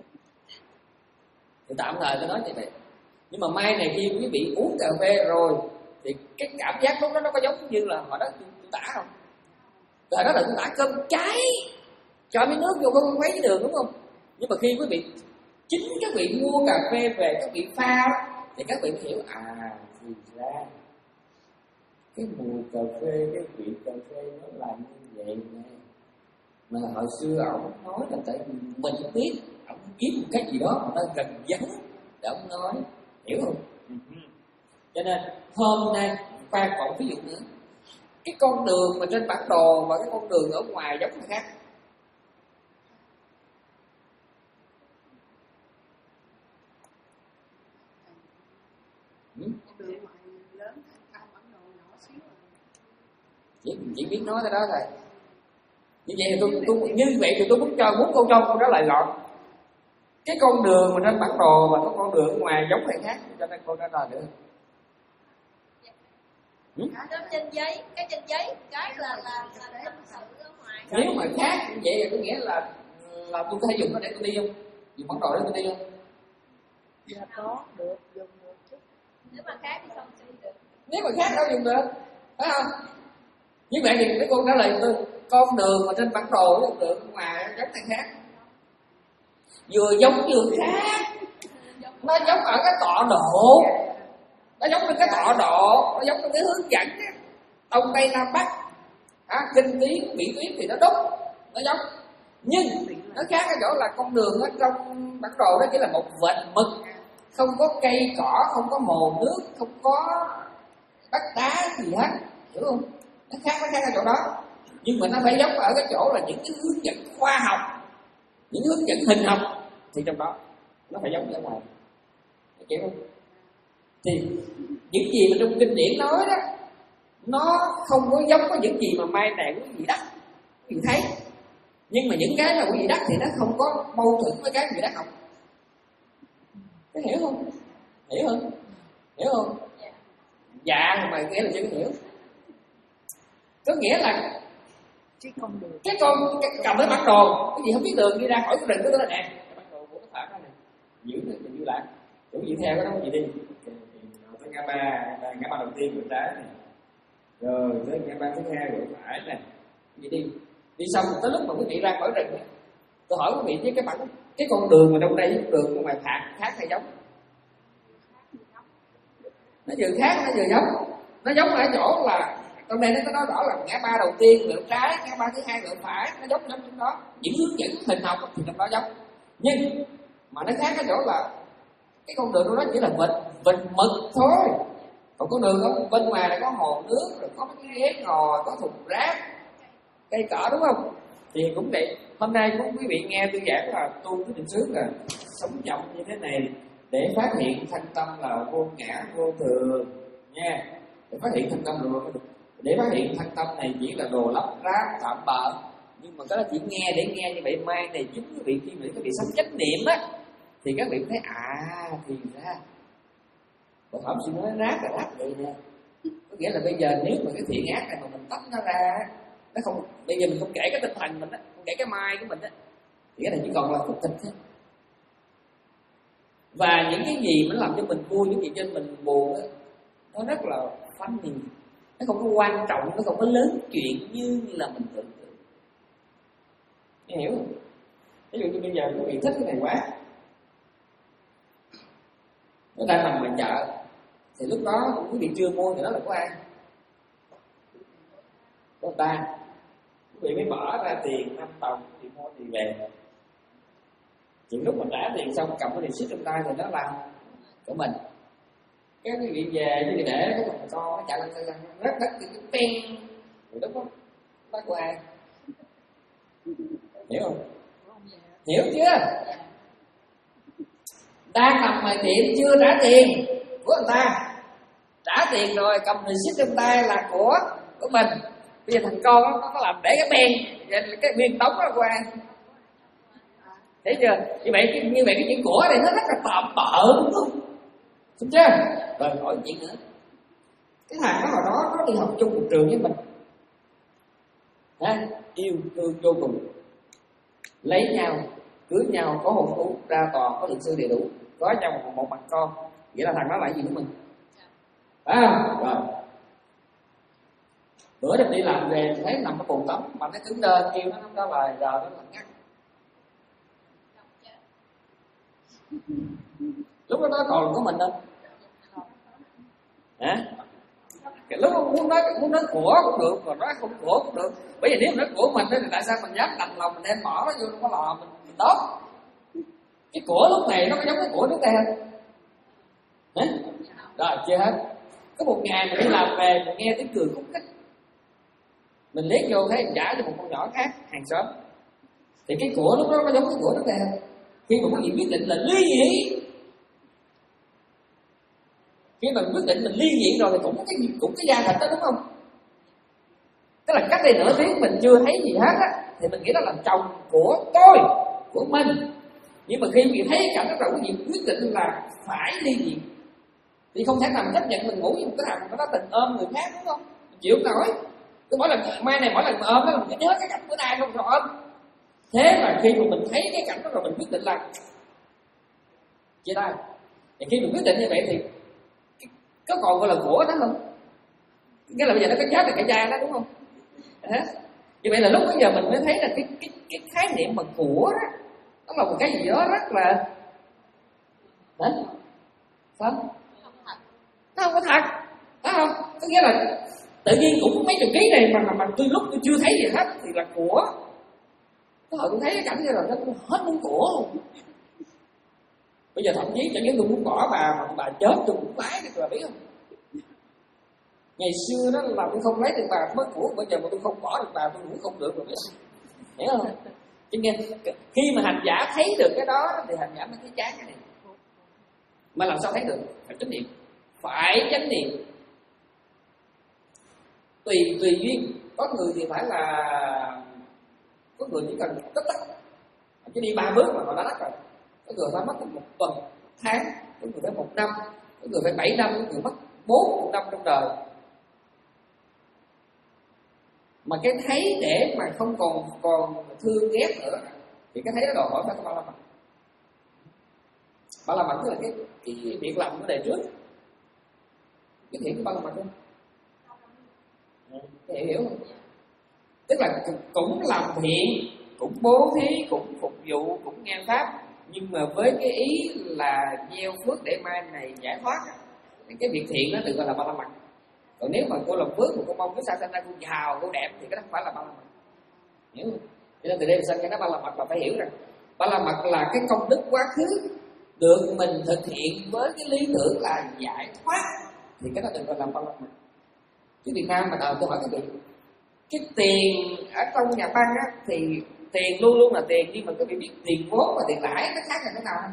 B: Thì tạm thời tôi nói như vậy. Nhưng mà mai này khi quý vị uống cà phê rồi thì cái cảm giác lúc đó nó có giống như là hồi đó tôi, tôi tả không? Hồi đó là tôi tả cơm cháy, cho miếng nước vô có mấy cái đường đúng không? Nhưng mà khi quý vị chính các vị mua cà phê về các vị pha thì các vị mới hiểu à thì ra cái mùi cà phê, cái vị cà phê nó là như vậy nè. Mà hồi xưa ổng nói là tại vì mình không biết, ổng biết một cái gì đó mà nó gần giống để ổng nói, hiểu không? Cho nên hôm nay khoan còn ví dụ nữa, cái con đường mà trên bản đồ và cái con đường ở ngoài giống là khác. Chỉ, chỉ biết nói tới đó thôi. Như vậy thì tôi, tôi như vậy thì tôi muốn cho muốn câu trong câu đó lại gọn. Cái con đường mà trên bản đồ và cái con đường ngoài giống hay khác, cho nên cô trả lời được.
C: Ừ? Cái trên giấy, cái trên giấy, cái là là là tâm sự ở ngoài.
B: Nếu mà khác như vậy thì có nghĩa là là tôi có thể dùng nó để tôi đi không? Dùng bản đồ để tôi đi không?
C: Dạ có, được, dùng một chút. Nếu mà khác thì không đi được.
B: Nếu mà khác đâu dùng được, phải không? Như vậy thì mấy cô trả lời tôi, con đường mà trên bản đồ với con đường ngoài giống thằng khác. Vừa giống vừa khác. Nó giống ở cái tọa độ, nó giống trong cái tọa độ, nó giống trong cái hướng dẫn đông tây nam bắc, à, kinh tiến mỹ tuyến thì nó đúng, nó giống. Nhưng nó khác ở chỗ là con đường ở trong bản đồ đó chỉ là một vệt mực, không có cây cỏ, không có hồ nước, không có đất đá gì hết, hiểu không? Nó khác, nó khác ở chỗ đó. Nhưng mà nó phải giống ở cái chỗ là những cái hướng dẫn khoa học, những hướng dẫn hình học thì trong đó nó phải giống ở ngoài, hiểu không? Thì những gì mà trong kinh điển nói đó, nó không có giống với những gì mà mai này quý vị đắc quý vị thấy. Nhưng mà những cái mà quý vị đắc thì nó không có mâu thuẫn với cái quý vị đắc học. Có hiểu không? Hiểu không? Hiểu không? Dạ mà nghĩa là chưa hiểu. Có nghĩa là
C: cái con đường,
B: cái con cái, cầm cái bản đồ, cái gì không biết đường đi ra khỏi cái rừng của tôi nè, cái bản đồ của cái phản đó này, giữ được mình giữ lại, chủ gì theo cái đó gì đi, tới ngã ba, ngã ba đầu tiên của trái này, rồi tới ngã ba thứ hai của phải này, gì đi, đi xong tới lúc mà quý vị ra khỏi rừng, tôi hỏi quý vị với cái bản cái con đường mà trong đây với đường của ngoài phạt khác hay giống? Nó vừa khác nó vừa giống. Nó giống ở chỗ là trong đây nó nói rõ là ngã ba đầu tiên lượn trái, ngã ba thứ hai lượn phải, nó giống giống trong đó. Những hướng dẫn hình học thì trong đó giống. Nhưng mà nó khác ở chỗ là cái con đường đó chỉ là vịt vịt mực thôi. Còn con đường ở bên ngoài là có hồ nước, rồi có mấy cái ghế ngồi, có thùng rác, cây cỏ đúng không? Thì cũng vậy. Hôm nay cũng quý vị nghe tôi giảng là tu cái định xứ là sống chậm như thế này để phát hiện thanh tâm là vô ngã vô thường nha. Để phát hiện thanh tâm là vô để phát hiện thanh tâm này chỉ là đồ lắp ráp tạm bợ, nhưng mà cái đó chỉ nghe để nghe như vậy. Mai này giúp quý vị khi mà các vị sống chánh niệm á thì các vị thấy à thì ra Bộ Thẩm sư nói rác là rác vậy nè. Có nghĩa là bây giờ nếu mà cái thiện ác này mà mình tách nó ra, nó không, bây giờ mình không kể cái tinh thần mình á, không kể cái mai của mình á, thì cái này chỉ còn là cục thịt thôi. Và những cái gì nó làm cho mình vui, những gì cho mình buồn á, nó rất là funny, nó không có quan trọng, nó không có lớn chuyện như là mình tưởng tượng. Nghe hiểu không? Ví dụ như bây giờ quý vị thích cái này quá, nó đang nằm ngoài chợ, thì lúc đó quý vị chưa mua thì nó là của ai? Của ta. Quý vị mới bỏ ra tiền năm đồng thì mua thì về. Chỉ lúc mà trả tiền xong cầm cái receipt trong tay thì nó là của mình. Cái quý vị về quý vị để cái thằng con nó chạy lên xe lăn rất đất cái pen, rồi lúc đó nó của ai? Hiểu không? Hiểu chưa? Đang nằm ngoài tiệm chưa trả tiền của người ta, trả tiền rồi cầm receipt trong tay là của của mình. Bây giờ thằng con nó có làm để cái pen, cái biên tống nó của ai? Thấy chưa? Như vậy cái như vậy cái chuyện của này nó rất là tạm bợ đúng không? Đúng chưa? Rồi hỏi chuyện nữa. Cái thằng đó hồi đó nó đi học chung một trường với mình, ha, yêu thương vô cùng, lấy nhau, cưới nhau, có hôn thú, ra tòa, có luật sư đầy đủ, có nhau một, một mặt con. Nghĩa là thằng đó là gì của mình? À, rồi. Bữa đêm đi làm về thấy nằm cái bồn tắm mà nó cứng đơ, kêu nó nó là giờ nó là ngắt. Lúc đó nó còn của mình không? Hả? Cái lúc muốn nói muốn nói của cũng được, còn nói không của cũng được. Bởi vì nếu nói của mình thì tại sao mình dám đành lòng mình đem bỏ nó vô cái lò mình mình đốt? Cái của lúc này nó có giống cái của nước ta không? Hả? Rồi chưa hết. Có một ngày mình đi làm về mình nghe tiếng cười khúc khích, mình liếc vô thấy trả cho một con nhỏ khác hàng xóm. Thì cái của lúc đó nó giống cái của nước ta không? Khi mà quý vị quyết định là ly dị, khi mà quyết định mình ly dị rồi thì cũng có cái gì cũng cái da thịt đó đúng không? Tức là cách đây nửa tiếng mình chưa thấy gì hết á, thì mình nghĩ đó là chồng của tôi, của mình. Nhưng mà khi mình thấy cái cảnh đó rồi, quý vị quyết định là phải ly dị, thì không thể nào chấp nhận mình ngủ với một cái thằng nó tình ôm người khác đúng không? Mình chịu không nổi. Cứ mỗi lần mai này mỗi lần mà ôm đó mình cứ nhớ cái cảnh bữa nay không rồi ôm. Thế mà khi mà mình thấy cái cảnh đó rồi mình quyết định là chia tay. Thì khi mình quyết định như vậy thì có còn gọi là của đó không? Nghĩa là bây giờ nó có chết là cái da đó đúng không? À, như vậy là lúc bây giờ mình mới thấy là cái cái cái khái niệm mà của đó, nó là một cái gì đó rất là hả? Sao? Nó không có thật, phải không? Có nghĩa là tự nhiên cũng có mấy chục ký này mà mà, mà tôi lúc tôi chưa thấy gì hết thì là của. Cái hồi tôi thấy cái cảnh này rồi nó cũng hết muốn của luôn. Bây giờ thậm chí chẳng những tôi muốn bỏ bà mà bà chết tôi cũng lái được rồi biết không? Ngày xưa đó là tôi không lấy được bà mới của, bây giờ mà tôi không bỏ được bà tôi cũng không được rồi biết không? Hiểu không? Cho nên khi mà hành giả thấy được cái đó thì hành giả mới thấy chán cái này. Mà làm sao thấy được? Phải chánh niệm. Phải chánh niệm. Tùy tùy duyên, có người thì phải là có người chỉ cần tất tắc, chỉ đi ba bước mà họ đã đắc rồi. Có người phải mất một tuần, một tháng, có người phải một năm, có người phải bảy năm, có người mất bốn năm trong đời. Mà cái thấy để mà không còn còn thương ghét nữa thì cái thấy đó đòi hỏi phải có ba la mật. Ba la mật tức là cái cái việc làm của đời trước. Cái thiện của ba la mật không? Hiểu hiểu không? Tức là cũng làm thiện, cũng bố thí, cũng phục vụ, cũng nghe pháp, nhưng mà với cái ý là gieo phước để mai này giải thoát. Cái việc thiện đó được gọi là ba la mật. Còn nếu mà cô làm phước mà cô mong cái sao sanh ra cô giàu, cô đẹp thì cái đó không phải là ba la mật. Hiểu không? Cho nên từ đây mình sanh cái đó ba la mật là phải hiểu rằng ba la mật là cái công đức quá khứ được mình thực hiện với cái lý tưởng là giải thoát, thì cái đó được gọi là ba la mật. Chứ Việt Nam mà nào tôi hỏi các vị, cái tiền ở trong nhà băng á, thì tiền luôn luôn là tiền, nhưng mà các vị biết tiền vốn và tiền lãi nó khác là thế nào không?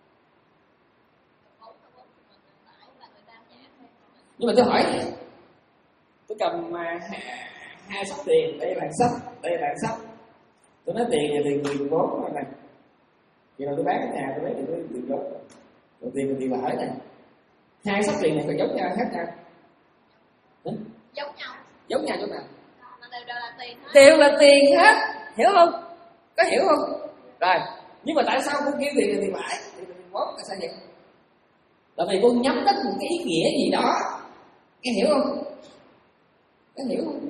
B: Nhưng mà tôi hỏi này, tôi cầm hai, hai sắp tiền, đây là sắp, đây là sắp, tôi nói tiền là tiền tiền vốn rồi này, khi nào tôi bán cái nhà tôi lấy tiền tôi tiền vốn, còn tiền là tiền lãi này, hai sắp tiền này phải giống nhau khác nhau?
C: Giống nhau.
B: Giống nhau chỗ nào?
C: Mà đều đều là tiền hết.
B: Đều là tiền hết, hiểu không? Có hiểu không? Rồi, nhưng mà tại sao cô kêu tiền là tiền lãi, tiền là tiền vốn, tại sao vậy? Tại vì cô nhắm đến một cái ý nghĩa gì đó, nghe hiểu không? Có hiểu không?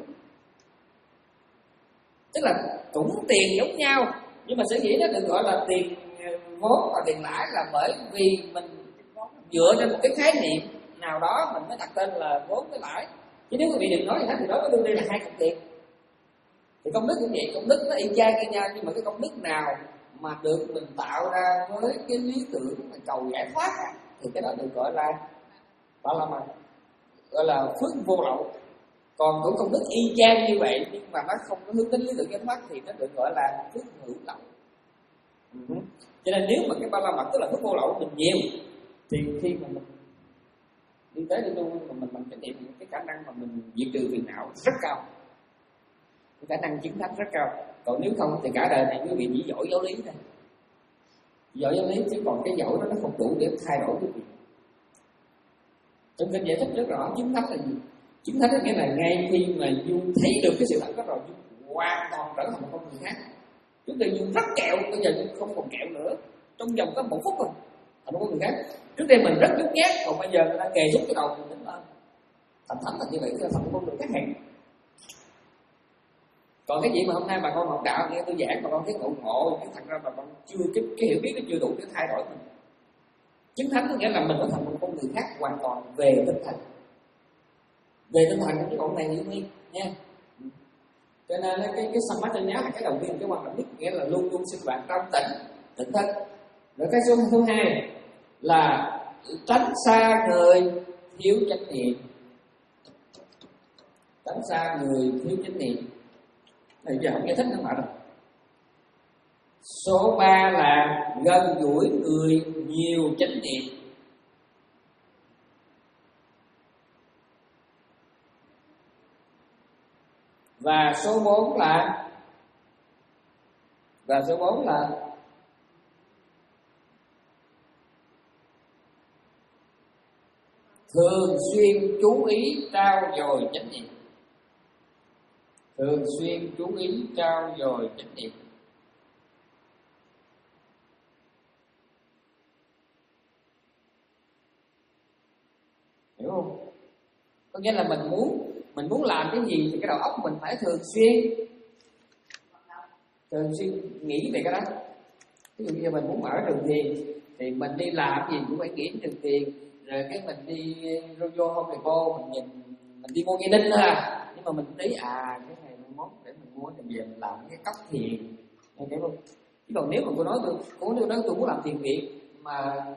B: Tức là cũng tiền giống nhau, nhưng mà sở dĩ nó được gọi là tiền vốn và tiền lãi là bởi vì mình dựa trên một cái khái niệm nào đó mình mới đặt tên là vốn với lãi. Chứ nếu quý vị đừng nói gì hết thì đó có đương đây là hai cục tiền. Thì công đức cũng vậy, công đức nó y chang như nhau, nhưng mà cái công đức nào mà được mình tạo ra với cái lý tưởng mà cầu giải thoát thì cái đó được gọi là đó là mà gọi là phước vô lậu. Còn cũng công đức y chang như vậy nhưng mà nó không có hướng đến lý tưởng giải thoát thì nó được gọi là phước hữu lậu. Uh-huh. Cho nên nếu mà cái ba la mật tức là phước vô lậu mình nhiều thì khi mà mình đi tới đi luôn mà mình bằng chánh niệm thì cái khả năng mà mình diệt trừ phiền não rất cao, cái khả năng chứng thánh rất cao. Còn nếu không thì cả đời này quý vị chỉ giỏi giáo lý thôi, giỏi giáo lý chứ còn cái giỏi đó nó không đủ để thay đổi cái gì. Trong kinh giải thích rất rõ chứng thánh là gì. Chứng thánh nghĩa là ngay khi mà du thấy được cái sự thật đó rồi, du hoàn toàn trở thành một con người khác. Trước đây du rất kẹo, bây giờ du không còn kẹo nữa, trong vòng có một phút thôi thành một con người khác. Trước đây mình rất nhút nhát, còn bây giờ người ta kề xuống cái đầu mình tính lên thành thánh là như vậy, thành một con người khác hẳn. Còn cái gì mà hôm nay bà con học đạo nghe tôi giảng mà con thấy ngộ ngộ, nhưng thật ra bà con chưa cái, cái hiểu biết nó chưa đủ để thay đổi mình. Chứng thánh có nghĩa là mình đã thành một con người khác hoàn toàn về tinh thần, về tinh thần cái đoạn này hiểu đi nha. Cho nên cái cái samatanya là cái đầu tiên, cái quan trọng nhất, nghĩa là luôn luôn sinh hoạt trong tỉnh tỉnh thức. Rồi cái số thứ hai là tránh xa người thiếu chánh niệm, tránh xa người thiếu chánh niệm. Này giờ không giải thích nữa mà đâu. Số ba là gần gũi người nhiều chánh niệm. Và số bốn là và số bốn là thường xuyên chú ý trau dồi chánh niệm. Thường xuyên chú ý trau dồi chánh niệm. Hiểu không? Có nghĩa là mình muốn mình muốn làm cái gì thì cái đầu óc mình phải thường xuyên thường xuyên nghĩ về cái đó. Ví dụ như mình muốn mở trường thiền thì mình đi làm gì cũng phải nghĩ đến trường thiền. Rồi cái mình đi vô Home Depot mình nhìn mình đi mua cây đinh thôi à, nhưng mà mình thấy à cái này món để mình mua thì về mình làm cái cốc thiền, nghe hiểu không? Chứ còn nếu mà cô nói tôi cô nói tôi, tôi muốn làm thiền viện mà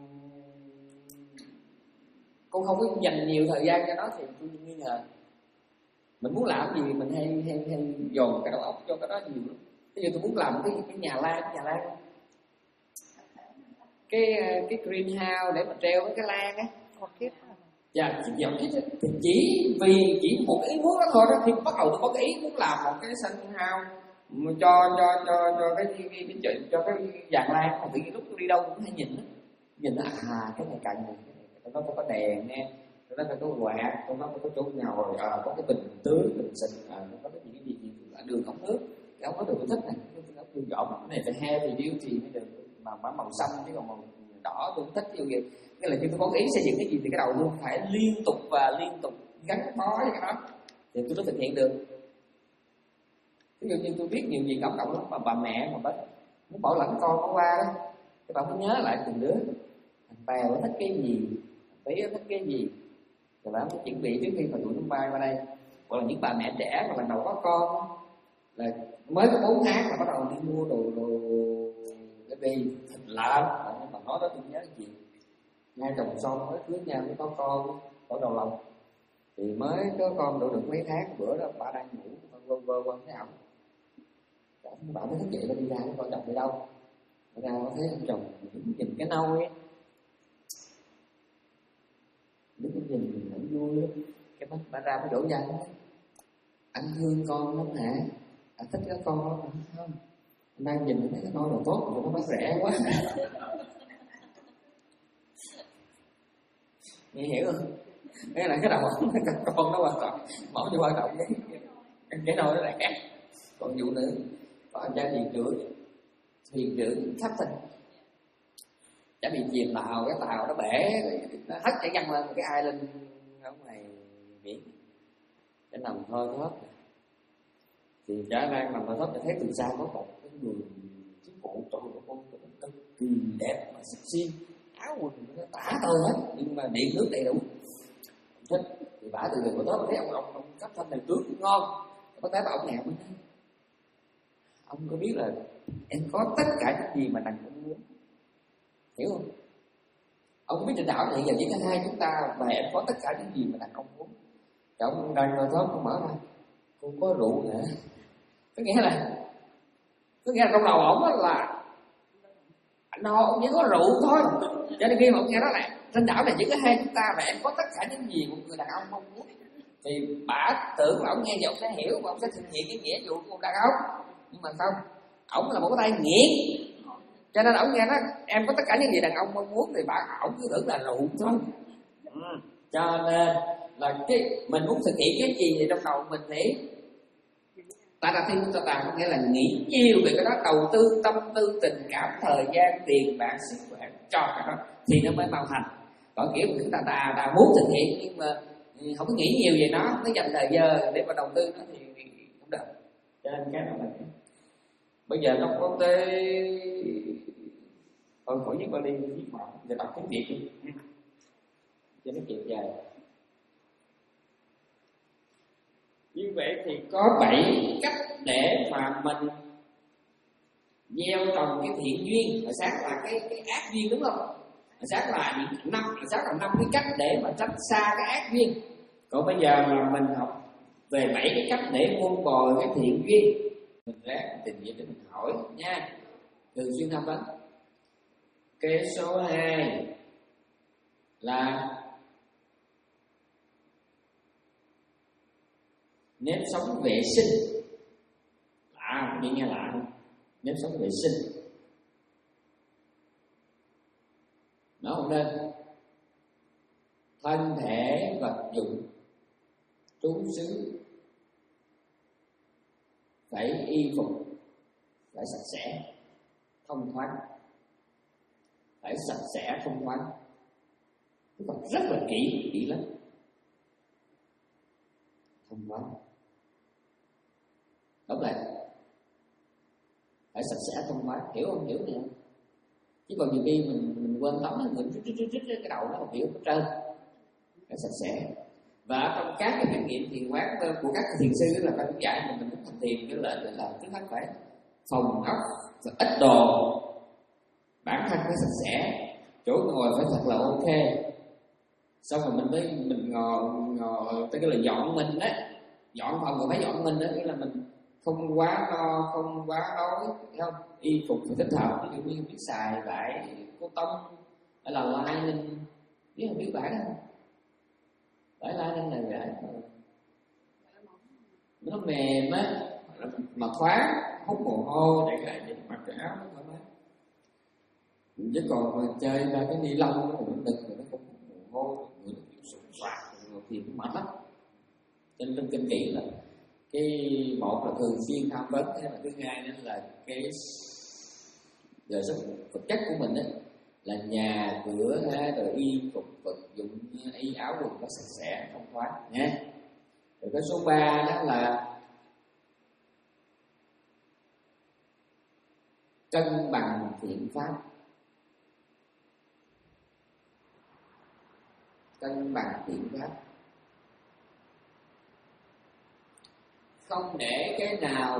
B: cô không có dành nhiều thời gian cho nó thì tôi nghi ngờ. Mình muốn làm gì mình hay hay hay dồn cái đầu óc cho cái đó nhiều lắm. Ví dụ tôi muốn làm cái cái nhà lan, cái nhà lan, cái cái greenhouse để mà treo cái lan á, dạ chỉ dọn hết thì chỉ vì chỉ một cái ý muốn đó thôi đó. Khi bắt đầu tôi có cái ý muốn làm một cái sân house cho cho cho cho cái cái, cái, cái cho cái vàng lan, mà tự nhiên lúc tôi đi đâu cũng hay nhìn đó. Nhìn là à cái này cạnh này, nó có đèn nghe, nó phải có quạt, nó phải có chỗ ngồi, à, có cái bình tưới, bình xịt, à, nó có cái gì cái gì, gì là đường ống nước, cái ống nước tôi thích này, cái ống nước dọn cái này phải he thì điêu thì mới được, mà bản màu xanh chứ còn màu đỏ tôi thích yêu vậy. Cái là khi tôi có ý xây dựng cái gì thì cái đầu luôn phải liên tục và liên tục gắn bó với cái đó thì tôi mới thực hiện được. Ví dụ như tôi biết nhiều gì cảm động lắm, mà bà mẹ mà bà muốn bảo lãnh con nó qua đó, các bạn phải nhớ lại từng đứa, thằng Tèo nó thích cái gì, Tí nó thích cái gì, rồi bạn phải chuẩn bị trước khi mà tụi nó bay qua đây. Hoặc là những bà mẹ trẻ mà lần đầu có con là mới có bốn tháng là bắt đầu đi mua đồ đồ cái bì thịt lợn, nhưng mà nói đó tôi nhớ gì, ngay chồng son mới cưới nhau mới có con ở đầu lòng thì mới có con độ được mấy tháng, bữa đó bà đang ngủ con vơ vơ vơ thấy ổng. Bảo nó thức dậy nó đi ra nó coi chồng đi đâu, nó ra nó thấy ông chồng nhìn cái nôi ấy, đứng nhìn nhìn nó vui lắm. Cái bắt bà ra mới đổ ra nó anh thương con lắm hả, anh thích cái con lắm không, đang nhìn thấy cái nôi đồ tốt rồi nó bắt rẻ quá. Nghe hiểu không? Cái là cái đầu ổng cái con nó quan trọng, mẫu cho quan trọng cái cái nôi nó rẻ. Còn vụ nữa có anh cha thuyền trưởng, thuyền trưởng khắp tình chả bị chìm tàu, cái tàu nó bể, nó hất cái văng lên, cái ai lên ở ngoài biển, cái nằm thôi thóp. Thì chả đang nằm thôi thóp thì thấy từ xa có một cái người chiếc bộ trời của con cực kỳ đẹp mà sexy, áo quần nó tả tơi hết, nhưng mà điện nước đầy đủ, thích. Thì bả từ từ thóp thấy ông ông ông cấp thanh này trước cũng ngon, có tới bảo ông nghèo mới thấy. Ông có biết là em có tất cả những gì mà đàn ông muốn, hiểu không? Ông có biết trên đảo này giờ chỉ có hai chúng ta và em có tất cả những gì mà đàn ông muốn. Rồi ông đang ngồi thớt, ông mở ra, cô có rượu hả? Có nghĩa là có nghĩa là trong đầu ổng là no, ông chỉ có rượu thôi. Cho nên khi mà ông nghe đó là trên đảo này chỉ có hai chúng ta và em có tất cả những gì một người đàn ông mong muốn, thì bả tưởng là ông nghe vậy ông sẽ hiểu và ông sẽ thực hiện cái nghĩa vụ của một đàn ông. Nhưng mà không, ổng là một cái tay nghiện, cho nên ổng nghe nó em có tất cả những gì đàn ông mong muốn thì bạn ổng cứ tưởng là rượu thôi. Ừ. Cho nên là cái mình muốn thực hiện cái gì thì trong đầu mình thì ta đã thiên ta tà, có nghĩa là nghĩ nhiều về cái đó, đầu tư tâm tư tình cảm thời gian tiền bạc sức khỏe cho cái đó thì nó mới bao thành. Còn kiểu chúng ta ta ta muốn thực hiện nhưng mà không có nghĩ nhiều về nó, nó dành thời giờ để mà đầu tư nó thì không được. Cho nên cái đó là bây giờ trong công ty thôi khỏi nhất ba đi viết màu để đọc tiếng Việt đi cho nó kịp dài. Như vậy thì có bảy cách để mà mình gieo trồng cái thiện duyên. Hồi sáng là cái cái ác duyên đúng không? Hồi sáng là những năm, hồi sáng là năm cái cách để mà tránh xa cái ác duyên. Còn bây giờ là mình học về bảy cái cách để muôn bồi cái thiện duyên. Mình ráng tìm hiểu để mình hỏi nha, thường xuyên tham vấn. Cái số hai là nếp sống vệ sinh. Lạ, đi nghe lạ không? Nếp sống vệ sinh nó không nên thân thể vật dụng trú xứ phải y phục phải sạch sẽ thông thoáng, phải sạch sẽ thông thoáng, nó còn rất là kỹ kỹ lắm, thông thoáng đúng rồi, phải sạch sẽ thông thoáng, hiểu không? Hiểu nè. Chứ còn nhiều khi mình mình quên tắm mình rít rít rít cái đầu nó không hiểu hết trơn. Phải sạch sẽ. Và trong các cái kinh nghiệm thiền quán của các thiền sư là ta cũng dạy mình mình muốn thành thiền cái lệnh là trước hết phải phòng ốc ít đồ, bản thân phải sạch sẽ, chỗ ngồi phải thật là ok, xong rồi mình mới mình ngồi ngồi tới cái là dọn mình đấy, dọn phòng rồi phải dọn mình đó, nghĩa là mình không quá lo, không quá đói, thấy không? Y phục phải thích hợp, ví dụ như biết xài vải cô tông hay là lining, biết không biết vải đó không? Vải lining là vải nó mềm á, mà thoáng, hút mồ hôi để lại để mặc cái áo nó thoải mái. Chứ còn mà chơi ra cái ni lông nó cũng đực rồi nó không hút mồ hôi, người nó kiểu sụp soạt rồi thì cũng mệt lắm. Cho nên trong kinh kỹ là cái một là thường xuyên tham vấn, hay là thứ hai nữa là cái đời sống vật chất của mình ấy, là nhà cửa rồi y phục vật dụng y áo quần nó sạch sẽ thông thoáng nhé. Rồi cái số ba đó là cân bằng thiện pháp. Cân bằng thiện pháp, không để cái nào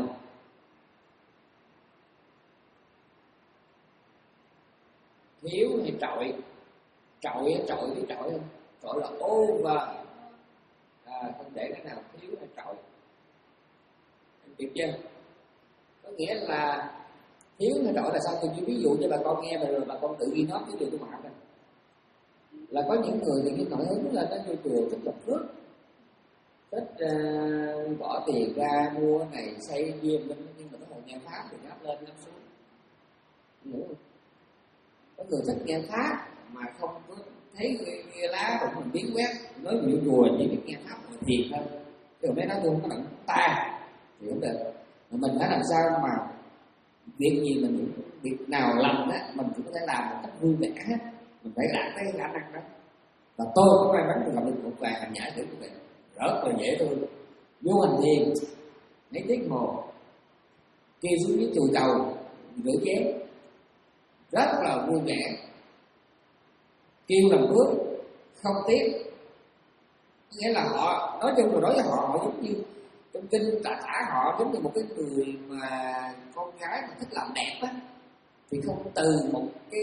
B: thiếu hay trội. Trội trội với trội không? Trội là over, à, không để cái nào thiếu hay trội. Được chưa? Có nghĩa là thiếu thay đổi là sao? Tôi chỉ ví dụ cho bà con nghe rồi bà con tự ghi nốt cái điều tôi bảo này. Là có những người thì cái nổi hứng là nó vô chùa thích lập phước, thích uh, bỏ tiền ra mua này xây diêm bên, nhưng mà cái hồi nghe pháp thì ngáp lên ngáp xuống, hiểu không? Có người thích nghe pháp mà không có thấy nghe lá cũng mình biến quét, nói nhiều chùa chỉ biết nghe pháp mà thiệt thôi, chứ mấy nói tôi không có động tay thì không được. Mà mình phải làm sao mà việc gì mình cũng, việc nào làm á mình cũng có thể làm một cách vui vẻ hết, mình phải đạt cái khả năng đó. Và tôi có may mắn được gặp được một vài hành giả tử của mình rất là dễ thương, vô hành thiền mấy tiếng hồ kêu xuống dưới chùi cầu rửa chén rất là vui vẻ, kêu làm bước không tiếc. Nghĩa là họ nói chung là đối với họ, họ giống như trong kinh tả tả họ giống như một cái người mà con gái mà thích làm đẹp á, thì không từ một cái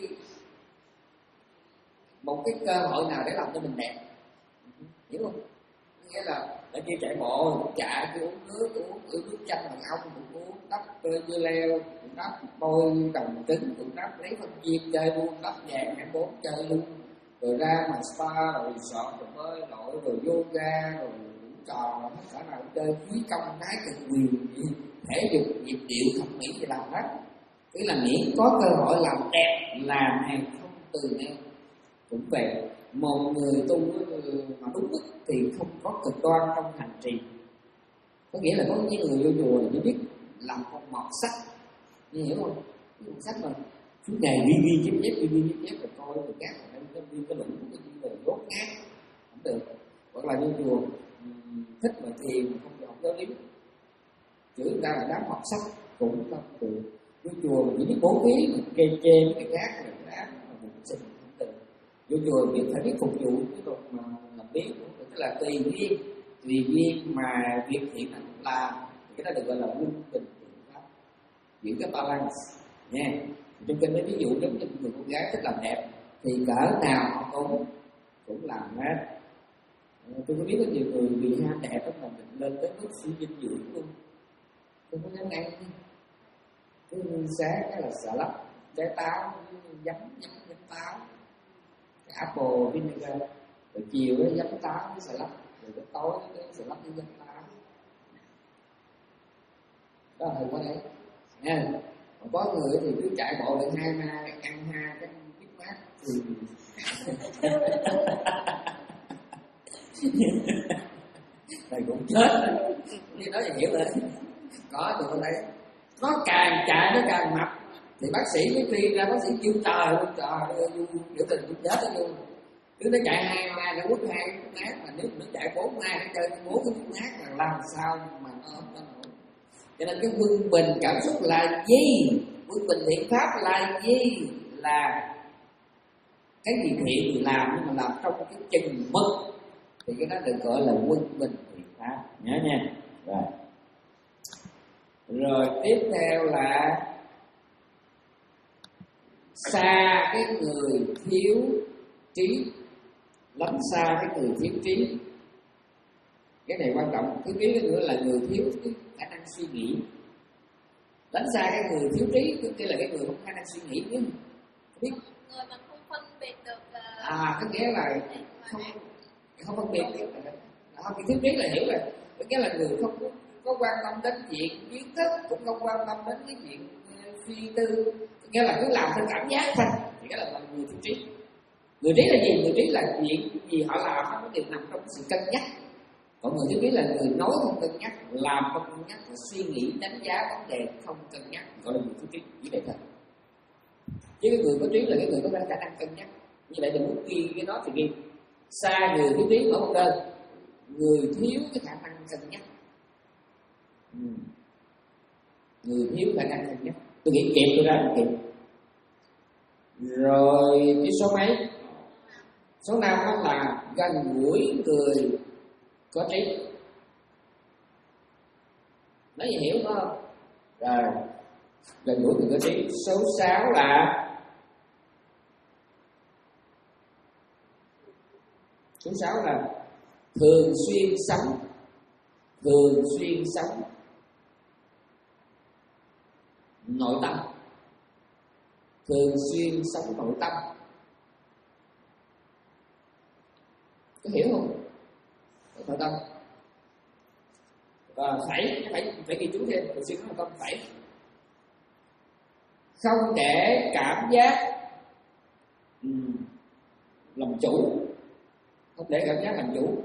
B: một cái cơ hội nào để làm cho mình đẹp, hiểu không? Nghĩa là ở kia chạy bộ cũng chạy, kia uống nước cũng uống uống nước chanh bằng ong cũng uống, đắp dưa leo cũng đắp, bôi đồng trứng cũng đắp, lấy phân viên chơi luôn, đắp vàng hai bốn chơi luôn, rồi ra mà spa rồi resort rồi bơi lội rồi yoga rồi trò hết cả nào chơi khí công cái cực quyền thể dục nhịp điệu thẩm mỹ thì làm hết. Tức là miễn có cơ hội làm đẹp làm hàng không từ em cũng về. Một người tu mà đúng mức thì không có cực đoan trong hành trì. Có nghĩa là có những người vô chùa thì biết làm con mọt sách, như hiểu không? Cái sách mà suốt ngày ghi ghi chép chép ghi ghi chép chép rồi coi rồi các rồi nó ghi cái luận cái gì rồi đốt ngát không được. Hoặc là vô chùa thích mà thiền mà không học giáo lý, chửi người ta là đám mọt sách cũng không được. Vô chùa mình chỉ biết bố thí mà kê chê cái khác là cái đám mà mình xin không được. Vô chùa biết phải biết phục vụ cái tục mà làm biết, tức là tùy duyên, tùy duyên mà việc thiện mình làm, cái đó được gọi là quân bình thiện pháp, giữ cái balance nha. Trong kinh nói ví dụ giống như người con gái thích làm đẹp thì cỡ nào họ cũng cũng làm hết. Tôi có biết có nhiều người vì ham đẹp đó mà mình lên tới mức suy dinh dưỡng luôn, tôi không dám ăn. Cứ sáng cái là xà lách, trái táo, giấm giấm giấm táo, cái apple vinegar, rồi chiều cái giấm táo với xà lách, rồi cái tối cái xà lách với giấm táo. Đó là hình quá đấy nha. Còn có người thì cứ chạy bộ được hai na ăn hai cái bít mát thì này cũng chết như nói thì hiểu rồi. Có tụi con thấy nó càng chạy nó càng mập thì bác sĩ mới khuyên ra, bác sĩ kêu trời ơi trời ơi biểu tình cũng chết đó luôn. Cứ nó chạy hai mai nó quất hai cái mát, mà nếu nó chạy bốn mai nó chơi bốn cái mát là làm sao mà nó ốm nó nổi. Cho nên cái quân bình cảm xúc là gì? Quân bình thiện pháp là gì? Là cái gì thiện thì làm, nhưng mà làm trong cái chừng mực thì cái đó được gọi là quân bình thiện pháp, nhớ nha. Rồi rồi tiếp theo là xa cái người thiếu trí, lánh xa cái người thiếu trí. Cái này quan trọng. Thứ biết nữa là người thiếu cái khả năng suy nghĩ. Lánh xa cái người thiếu trí, tức là cái người không có khả năng suy nghĩ, biết biết
C: người mà không phân biệt được uh...
B: à có nghĩa là không không phân biệt được. Không, thiếu trí là hiểu rồi, có nghĩa là người không có, có quan tâm đến chuyện kiến thức, cũng không quan tâm đến cái chuyện suy tư, nghĩa là cứ làm theo cảm giác thôi, thì cái là người thiếu trí. Người trí là gì? Người trí là chuyện gì họ làm không có điều nằm trong sự cân nhắc. Còn người thiếu trí là người nói không cân nhắc, làm không cân nhắc, và suy nghĩ đánh giá vấn đề không cân nhắc, gọi là người thiếu trí. Chỉ vậy thôi. Chứ cái người có trí là cái người có khả năng cân nhắc. Như vậy thì muốn ghi cái đó thì ghi xa người thiếu trí, mở một đơn người thiếu cái khả năng cân nhắc. Ừ. Người thiếu khả năng cân nhắc. Tôi nghĩ kịp, tôi ra kịp. Rồi cái số mấy? Số năm đó là gần gũi người có trí. Nói gì hiểu không? Rồi gần gũi người có trí. Số sáu là số sáu là thường xuyên sống, thường xuyên sống nội tâm, thường xuyên sống nội tâm. Có hiểu không? Nội tâm. Và phải phải phải ghi chú thêm, thường xuyên sống nội tâm phải không để cảm giác um, làm chủ, không để cảm giác làm chủ.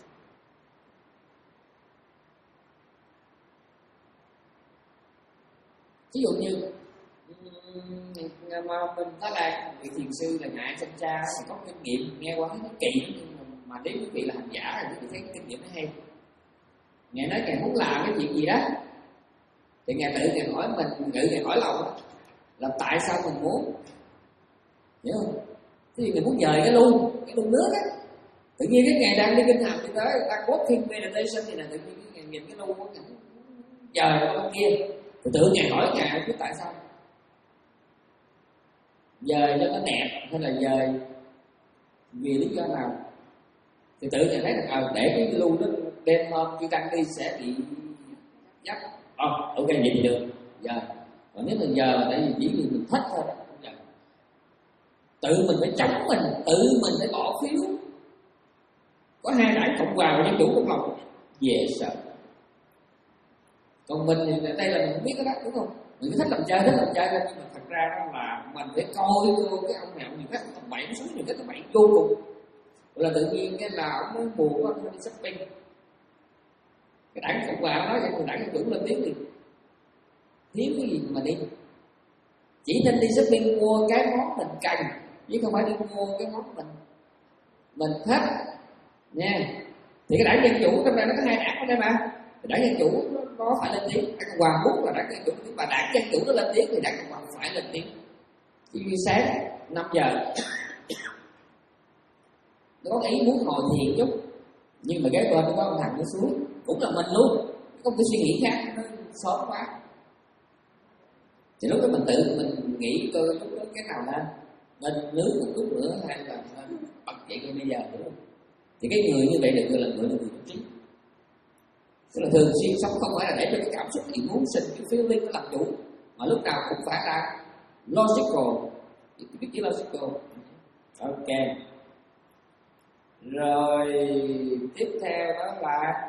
B: Ví dụ như mà mình nói là vị thiền sư là ngài sinh cha thì có kinh nghiệm, nghe qua nó kỳ, nhưng mà, mà nếu quý vị là hành giả thì quý vị thấy kinh nghiệm nó hay. Ngài nói ngài muốn làm cái chuyện gì đó thì ngài tự ngài hỏi mình, tự ngài hỏi lòng là tại sao mình muốn, hiểu không? Ví dụ ngài muốn dời cái lu, cái lu nước á, tự nhiên cái ngài đang đi kinh hành như thế, đang walking meditation thì là tự nhiên ngài nhìn cái lu, ngài muốn dời qua bên kia. Thì tự ngài hỏi ngài biết tại sao dời cho nó đẹp hay là dời vì lý do nào, thì tự ngài thấy là à, để cái lu nó đêm hôm khi đang đi sẽ bị dắt. Ờ, oh, ok vậy thì được giờ. Còn nếu mình giờ tại vì chỉ vì mình thích thôi đó, không giờ. Tự mình phải chống mình, tự mình phải bỏ phiếu. Có hai đảng cộng hòa và dân chủ trong lòng dễ sợ. Còn mình thì đây là mình không biết cái đó, đúng không? Mình cứ thích làm chơi, thích làm chơi thôi, nhưng mà thật ra đó là mình phải coi vô cái ông nào nhiều cách tầm bậy, nó xuống nhiều cách tầm bậy vô cùng. Là tự nhiên cái là ông mới buồn quá, ông đi shopping. Cái đảng cộng hòa nói vậy, người đảng dân chủ lên tiếng thì thiếu cái gì mà đi. Chỉ nên đi shopping mua cái món mình cần, chứ không phải đi mua cái món mình mình thích nha. Thì cái đảng dân chủ trong đây nó có hai đảng ở đây mà. Đảng dân chủ nó, nó phải lên tiếng, đảng cộng hòa muốn là đảng dân chủ, và đảng dân chủ nó lên tiếng thì đảng cộng hòa phải lên tiếng. Chỉ vì sáng năm giờ nó có ý muốn ngồi thiền chút, nhưng mà cái bên nó có ông thằng nó xuống cũng là mình luôn, không cái suy nghĩ khác, nó sớm quá. Thì lúc đó mình tự mình nghĩ coi lúc đó cái nào lên nên nướng một chút nữa hay là nên bật dậy ngay bây giờ, đúng không? Thì cái người như vậy được gọi là người là người trí. Tức là thường xuyên sống không phải là để cho cái cảm xúc, thì muốn sinh cái feeling nó làm chủ, mà lúc nào cũng phải là logical. Biết chữ logical. Ok. Rồi tiếp theo đó là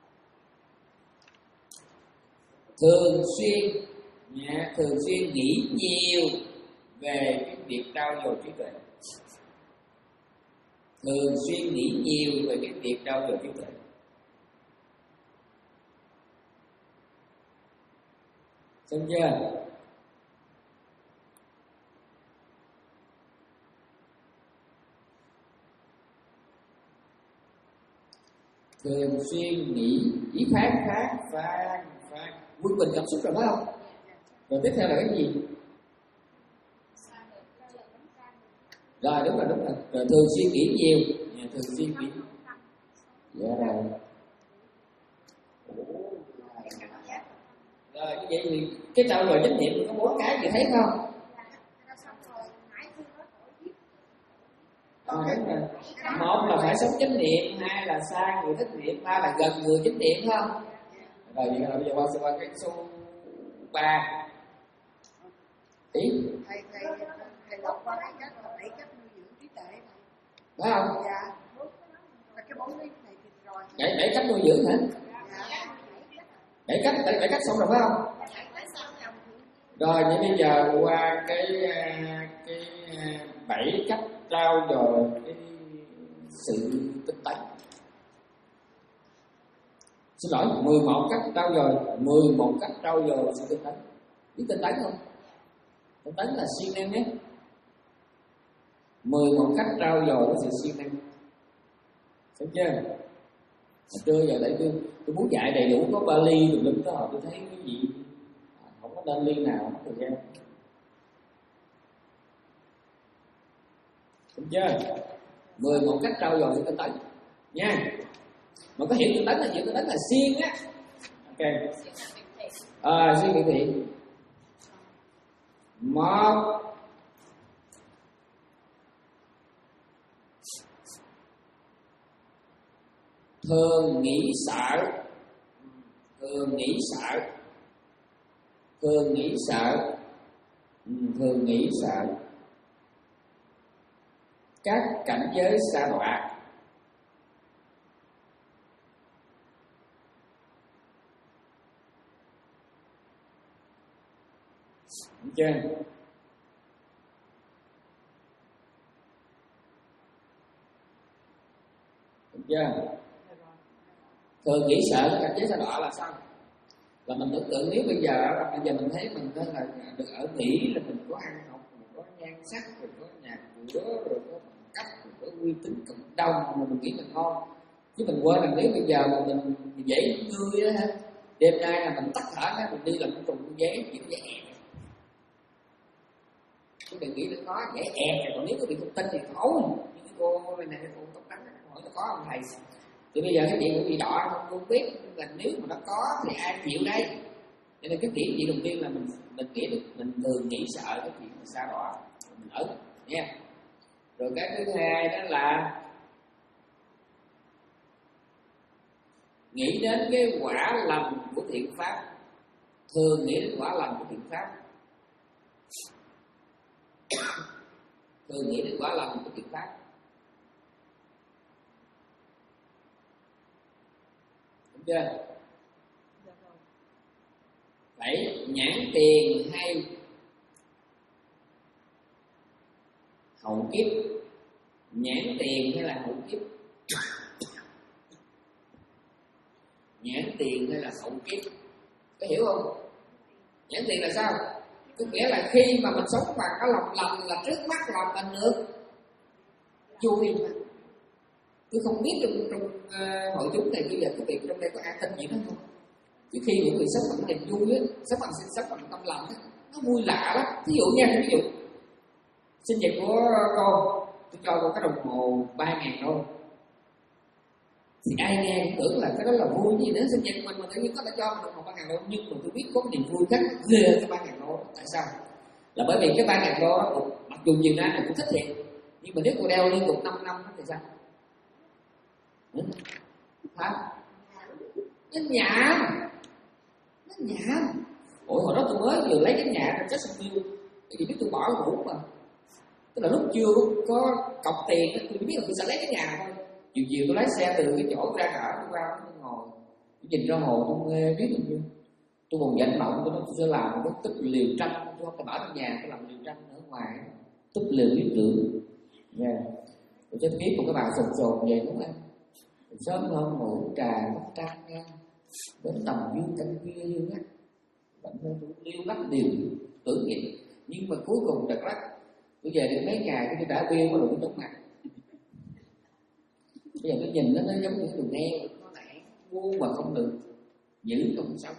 B: thường xuyên nha, thường xuyên nghĩ nhiều về cái việc trau dồi trí tuệ. Thường xuyên nghĩ nhiều về cái việc trau dồi trí tuệ. Xong chưa? Thường xuyên nghĩ, ý phán phán phán phán quân bình cảm xúc rồi phải không? Rồi tiếp theo là cái gì? Rồi đúng rồi, đúng rồi. Rồi thường xuyên nghĩ nhiều, thường xuyên nghĩ. Dạ rồi. Rồi như vậy thì cái trao dồi chánh niệm có bốn cái gì thấy không? À, đúng rồi. Một là phải sống chánh niệm, hai là xa người thất niệm, ba là gần người chánh niệm, không? Rồi bây giờ qua qua cái số ba. Ý
C: thầy thầy thầy đọc qua cái cách là bảy cách nuôi dưỡng trí tuệ này,
B: phải không?
C: dạ, là cái bốn cái này thì rồi.
B: Bảy bảy cách nuôi dưỡng hả?
C: Dạ.
B: Bảy cách, bảy bảy cách xong rồi phải không? Rồi như bây giờ qua cái cái bảy cách trau dồi cái sự tinh tấn. Xin lỗi, mười một cách trau dồi, mười một cách trau dồi sự tinh tấn. Biết tinh tấn không? Tinh tấn là siêng năng nhé. mười một cách trau dồi cái sự siêng năng. Đúng chưa? Mà chưa giờ để tôi tôi muốn dạy đầy đủ có Bali tùm lum đó, tôi thấy cái gì không có đơn liên nào mất thời gian. Đúng chưa? mười một cách trau dồi sự tinh tấn nha. Mà có hiểu tinh tấn là gì? Tinh tấn là siêng á. Ok. À, siêng biểu thiện. Một, thường nghĩ sợ, thường nghĩ sợ, thường nghĩ sợ, ừ, thường nghĩ sợ các cảnh giới sa đọa. Đúng chưa? Đúng chưa? Thường nghĩ sợ cái cảnh giới sa đọa là sao? Là mình tưởng tượng nếu bây giờ bây giờ mình thấy mình nên là được ở Mỹ, là mình có ăn học, mình có nhan sắc, rồi có nhà cửa, rồi có bằng cấp, rồi có uy tín cộng đồng, mà mình nghĩ mình ngon. Chứ mình quên là nếu bây giờ mà mình dễ ngươi á, đêm nay là mình tắt thở ra, mình đi làm cái trùng giấy chỉ có dễ ẹt. Chứ đừng nghĩ là có dễ ẹt, còn nếu có bị thông tin thì thôi. Những cô này này cô tóc trắng hỏi nó có không thầy? Thì bây giờ cái chuyện của bị đỏ không cô biết, là nếu mà nó có thì ai chịu đây? Cho nên cái chuyện gì đầu tiên là mình mình nghĩ được, mình thường nghĩ sợ cái chuyện sa đọa mình ở nha. Rồi cái thứ hai đó là nghĩ đến cái quả lành của thiện pháp, thường nghĩ đến quả lành của thiện pháp, thường nghĩ đến quả lành của thiện pháp. Đúng chưa? Phải nhãn tiền hay hậu kiếp, nhãn tiền hay là hậu kiếp, nhãn tiền hay là hậu kiếp, có hiểu không? Nhãn tiền là sao? Có nghĩa là khi mà mình sống bằng cái lòng lành là trước mắt lòng mình được vui. Tôi không biết trong, trong uh, hội chúng này bây giờ các vị trong đây có ai tin gì đó không? Chứ khi những người sống bằng niềm vui á, sống bằng sinh sống bằng tâm lành á, nó vui lạ lắm. Ví dụ nha, ví dụ sinh nhật của con, tôi cho cô cái đồng hồ ba ngàn đô, thì ai nghe cũng tưởng là cái đó là vui gì nữa, sinh nhật mình mà tự nhiên có thể cho đồng hồ ba ngàn đô. Nhưng mà tôi biết có niềm vui khác ghê cái ba ngàn đô. Tại sao? Là bởi vì cái ba ngàn đô đó, mặc dù nhiều nam cũng thích thiệt, nhưng mà nếu cô đeo liên tục năm năm thì sao? Hả? Nó nhảm, nó nhảm. Ủa hồi đó tôi mới vừa lấy cái nhà ra Jacksonville, vì biết tôi bỏ ngủ mà, tức là lúc chưa có cọc tiền, tôi biết là tôi sẽ lấy cái nhà thôi. Chiều chiều tôi lái xe từ cái chỗ ra ở tôi qua tôi ngồi, tôi nhìn ra hồ tôi nghe biết bao nhiêu. Tôi còn vận động tôi nói tôi sẽ làm một cái tích liều tranh, tôi không phải ở trong nhà, tôi làm liều tranh ở ngoài, tích liều biết rượu, nha. Tôi sẽ kiếm một cái bàn sồn sồn về đúng không? Sớm hơn ngủ trà mắt trăng nha, đến tầm dương canh kia dương á, bạn nên liêu lắc điều tưởng niệm. Nhưng mà cuối cùng thật lắm, tôi về được mấy ngày tôi đã biêu có đủ chống mặt. Bây giờ tôi nhìn nó nó giống như đường nghe, nó nản buông mà không được giữ không xong.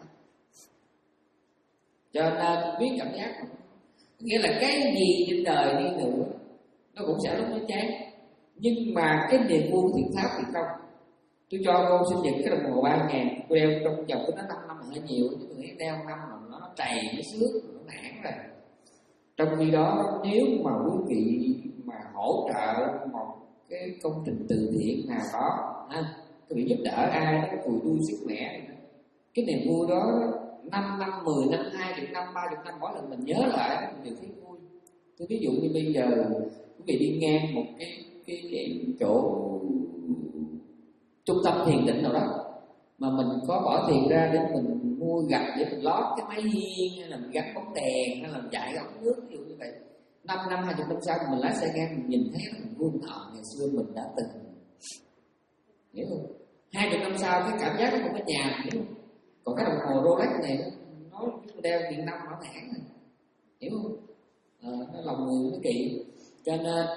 B: Cho nên biết cảm giác không? Nghĩa là cái gì trên đời đi nữa nó cũng sẽ lúc nó chán, nhưng mà cái niềm vui thiện pháp thì không. Tôi cho cô sinh nhật cái đồng hồ ba ngàn, cô đeo trong vòng của nó năm năm là hơi nhiều, chứ tôi nghĩ đeo năm mà nó trầy, nó xước, nó nản rồi. Trong khi đó nếu mà quý vị mà hỗ trợ một cái công trình từ thiện nào đó, ha, quý vị giúp đỡ ai đó, cùi đuôi sức mẻ, cái niềm vui đó năm năm, mười năm, hai chục năm, ba chục năm, mỗi lần mình nhớ lại mình đều thấy vui. Tôi ví dụ như bây giờ quý vị đi ngang một cái cái, cái chỗ trung tâm thiền định nào đó mà mình có bỏ tiền ra để mình mua gạch để mình lót cái máy hiên, hay là mình gắn bóng đèn, hay là mình chạy ống nước, ví dụ như vậy. Năm năm, hai chục năm sau mình lái xe ngang mình nhìn thấy mình vui, thọ ngày xưa mình đã từng, hiểu không? Hai chục năm sau cái cảm giác nó không có nhà, hiểu không? Còn cái đồng hồ Rolex này nó đeo tiền năm nó thẳng, hiểu không? À, nó lòng người nó kỳ. Cho nên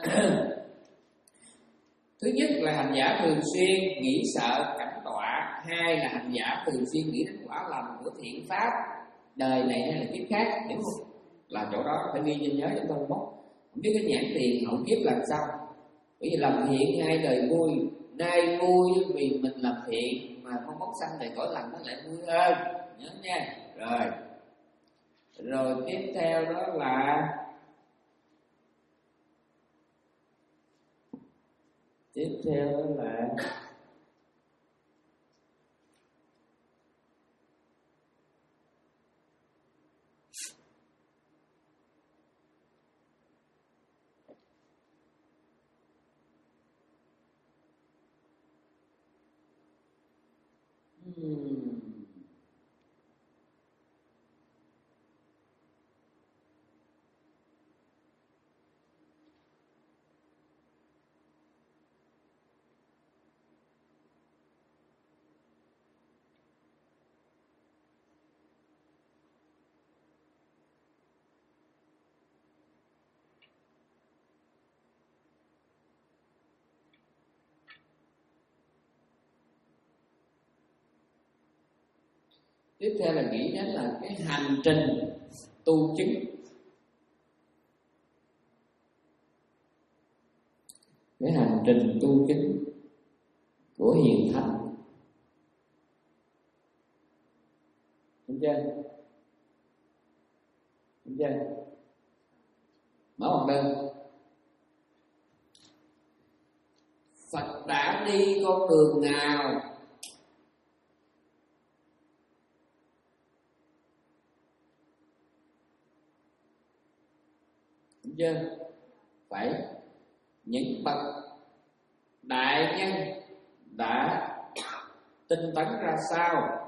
B: thứ nhất là hành giả thường xuyên nghĩ sợ cảnh đọa, hai là hành giả thường xuyên nghĩ đến quả lành của thiện pháp đời này hay là kiếp khác, hiểu không? Là chỗ đó phải ghi cho nhớ cho tôi mốc. Không biết cái nhãn tiền hậu kiếp làm sao? Bởi vì làm thiện hai đời vui, nay vui vì mình làm thiện mà không mốc sanh này cõi lành nó lại vui hơn, nhớ nha. Rồi, rồi tiếp theo đó là tiếp theo đó là uhm. Tiếp theo là nghĩ đến là cái hành trình tu chứng. Cái hành trình tu chứng của hiền thánh. Đúng chưa? Đúng chưa? Mở một đơn. Phật đã đi con đường nào? Chưa? Phải những bậc đại nhân đã tinh tấn ra sao?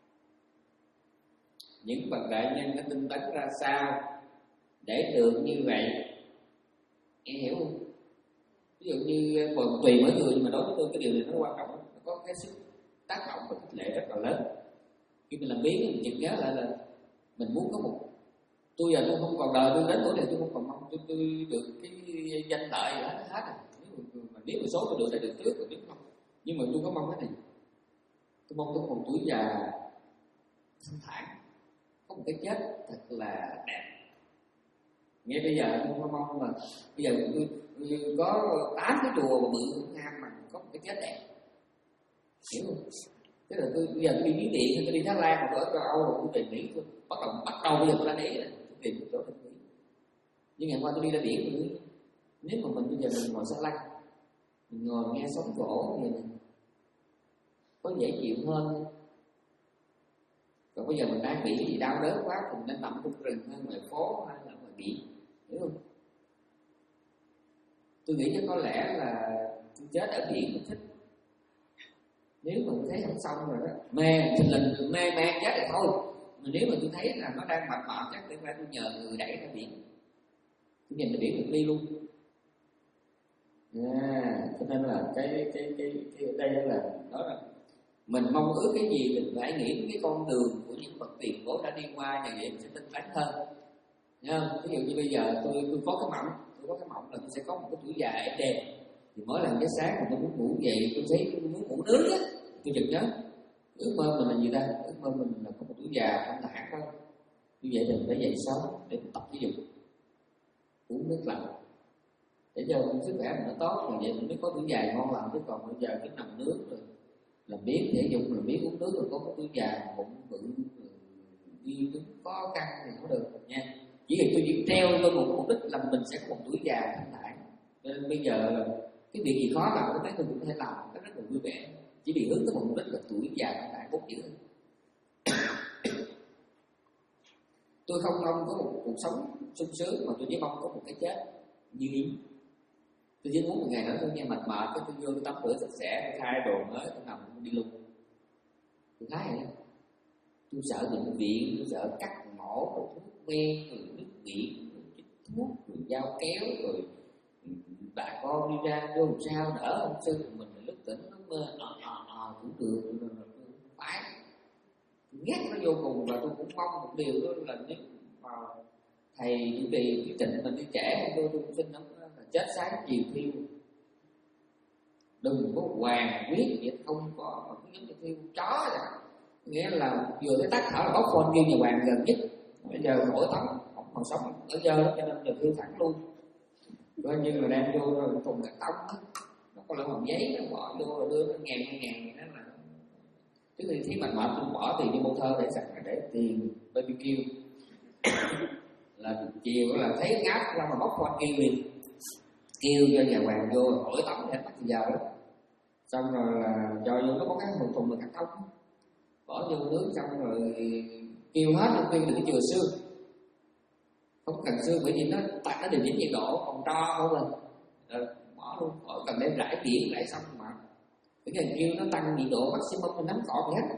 B: Những bậc đại nhân đã tinh tấn ra sao để được như vậy? Em hiểu không? Ví dụ như còn tùy mỗi người, nhưng mà đối với tôi cái điều này nó quan trọng, nó có cái sức tác động và khích lệ rất là lớn. Khi mình làm biến mình chợt nhớ lại là mình muốn có một, tôi giờ tôi không còn đời, tôi đến tuổi này tôi không còn mong tôi, tôi được cái danh lợi gì hết hết rồi. Nếu mà biết một số tôi được đã được trước rồi, biết không? Nhưng mà tôi có mong cái này, tôi mong tôi còn tuổi già thanh thản, có một cái chết thật là đẹp. Nghe bây giờ tôi không mong mà bây giờ tôi, tôi có tám cái chùa mà bự ngang mà có một cái chết đẹp, hiểu không? Thế là tôi bây giờ tôi đi Miến Điện, tôi đi Thái Lan, tôi ở châu Âu, tôi tìm Mỹ, tôi bắt đầu bắt đầu bây giờ tôi ra để rồi, tôi tìm cái chỗ để Mỹ. Nhưng ngày qua tôi đi ra biển tôi nghĩ, nếu mà mình bây giờ mình ngồi xe lăn, mình ngồi nghe sóng vỗ như này, có dễ chịu hơn. Còn bây giờ mình đang bị gì đau đớn quá thì mình nên nằm trong rừng hay ngoài phố hay là ngoài biển, hiểu không? Tôi nghĩ chắc có lẽ là tôi chết ở biển mình thích. Nếu mà tôi thấy không xong rồi đó, mê thì lần mê man chết rồi thôi. Mà nếu mà tôi thấy là nó đang mệt mỏi chắc tôi phải tôi nhờ người đẩy ra biển, tôi nhìn ra biển được đi luôn. À, cho nên là cái cái cái cái ở đây là đó là mình mong ước cái gì mình phải nghĩ đến cái con đường của những bậc tiền bối đã đi qua, như vậy mình sẽ tinh tấn hơn. Thấy không? Ví dụ như bây giờ tôi tôi có cái mộng, tôi có cái mộng là tôi sẽ có một cái tuổi già êm đềm. Thì mỗi lần cái sáng mà tôi muốn ngủ dậy, tôi thấy tôi muốn ngủ nướng á, tôi chợt nhớ ước mơ mình là gì ta? Ước mơ mình là có một tuổi già thanh thản thôi. Như vậy thì mình phải dậy sớm để mình tập thể dục, uống nước lạnh để cho sức khỏe mình nó tốt, rồi vậy mình mới có tuổi già ngon lành. Chứ còn bây giờ cứ nằm nước rồi làm biết thể dục, làm biết uống nước rồi có cái tuổi già bụng bự đi đứng khó khăn thì không được nha. Chỉ cần tôi chỉ treo tôi một mục đích là mình sẽ có một tuổi già thanh thản. Nên bây giờ cái việc gì khó làm cái tôi cũng có thể làm nó rất là vui vẻ, chỉ vì hướng tới một mục đích là tuổi già thanh thản, bốn chữ. Tôi không mong có một cuộc sống sung sướng, mà tôi chỉ mong có một cái chết như ý. Tôi chỉ muốn một ngày đó tôi nghe mệt mỏi, cái tôi vô tôi tắm rửa sạch sẽ, thay đồ mới, tôi nằm tôi đi luôn. Tôi thấy vậy đó. Tôi sợ bệnh viện, tôi sợ cắt mổ, rồi thuốc men, rồi nước biển, rồi chích thuốc, rồi dao kéo, rồi bà con đi ra vô làm sao đỡ ông sư mình lúc tỉnh nó mơ nọ nọ nọ cũng được, rồi phải. Tôi ghét nó vô cùng, và tôi cũng mong một điều đó là nếu mà thầy chủ trì cái trình mình đi trẻ, tôi tôi xin nó là chết sáng chiều thiêu, đừng có hoàng quyết vậy, không có mà cứ giống như thiêu chó vậy. Nghĩa là vừa thấy tắt thở là bóc phone kêu nhà hoàng gần nhất, bây giờ khỏi tắm không còn sống ở giờ, cho nên giờ thiêu thẳng luôn. Coi như là đem vô rồi thùng cắt tông đó, nó có lỗ hồng giấy nó bỏ vô rồi đưa nó ngàn ngàn ngàn đó là. Trước khi thấy mạnh mệt tôi bỏ tiền vô motor để sạch, để tiền bê bê kiu là chiều là thấy ngáp ra mà bóc phone kêu liền, kêu cho nhà hoàng vô hỏi tắm hết bắt giờ đó. Xong rồi là cho vô nó có cái một thùng là cắt tông, bỏ vô nước xong rồi kêu hết, nó kêu đừng có chừa xương, không cần xương bởi vì nó tại nó điều chỉnh nhiệt độ còn tro không rồi, rồi bỏ luôn, bỏ cần để rải biển lại xong mà cái ngày kêu nó tăng nhiệt độ maximum lên nắm cọ gì hết,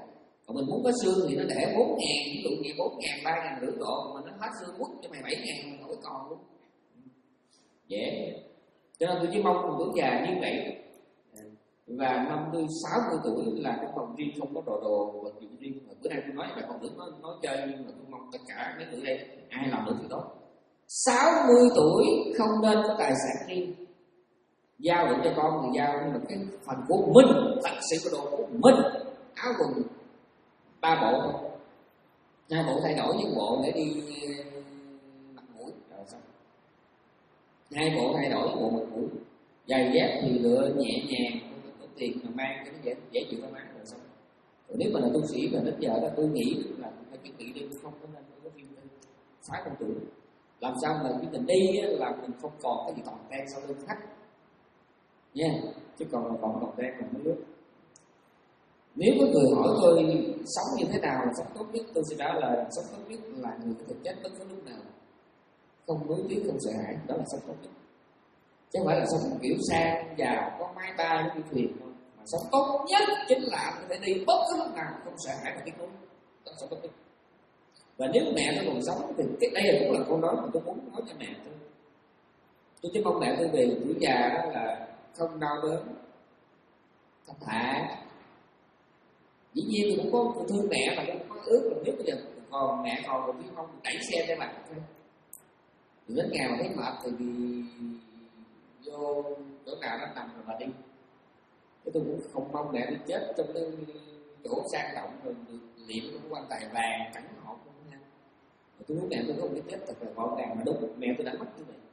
B: Còn mình muốn có xương thì nó để bốn ngàn, ví dụ như bốn ngàn, ba ngàn rưỡi độ, mà nó hết xương quất cho mày bảy ngàn mà không có còn luôn. Dễ. Cho nên tôi chỉ mong một tuổi già như vậy. Và năm mươi, sáu mươi tuổi là cái phòng riêng không có đồ đồ vật dụng riêng. Mà bữa nay tôi nói là còn tưởng nói, nói chơi, nhưng mà tôi mong tất cả mấy người đây ai làm được thì tốt. sáu mươi tuổi không nên có tài sản riêng. Giao được cho con thì giao, nhưng mà cái phần của mình, thật sự cái đồ của mình, áo quần ba bộ thôi, hai bộ thay đổi những bộ để đi mặt mũi rồi xong, hai bộ thay đổi bộ mặt mũi, giày dép thì lựa nhẹ nhàng, có tiền mà mang cho nó dễ dễ chịu thoải mái rồi xong. Rồi nếu mà là tu sĩ mà đến giờ đó tôi nghĩ là phải chuẩn bị đi, không có nên có phim phá công tuổi. Làm sao mà khi mình đi là mình không còn cái gì còn tan sau lưng khách nha, yeah. Chứ còn mà còn còn tan là mới nước. Nếu có người hỏi tôi sống như thế nào là sống tốt nhất, tôi sẽ trả lời là sống tốt nhất là người có thể chết bất cứ lúc nào, không nuối tiếc, không sợ hãi, đó là sống tốt nhất. Chứ không phải là sống kiểu sang giàu có máy bay đi thuyền thôi. Mà sống tốt nhất chính là có thể đi bất cứ lúc nào, không sợ hãi và tiếc nuối, đó là sống tốt nhất. Và nếu mẹ tôi còn sống thì cái đây cũng là câu nói mà tôi muốn nói cho mẹ tôi. Tôi chỉ mong mẹ tôi về tuổi già đó là không đau đớn, thanh thản. Dĩ nhiên tôi cũng có thương mẹ, mà cũng có ước là nếu bây giờ còn mẹ còn rồi, chứ không đẩy xe cho mặt thôi. Thì đến ngày mà thấy mệt thì, thì vô chỗ nào nó nằm rồi mà đi. Cái tôi cũng không mong mẹ đi chết trong cái chỗ sang trọng rồi được liệm cái quan tài vàng cẳng hộp luôn nha. Tôi muốn mẹ tôi không cái chết thật là gọn gàng mà đúng, mẹ tôi đã mất như vậy.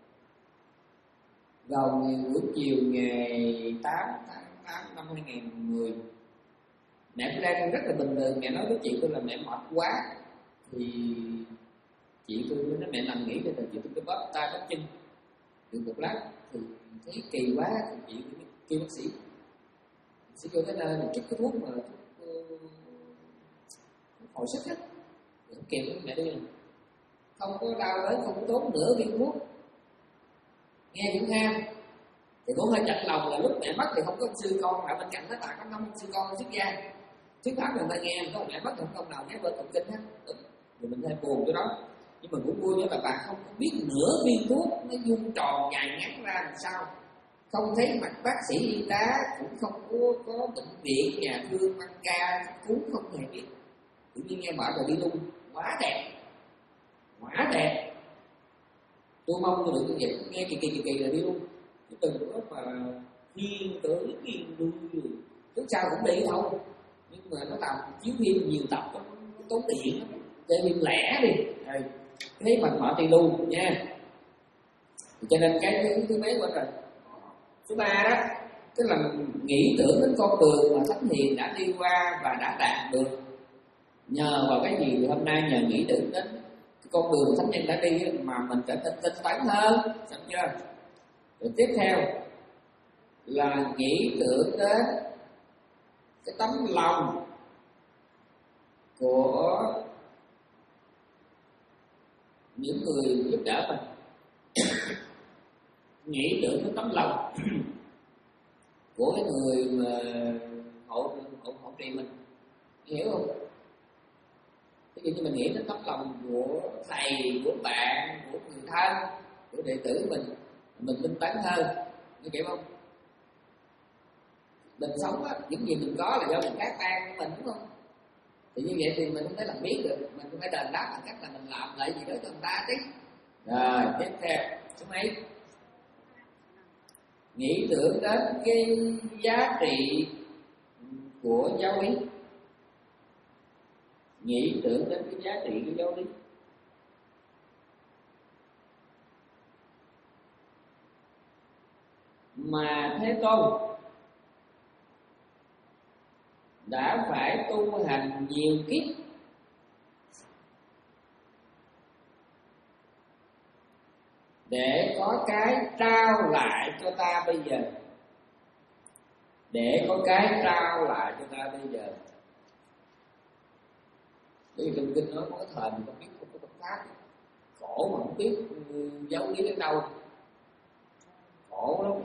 B: Vào buổi chiều ngày tám tháng tám năm hai nghìn không trăm mười, mẹ tôi đang rất là bình thường, mẹ nói với chị tôi là mẹ mệt quá, thì chị tôi nói mẹ nằm nghỉ để chị tôi cứ bóp tay bóp chân được một lát, thì thấy kỳ quá thì chị tôi kêu bác sĩ. Bác sĩ vô tới nơi là chích cái thuốc mà thuốc uh, hồi sức á, không kèm với mẹ tôi, không có đau đớn, không có tốn nửa viên thuốc, nghe cũng ham. Thì cũng hơi chạnh lòng là lúc mẹ mất thì không có sư con ở bên cạnh nó, tại có năm sư con xuất gia thuyết pháp người ta nghe, có mẹ mất thì không nào nghe bên tụng kinh hết, rồi mình hơi buồn cái đó. Nhưng mà cũng vui nữa là bà không có biết nửa viên thuốc nó vuông tròn dài ngắn ra làm sao, không thấy mặt bác sĩ y tá, cũng không có, có bệnh viện nhà thương băng ca cũng không hề biết. Tự nhiên nghe bảo rồi đi luôn, quá đẹp, quá đẹp. Tôi mong tôi được như vậy, nghe kỳ kỳ kỳ kỳ là đi luôn, chứ đừng có mà nghiêng tới nghiêng lui, trước sau cũng đi thôi. Nhưng mà nó làm chiếu phim nhiều tập nó tốn tiền lắm, chơi phim lẻ đi, rồi thấy mệt mỏi đi luôn nha. Cho nên cái thứ, thứ mấy quên rồi, thứ ba đó, tức là nghĩ tưởng đến con đường mà Thánh Hiền đã đi qua và đã đạt được. Nhờ vào cái gì thì hôm nay nhờ nghĩ tưởng đến cái con đường mà Thánh Hiền đã đi mà mình trở nên tinh tấn hơn, xong chưa? Rồi tiếp theo là nghĩ tưởng đến cái tấm lòng của những người giúp đỡ mình, nghĩ tưởng đến tấm lòng của cái người mà hỗ hỗ hỗ trì mình, hiểu không? Ví dụ như mình nghĩ đến tấm lòng của thầy, của bạn, của người thân, của đệ tử mình, mình tinh tấn hơn, như hiểu không? Mình sống á, những gì mình có là do mình cát tan của mình, đúng không? Thì như vậy thì mình không thể làm biết được, mình cũng phải đền đáp bằng cách là mình làm lại gì đó cho người ta chứ. Rồi tiếp theo số mấy, nghĩ tưởng đến cái giá trị của giáo lý, nghĩ tưởng đến cái giá trị của giáo lý. Mà Thế Tôn đã phải tu hành nhiều kiếp để có cái trao lại cho ta bây giờ, để có cái trao lại cho ta bây giờ. Bởi vì trong kinh nói có thời mình không biết, không có Phật pháp, khổ mà không biết giáo lý đến đâu, khổ lắm,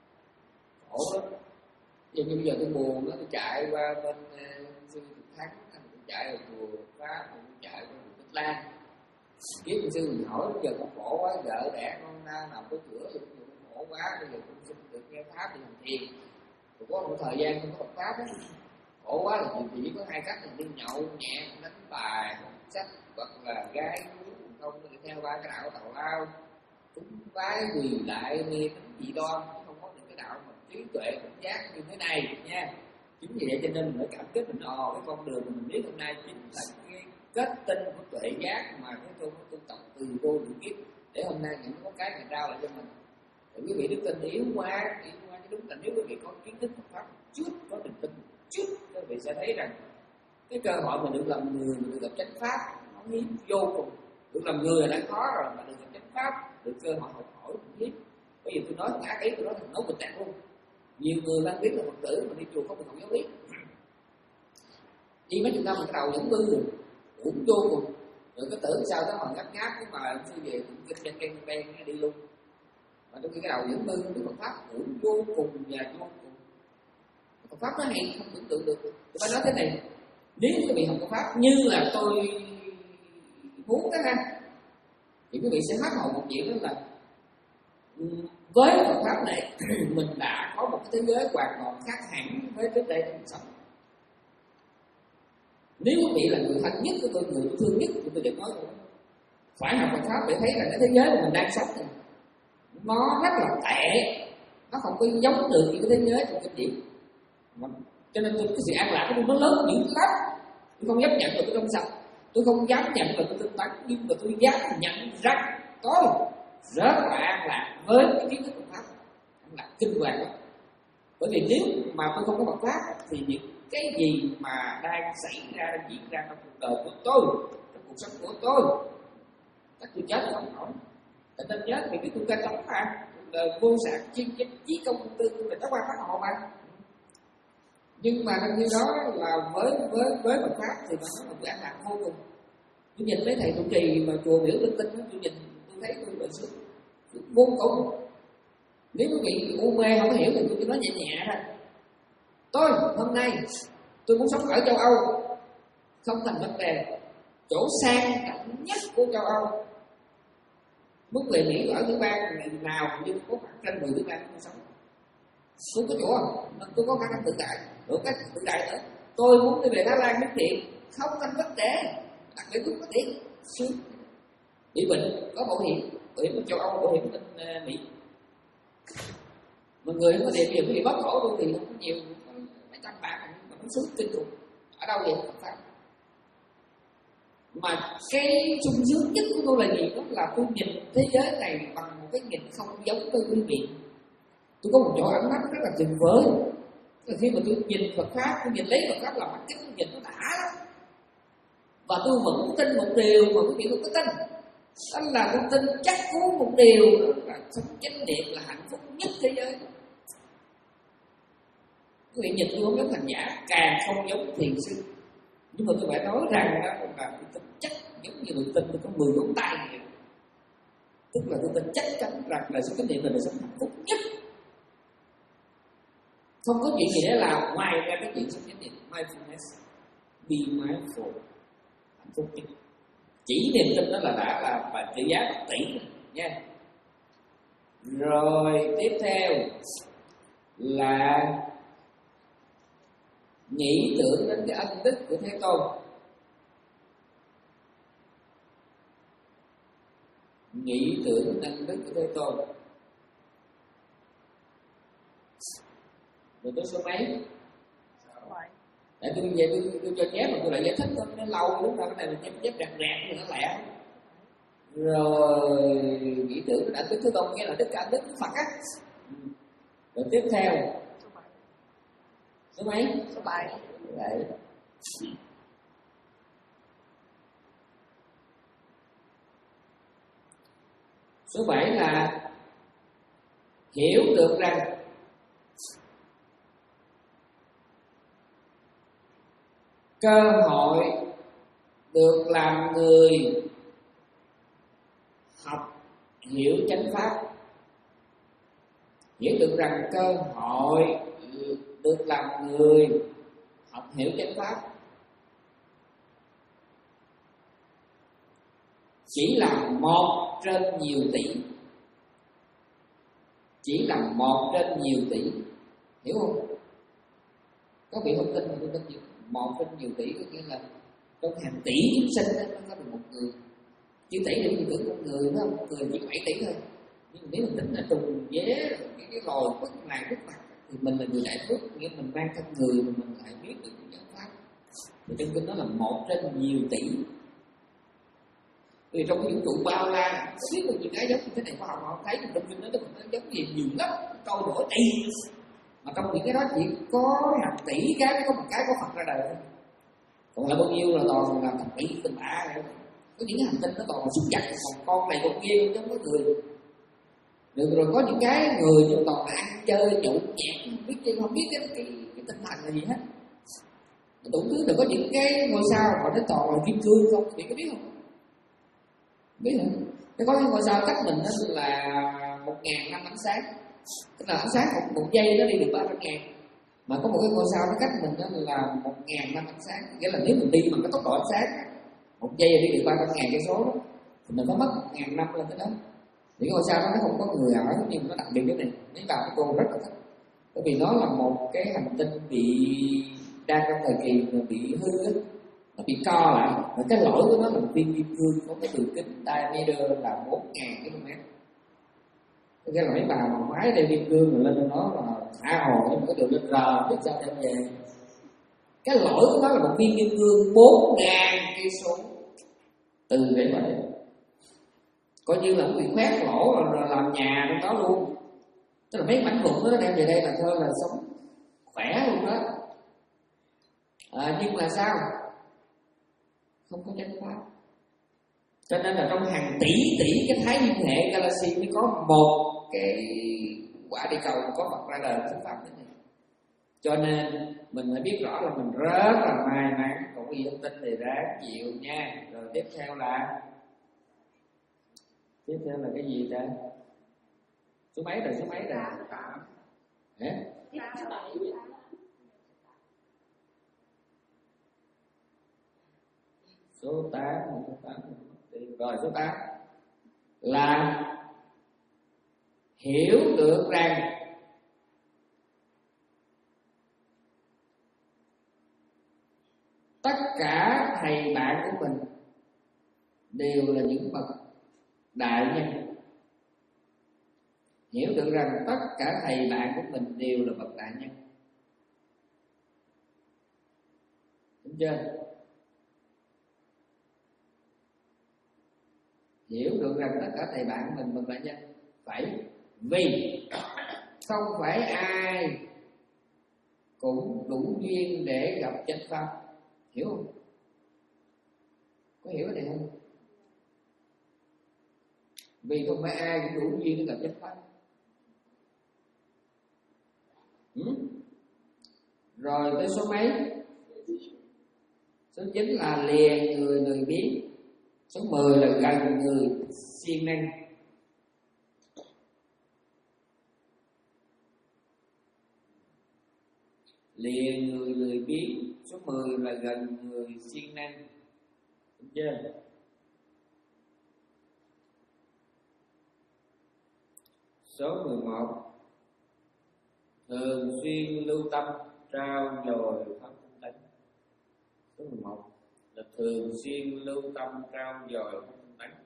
B: khổ lắm. Giống như bây giờ tôi buồn đó, tôi chạy qua bên sư Thắng chạy ở chùa Pháp, con muốn chạy ở chùa Tích Lan. Kiếp sư mình hỏi bây giờ con khổ quá, vợ đẻ con nào có chữa được, con khổ quá, bây giờ con xin được nghe Pháp thì hành thiền. Rồi có một thời gian không có học Pháp ấy, khổ quá là chỉ có hai cách là đi nhậu nhẹ, đánh bài, học sách, hoặc là gái không đi theo ba cái đạo tào lao, cúng bái quỳ lại mê tín dị đoan, không có những cái đạo mà trí tuệ cảnh giác như thế này nha. Chính vì vậy cho nên mình phải cảm kích mình ồ cái con đường mình biết hôm nay chính là cái kết tinh của tuệ giác mà cái tôi tu tập từ vô lượng kiếp để hôm nay những có cái này trao lại cho mình. Để quý vị đức tin yếu quá, yếu quá chứ đúng là nếu quý vị có kiến thức Phật pháp chút, có niềm tin chút, quý vị sẽ thấy rằng cái cơ hội mình được làm người, mình được gặp chánh pháp nó hiếm vô cùng. Được làm người là đã khó rồi, mà được gặp chánh pháp, được cơ hội học hỏi cũng hiếm. Bây giờ tôi nói cả ý tôi nói thành nấu bình tạng luôn. Nhiều người đang biết là Phật tử mà đi chùa không được học giáo lý, đi mấy chục năm mà cái đầu vẫn hư rồi, cũng vô cùng. Rồi cái tưởng sao đó mà ngáp ngáp cái mà sư về cũng kinh doanh ken ben đi luôn. Mà trong khi cái đầu vẫn hư, cái Phật pháp cũng vô cùng và vô cùng. Phật pháp nó hay không tưởng tượng được. Tôi phải nói thế này, nếu quý vị học Phật pháp như là tôi muốn đó ha, thì quý vị sẽ phát hồn một chuyện đó là với Phật pháp này mình đã có một cái thế giới hoàn toàn khác hẳn với trước đây mình sống. Nếu quý vị là người thân nhất của tôi, người tôi thương nhất của tôi, được nói rồi, phải học Phật pháp để thấy rằng cái thế giới mà mình đang sống này nó rất là tệ, nó không có giống được những cái thế giới trong kinh điển. Cho nên tôi, cái sự an lạc của tôi nó lớn dữ lắm. Tôi không dám nhận là tôi trong sạch, tôi không dám nhận là tôi tinh tấn, nhưng mà tôi dám nhận rằng tôi rất là an lạc với cái kiến thức Phật pháp, an lạc kinh hoàng lắm. Bởi vì nếu mà tôi không có Phật pháp thì những cái gì mà đang xảy ra, đang diễn ra trong cuộc đời của tôi, trong cuộc sống của tôi, chắc tôi chết không nổi. Cho nên nhớ thì cái tôi ca tống mà vô sản chuyên chính chí công tư là các quan phát hộ mà. Nhưng mà như đó là với với với Phật pháp thì nó là một an lạc vô cùng. Tôi nhìn mấy thầy trụ trì mà chùa Miễu Linh Tinh đó, tôi nhìn tôi thấy tôi bị sướng vô cùng. Nếu quý vị u mê không hiểu thì tôi chỉ nói nhẹ nhẹ thôi. Tôi hôm nay tôi muốn sống ở châu Âu không thành vấn đề, chỗ sang trọng nhất của châu Âu. Muốn về Mỹ ở thứ ba ngày nào nhưng có khoảng trên mười thứ ba tôi sống. Tôi có chỗ không? Nên tôi có khả năng tự đại, đủ cách tự đại nữa. Tôi muốn đi về Thái Lan biết tiền, không thành vấn đề. Đặc biệt tôi có tiền, sướng. Bị bệnh có bảo hiểm, bảo hiểm của châu Âu, bảo hiểm bên uh, Mỹ. Mà người không có tiền nhiều, cái gì bất khổ tôi thì không có nhiều, mấy trăm bạc mà nó sướng kinh khủng. Ở đâu vậy? Phật pháp. Mà cái sung sướng nhất của tôi là gì? Đó là tôi nhìn thế giới này bằng một cái nhìn không giống với quý vị. Tôi có một chỗ ánh mắt rất là tuyệt vời. Là khi mà tôi nhìn Phật pháp, tôi nhìn lấy Phật pháp là mắt kính, tôi nhìn nó đã lắm. Và tôi vẫn tin một điều mà quý vị không có tin. Đó là tôi tin chắc cú một điều là sống chánh niệm là hạnh phúc nhất thế giới. Quý vị nhìn tôi không giống thành giả, càng không giống thiền sư. Nhưng mà tôi phải nói rằng đó là tôi tin chắc, giống như tôi tin tôi có mười ngón tay vậy. Tức là tôi tin chắc chắn rằng là sống chánh niệm là đời sống hạnh phúc nhất. Không có chuyện gì để làm ngoài ra cái chuyện sống chánh niệm. Mindfulness, be mindful, hạnh phúc nhất. Chỉ niềm tin đó là đã là và trị giá bạc tỷ nha. Rồi tiếp theo là nghĩ tưởng đến cái ân đức của Thế Tôn. Nghĩ tưởng đến ân đức của Thế Tôn. Rồi tới số mấy? Để tôi về tôi, tôi cho chép mà tôi lại giải thích thôi, nó lâu lúc nào cái này mình chép chép rạc rạc thì nó lẹ. Rồi nghĩ tưởng đến ân đức Thế Tôn nghĩa là tất cả ân đức của Phật á. Rồi tiếp theo số mấy?
C: Số bảy.
B: Đấy. Số bảy là hiểu được rằng cơ hội được làm người học hiểu chánh pháp. Hiểu được rằng cơ hội được làm người học hiểu chánh pháp chỉ là một trên nhiều tỷ, chỉ là một trên nhiều tỷ, hiểu không? Có vị không tin mà tôi tin nhiều, một trên nhiều tỷ có nghĩa là trong hàng tỷ chúng sinh đó, nó có được một người. Chứ tỷ là mình tưởng con người, phải không? Con người chỉ có bảy tỷ thôi. Nhưng mà nếu mình tính là trùng vế cái cái loài bất này bất mặt thì mình là người đại phước, nghĩa mình mang thân người mà mình lại biết được những giáo pháp. Thì trong kinh đó là một trên nhiều tỷ. Vì trong cái vũ trụ bao la có biết được những cái giống như thế này khoa học họ thấy, trong kinh đó nó giống gì nhiều lắm, câu đổi tỷ. Mà trong những cái đó chỉ có hàng tỷ cái, có một cái có Phật ra đời thôi. Còn lại bao nhiêu là toàn là thập tỷ tình bạ này. Có những cái hành tinh nó toàn là súc vật, còn con này con kia giống với người. Rồi, rồi có những cái người thì toàn là ăn chơi nhậu nhẹt, không biết không biết cái cái, cái tinh thần là gì hết. Đủ thứ được, có những cái ngôi sao họ nó toàn là kim cương không, chị có biết không? Biết không? Nó có cái ngôi sao cách mình đó là một ngàn năm ánh sáng, tức là ánh sáng một, một giây nó đi được ba trăm ngàn. Mà có một cái ngôi sao nó cách mình đó là một ngàn năm ánh sáng, nghĩa là nếu mình đi bằng cái tốc độ ánh sáng một giây đi được ba trăm ngàn cây số đó, thì mình phải mất một ngàn năm lên tới đó. Thì cái ngôi sao đó nó không có người ở, nhưng nó đặc biệt cái này, nếu vào cái cô rất là thích, bởi vì nó là một cái hành tinh bị đang trong thời kỳ bị hư á, nó bị co lại, và cái lỗi của nó là một viên kim cương có cái đường kính diameter là bốn nghìn ki lô mét. Cái là mấy bà mà máy đeo kim cương rồi lên nó là thả hồ, nhưng mà cái đường lên rờ biết sao đem về. Cái lỗi của nó là một viên kim cương bốn nghìn cây số từ để mà đến, coi như là bị khoét lỗ rồi làm nhà trong đó luôn. Tức là mấy mảnh vụn nó đem về đây là thôi là sống khỏe luôn đó. À, nhưng mà sao? Không có chánh pháp. Cho nên là trong hàng tỷ tỷ cái thái nguyên hệ galaxy mới có một cái quả địa cầu có Phật ra đời chánh pháp thế này. Cho nên mình phải biết rõ là mình rất là may mắn. Còn cái thông tin thì ráng chịu nha. Rồi tiếp theo là Tiếp theo là cái gì ta? Số mấy rồi, số mấy rồi? Hả? Số tám, số tám. Rồi số tám là hiểu được rằng tất cả thầy bạn của mình đều là những bậc đại nhân. Hiểu được rằng tất cả thầy bạn của mình đều là bậc đại nhân. Đúng chưa? Hiểu được rằng tất cả thầy bạn của mình bậc đại nhân. Phải vì không phải ai cũng đủ duyên để gặp chánh pháp. Hiểu không? Có hiểu cái này không? Vì không phải ai cũng đủ duyên để gặp chánh pháp. Ừ? Rồi tới số mấy? Số chín là lìa người lười biếng. Số mười là gần người siêng năng. Lìa người lười biếng. Số mười là gần người siêng năng. Được chưa? Số mười một thường xuyên lưu tâm trao dồi pháp tinh tấn. Số mười một là thường xuyên lưu tâm trao dồi pháp tinh tấn.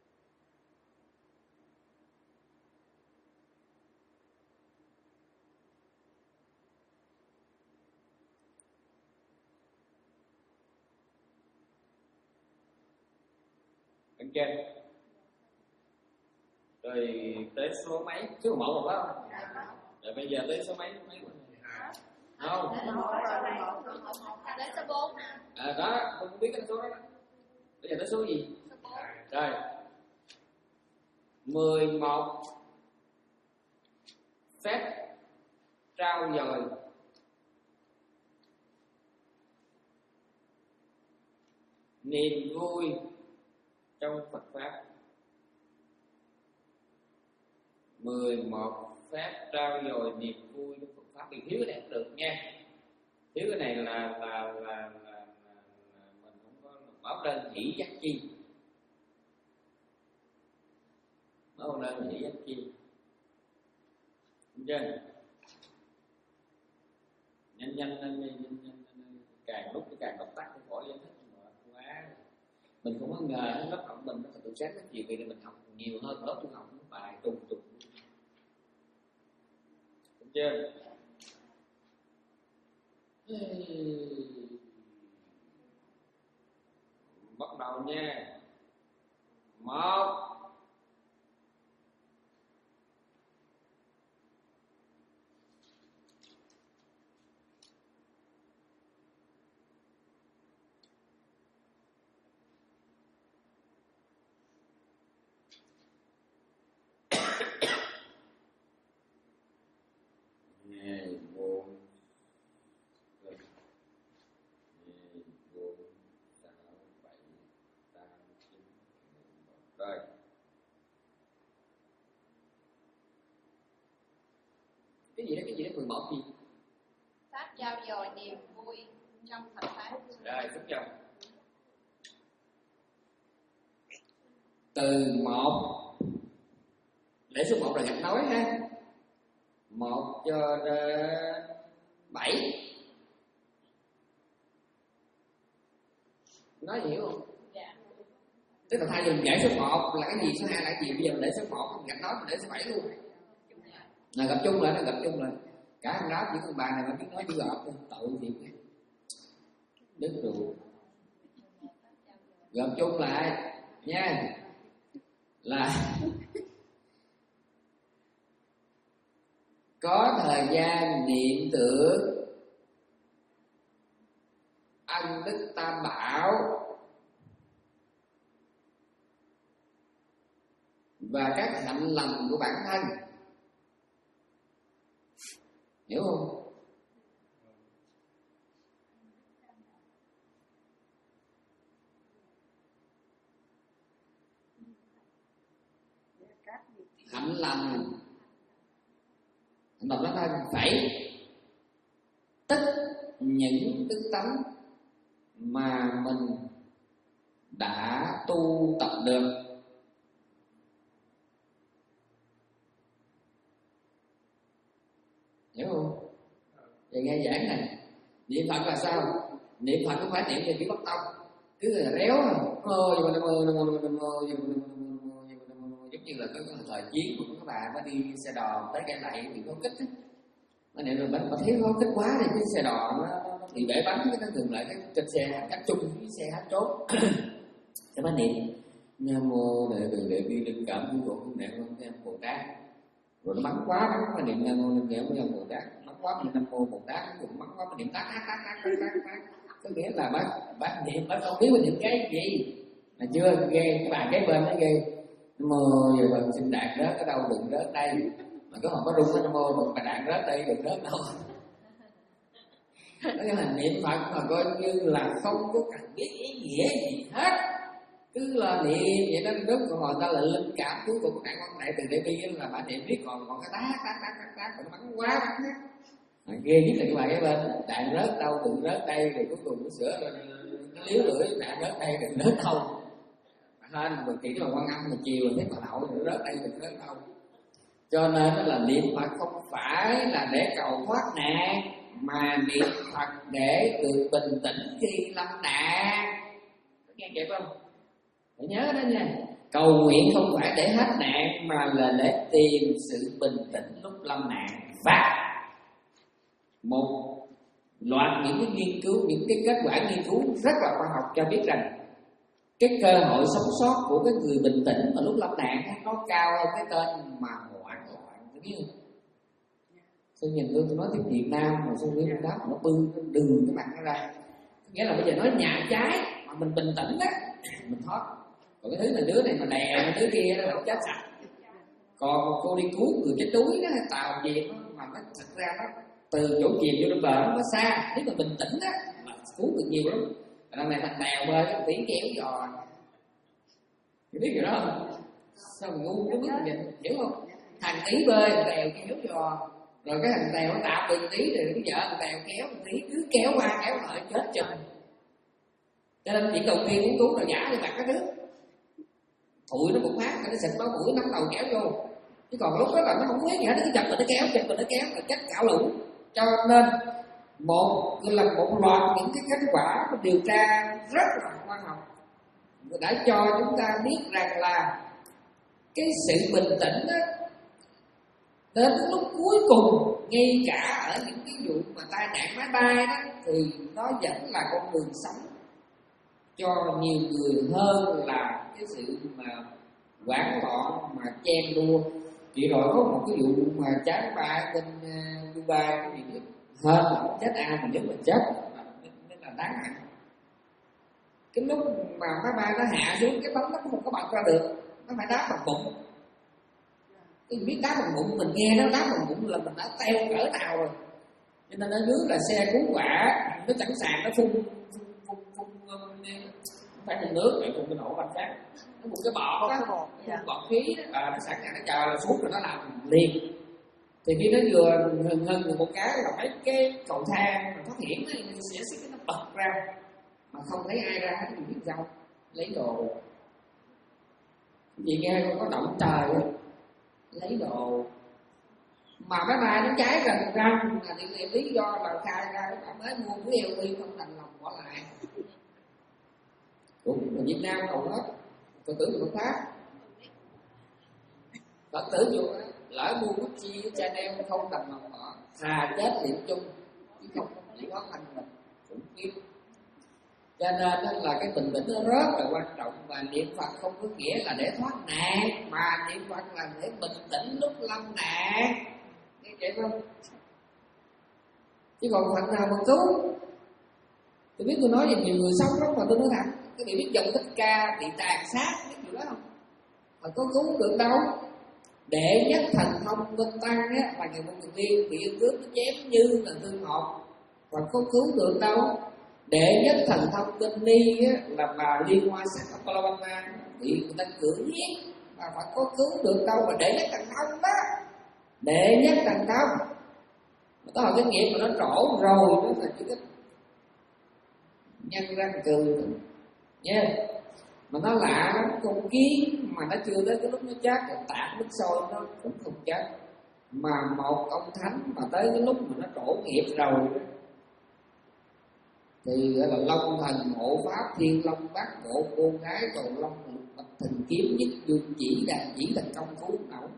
B: Được chưa? Rồi tới số mấy? Số mười một rồi đó. Rồi bây giờ tới số mấy? Số mấy? Không.
C: Đến số bốn.
B: À đó, tôi không biết cái số đó. Bây giờ tới số gì?
C: Số bốn.
B: Rồi. mười một phép trao dồi niềm vui trong Phật pháp. mười một phép trao dồi niềm vui trong Phật pháp. Thì thiếu cái này cũng được nha. Thiếu cái này là là là, là, là, là mình không có báo lên chỉ giác chi. Mở hóa đơn dễ dắt chi. Đúng chưa? Nhanh nhanh nhanh nhanh nhanh càng lúc cái càng động tác cái khỏi lên hết quá. Mình không có ngờ lớp học mình nó từ sáng đến chiều vì mình học nhiều hơn lớp tôi học bài trùng trùng. Đúng chưa? Bắt đầu nha. Một. Hai, bốn, hai, bốn, sáu, bảy, tám, chín, mười một. Rồi. Cái gì đó, cái gì đó mười một gì?
C: Pháp trao dồi niềm vui trong Phật pháp.
B: Rồi, phúc chồng. Từ một, để số một là gạch nối ha. Một cho đến bảy. Nói hiểu không?
C: Dạ.
B: Tức là thay vì giải số một là cái gì, số hai là cái gì, bây giờ mình để số một gạch nối mình để số bảy luôn. Là gặp chung lại, nó gặp chung lại. Cả thằng đó chỉ con bà này mà biết nói chữ gọt thôi, tội thiệt. Đức rồi. Gặp chung lại nha. Là có thời gian niệm tưởng ân đức tam bảo và các hạnh lành của bản thân. Hiểu không? Hạnh lành hạnh lành bản thân phải tích những đức tánh mà mình đã tu tập được. Hiểu không? Vậy nghe giảng này, niệm Phật là sao? Niệm Phật không phải niệm như kiểu bắt tông, cứ là réo à, mô nam mô nam mô nam mô nam mô nam mô, giống như là cái thời chiến của các bạn nó đi xe đò tới cái lại thì có kích á, nó niệm rồi bánh mà thấy có kích quá thì cái xe đò nó, nó bị bể bánh, cái nó dừng lại cái trên xe cách chung với xe hết trốn. Thế mới niệm nam mô đệ từ đệ bi linh cảm cứu độ không niệm không thêm Bồ Tát. Rồi nó bắn quá bắn quá niệm nam mô nam niệm với Bồ Tát, bắn quá niệm nam mô Bồ Tát, cũng bắn quá niệm tác tác tác tác tác tác. Có nghĩa là bác bác niệm bác không biết mình niệm cái gì mà chưa ghê, cái bàn kế bên nó ghê nam mô giờ mình xin đạt rớt ở đâu đừng rớt đây, mà có không có rung cái nam mô mà đạt rớt đây đừng rớt đâu. Đó là niệm Phật mà coi như là không có cần biết ý nghĩa gì hết, cứ là niệm vậy đó. Đức của người ta là linh cảm cứu của nạn quan đại từ đệ bi là bà niệm biết, còn còn cái tác tác tác tác tác nó bắn quá bắn á. À, ghê nhất là cái bài cái bên đạn rớt đâu đừng rớt đây, rồi cuối cùng nó sửa rồi nó liếu lưỡi đạn rớt đây đừng rớt đâu. Hên rồi chỉ là quan âm mà chiều là thấy bà đậu rớt đây đừng rớt đâu. Cho nên đó là niệm Phật không phải là để cầu thoát nạn, mà niệm Phật để được bình tĩnh khi lâm nạn. Nghe kịp không? Phải nhớ đó nha. Cầu nguyện không phải để hết nạn, mà là để tìm sự bình tĩnh lúc lâm nạn. Và một loạt những cái nghiên cứu, những cái kết quả nghiên cứu rất là khoa học cho biết rằng cái cơ hội sống sót của cái người bình tĩnh mà lúc lâm nạn nó cao hơn cái tên mà hoảng loạn. Biết không? Tôi nhìn tôi tôi nói tiếng Việt Nam mà tôi nghĩ nó đáp nó bưng nó đường cái mặt nó ra, nghĩa là bây giờ nói nhà trái mà mình bình tĩnh á mình thoát. Còn cái thứ là đứa này mà đè cái đứa kia nó chết sạch. Còn cô đi cứu người chết đuối đó, tàu gì mà nó thật ra nó từ chỗ chìm vô trong bờ nó xa, nếu mà bình tĩnh á là cứu được nhiều lắm. Lần này thằng đèo bơi nó tỉ kéo giò, chị biết điều đó không? Sao mà ngu nó biết mình hiểu không? Thằng tí bơi thằng đèo kéo giò, rồi cái thằng đèo nó tạp được tí rồi cái vợ thằng đèo kéo một tí, cứ kéo qua kéo lại chết chừng. Cho nên chuyện đầu tiên muốn cứu là giả đi mặt cái đứa. Thụi nó cũng mát, nó xịt máu mũi nắm đầu kéo vô. Chứ còn lúc đó là nó không biết gì hết, nó cứ chặt mình nó kéo, chặt mình nó kéo là chất cạo lũ. Cho nên một là một loạt những cái kết quả điều tra rất là khoa học đã cho chúng ta biết rằng là cái sự bình tĩnh đó, đến lúc cuối cùng ngay cả ở những cái vụ mà tai nạn máy bay đó thì nó vẫn là con đường sống cho nhiều người hơn là cái sự mà hoảng loạn mà chen đua. Chị rồi có một cái vụ mà cháy ba bên Dubai cái gì đó, hơn là không chết ai mà nếu mà chết nên là đáng hại. Cái lúc mà máy bay nó hạ xuống cái bánh nó cũng không có bật ra được, nó phải đá bằng bụng. Cái biết đá bằng bụng, mình nghe nó đá bằng bụng là mình đã teo cỡ nào rồi. Cho nên ở dưới là xe cứu hỏa nó sẵn sàng nó phun phun phun phun không phải là nước để cùng cái nổ bánh khác, nó một cái bọt đó, cái bọt khí đó, à, nó sẵn sàng nó chờ là xuống rồi nó làm liền. Thì khi nó vừa ngừng ngừng một cái là mấy cái cầu thang mà thoát hiểm thì nó sẽ xích nó bật ra mà không thấy ai ra hết, mình biết sao lấy đồ. Vì nghe con có động trời đó, lấy đồ mà máy bay nó cháy gần răng là thì lý do là khai ra các bạn mới mua cái eo ly không đành lòng bỏ lại. Đúng là Việt Nam hầu hết Phật tử người khác, Phật tử dù lỡ mua Gucci Chanel không đành lòng bỏ, thà chết niệm chung chứ không chỉ có thành mình khủng khiếp. Cho nên là cái bình tĩnh nó rất là quan trọng, và niệm Phật không có nghĩa là để thoát nạn, mà niệm Phật là để bình tĩnh lúc lâm nạn. Nghe vậy không? Chứ còn Phật nào mà cứu? Tôi biết tôi nói về nhiều người sống lắm mà tôi nói thẳng, cái vị biết dòng Thích Ca bị tàn sát, biết điều đó không? Phật có cứu được đâu. Đệ nhất thần thông Minh Tăng á, là người môn viên bị yêu cướp nó chém như là tương hột, Phật có cứu được đâu. Đệ nhất thần thông Kinh Ni á, là bà Liên Hoa Sắc Palavana bị người ta cưỡng hiếp, mà Phật có cứu được đâu. Mà đệ nhất thần thông đó, đệ nhất thần thông mà có cái nghiệp mà nó trổ rồi nó là chỉ cái nhân ra cười nha. Yeah. Mà nó lạ lắm, con kiến mà nó chưa tới cái lúc nó chết rồi tạt nước sôi nó cũng không chết. Mà một ông thánh mà tới cái lúc mà nó trổ nghiệp rồi thì gọi là Long Thần Hộ Pháp Thiên Long Bát Bộ Cô Gái Cầu Long Bạch Thần Kiếm Nhất Dương Chỉ Đàn Chỉ Thành Công Phú Nậu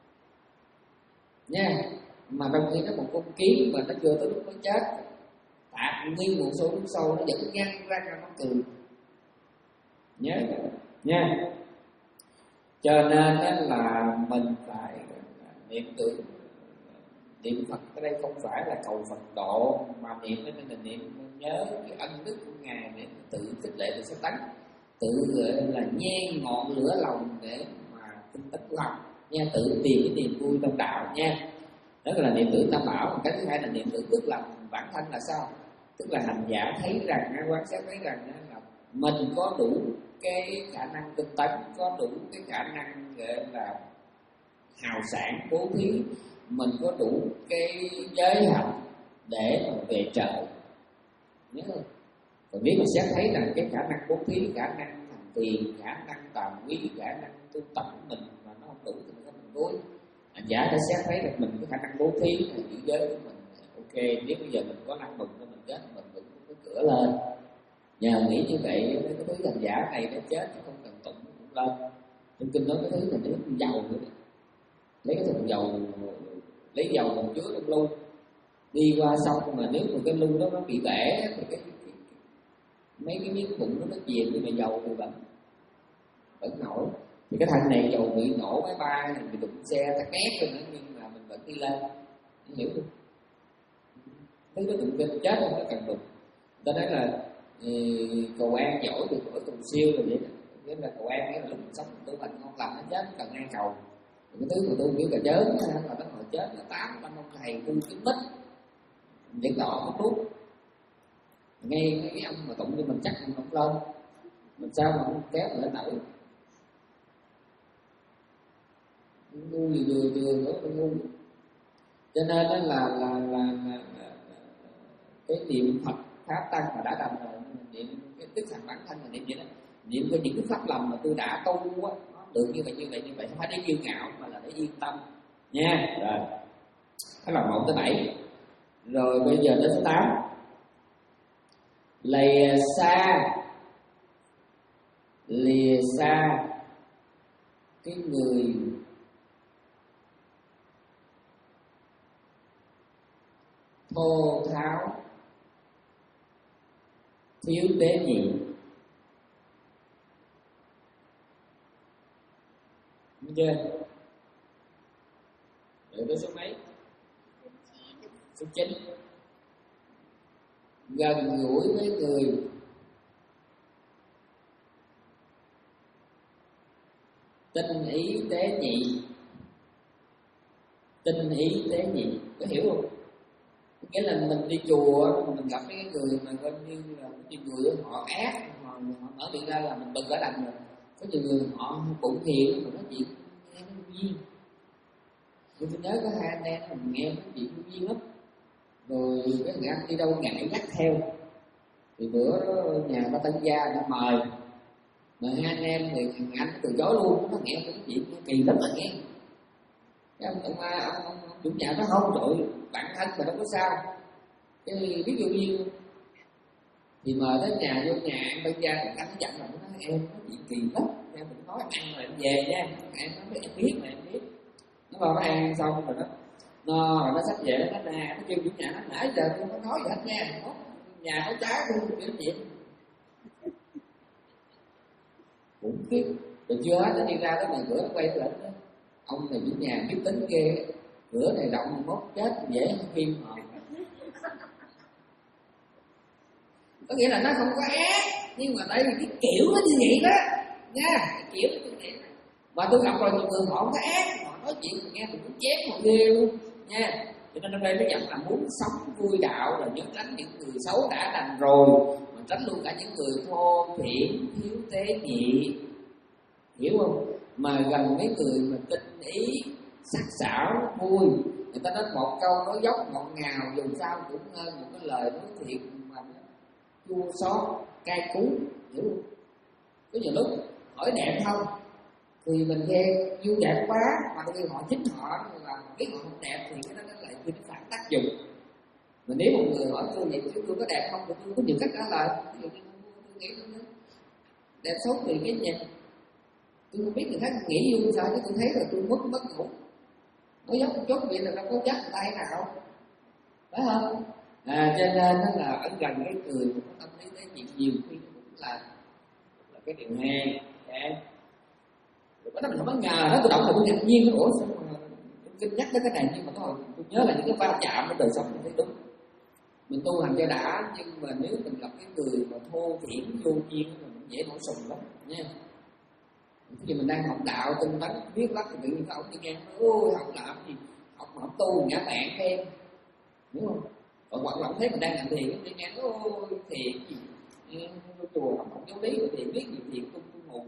B: nha. Mà trong khi nó một con kiến mà nó chưa tới lúc nó chết tạt nguyên một số nước sâu nó vẫn ngăn ra cho nó cười. Nhớ nha. Cho nên là mình phải niệm tưởng niệm Phật ở đây không phải là cầu Phật độ, mà niệm ở đây là niệm nhớ cái ân đức của Ngài để tự khích lệ, tự sắp tánh, tự là nhen ngọn lửa lòng để mà tinh tấn lòng nha, tự tìm cái niềm vui trong đạo nha. Đó là niệm tưởng Tam Bảo. Cái thứ hai là niệm tưởng tức là bản thân là sao? Tức là hành giả thấy rằng, quan sát thấy rằng là mình có đủ cái khả năng tinh tấn, có đủ cái khả năng gọi là hào sản bố thí, mình có đủ cái giới hạnh để mà về trời. Nhớ không? Rồi biết mà xét thấy rằng cái khả năng bố thí, khả năng thành tiền, khả năng tàm quý, khả năng tu tập của mình mà nó không đủ thì mình mình vui. Hành giả đã xét thấy được mình cái khả năng bố thí là giữ giới của mình ok, nếu bây giờ mình có năng lực nên mình chết mình cũng có cửa lên. Nhờ nghĩ như vậy cái thứ hành giả này nó chết chứ không cần tụng cũng lên. Trong kinh nói cái thứ là nước dầu nữa, lấy cái thùng dầu, lấy dầu còn chứa trong lu đi qua sông, mà nếu mà cái lu đó nó bị bể thì cái, cái, cái mấy cái miếng bụng nó nó chìm, nhưng mà dầu thì vẫn vẫn nổi. Thì cái thằng này dầu bị nổ máy bay bị đụng xe tắc ép rồi nữa, nhưng mà mình vẫn đi lên, hiểu không? Thấy cái đụng kinh chết không có cần đụng. Ta nói là thì cầu an giỏi thì khỏi cầu siêu rồi vậy đó. Nghĩa là cầu an nghĩa là lúc mình sống tu hành ngon lành nó chết cần ai cầu. Cái thứ mà tôi biết là chớn là nó hồi chết là tám năm ông thầy tu kính mít vẫn đỏ mất nút. Ngay cái ông mà tụng cho mình chắc mình không lên, mình sao mà không kéo lại nổi. Ngu gì vừa vừa nữa là ngu. Cho nên đó là là là, là, là, là cái niệm Phật pháp tăng mà đã đành rồi, niệm cái tức thành bản thân là niệm vậy đó, niệm với những cái pháp lầm mà tôi đã tu á, nó được như vậy như vậy như vậy, không phải để kiêu ngạo mà là để yên tâm nha. Rồi đó là một tới bảy. Rồi bây giờ đến số tám. Lìa xa, lìa xa cái người thô tháo, thiếu tế nhị. Đúng chưa? Rồi tới số mấy? Số chín. Gần gũi với người tinh ý tế nhị. Tinh ý tế nhị, có hiểu không? Nghĩa là mình đi chùa, mình gặp cái người mà coi như là nhiều người họ ác, họ, họ mở miệng ra là mình bực cả đành rồi. Có nhiều người họ cũng hiền, mà nói chuyện nghe nó vui duyên. Tôi nhớ có hai anh em mình nghe nói chuyện vui duyên lắm. Rồi cái người anh đi đâu ngại dắt theo. Thì bữa đó nhà ba tân gia đã mời, mời hai anh em thì thằng anh từ chối luôn. Nó nghe cái chuyện kỳ lắm mà nghe. Cái ông, ông, ông, ông, ông chủ nhà nó không trời, bản thân mà đâu có sao. Cái biết vô duyên thì mời tới nhà, vô nhà anh tân gia, anh nó dặn là nó nói em nói chuyện kỳ lắm, em đừng nói ăn rồi em về nha. Em nói em biết mà em biết. Nó vào nó ăn xong rồi đó, nó rồi nó sắp về nó nè, nó kêu chủ nhà nó nãy giờ tôi không nói gì hết nha, nhà có trái luôn kiểu chuyện cũng biết. Rồi chưa hết nó đi ra tới ngoài cửa nó quay lại đó, ông này chủ nhà biết tính ghê, cửa này động mốt chết dễ hơn phim hồn. Có nghĩa là nó không có ác, nhưng mà đây cái kiểu nó như vậy đó nha, cái kiểu nó như vậy. Mà tôi gặp rồi nhiều người họ không có ác, họ nói chuyện nghe mình cũng chém một ghê luôn nha. Cho nên hôm nay nó dặn là muốn sống vui đạo là nhớ tránh những người xấu đã đành rồi, mà tránh luôn cả những người thô thiển thiếu tế nhị, hiểu không? Mà gần mấy người mà tinh ý sắc sảo vui, người ta nói một câu nói dốc ngọt ngào, dù sao cũng hơn một cái lời nói thiệt mà chua xót cay cú, hiểu không? Có nhiều lúc hỏi đẹp không thì mình nghe vui đẹp quá, mà khi họ chính họ là biết họ không đẹp thì cái đó nó lại khuyên phản tác dụng. Mà nếu một người hỏi tôi vậy chứ tôi có đẹp không thì tôi có nhiều cách trả lời. Ví dụ như tôi nghĩ tôi đẹp xấu thì cái nhìn, tôi không biết người khác nghĩ vui sao, chứ tôi thấy là tôi mất mất ngủ. Nói dốc một chút vậy là nó có chắc tay nào, phải không? À, cho nên nó là ở gần cái người mà có tâm lý tế nhị nhiều khi cũng là, là cái điều hay. Okay. Đó mình không có ngờ đó, tôi đọc là tôi ngạc nhiên nó ủa sao mà kinh nhắc tới cái này, nhưng mà thôi tôi nhớ là những cái va chạm trong đời sống mình thấy đúng. Mình tu hành cho đã, nhưng mà nếu mình gặp cái người mà thô thiển vô duyên mình dễ nổi sùng lắm nha. Khi mình đang học đạo tinh tấn viết lắm thì tự nhiên các ông đi nghe nói ôi học làm gì, học mà học tu ngã mạng em, đúng không? Còn hoặc là thấy mình đang làm thiền đi nghe nói ôi thiền gì vô chùa học học giáo lý rồi thiền biết gì thiền tu tu mù.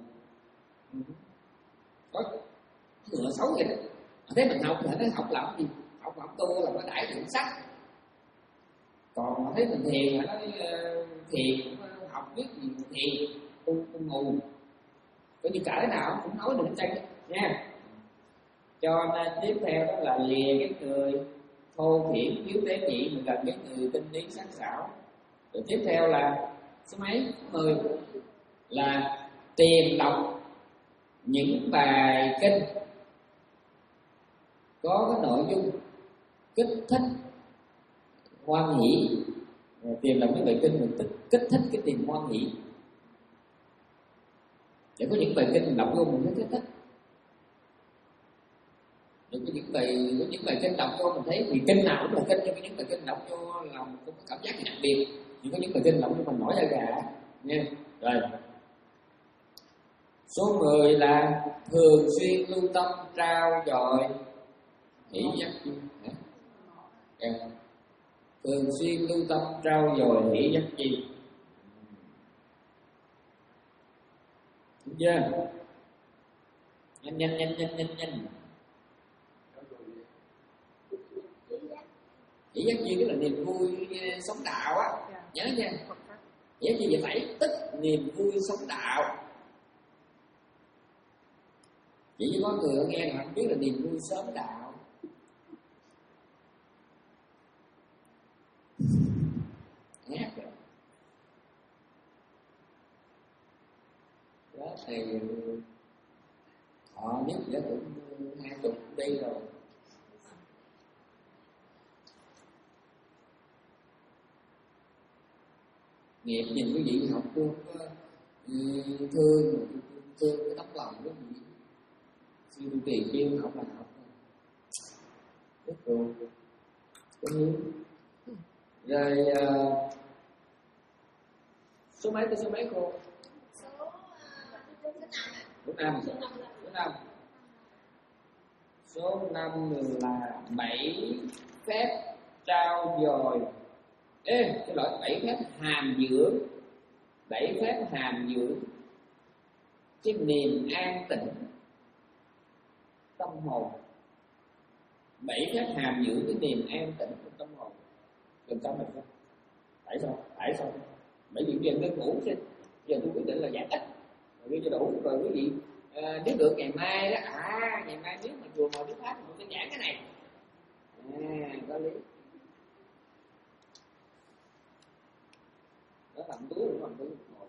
B: Có ngựa xấu vậy đó. Thế mình học thì nó học làm gì, học học tu là nó đãi thượng sách. Còn mà thấy mình thiền là nó thiền học biết gì thiền tu tu mù. Có như cỡ nào cũng nói được chân nha. Cho nên tiếp theo đó là lìa cái người thô thiển thiếu tế nhị, mình gần cái người tinh lý sắc sảo. Rồi tiếp theo là số mấy? mười là tìm đọc những bài kinh có cái nội dung kích thích hoan hỷ. Tìm đọc những bài kinh mình tích kích thích cái tình hoan hỷ. Để có những bài kinh mình đọc vô mình thấy kích thích. Rồi có những bài có những bài kinh đọc vô mình thấy vì kinh nào cũng là kinh, nhưng có những bài kinh đọc vô là mình cũng có cảm giác đặc biệt. Nhưng có những bài kinh đọc vô mình nổi da gà nha. Rồi số mười là thường xuyên lưu tâm trao dồi hỷ giác chi. Thường xuyên lưu tâm trao dồi hỷ giác chi. Đúng chưa? Nhanh nhanh nhanh nhanh nhanh nhanh. Hỷ giác chi tức là niềm vui sống đạo á, nhớ nha. Hỷ giác chi vậy phải tức niềm vui sống đạo. chỉ như có người họ nghe họ không biết là niềm vui sớm đạo. Hát rồi đó thì họ nhất giá cũng hai chục đi rồi. Nghiệp nhìn quý vị học luôn thương thương cái tấm lòng của quý vị. Siêu tiền chuyên học là học rất rồi có hiếu. Rồi uh, số mấy tới số mấy cô?
C: Số
B: Số năm. Số năm. Số năm là bảy phép trao dồi. Ê, cái loại bảy phép hàm dưỡng. Bảy phép hàm dưỡng cái niềm an tĩnh tâm hồn. Bảy phép hàm dưỡng cái niềm an tĩnh của tâm hồn. Làm sao mình không? Tại sao? Tại sao? Bởi vì giờ tôi ngủ chứ. Giờ tôi quyết định là giải thích rồi cho đủ rồi quý vị à, nếu được ngày mai đó, à ngày mai nếu mà chùa ngồi thuyết pháp mình sẽ giảng cái này. À, có lý. Đó làm túi rồi, làm túi ngồi.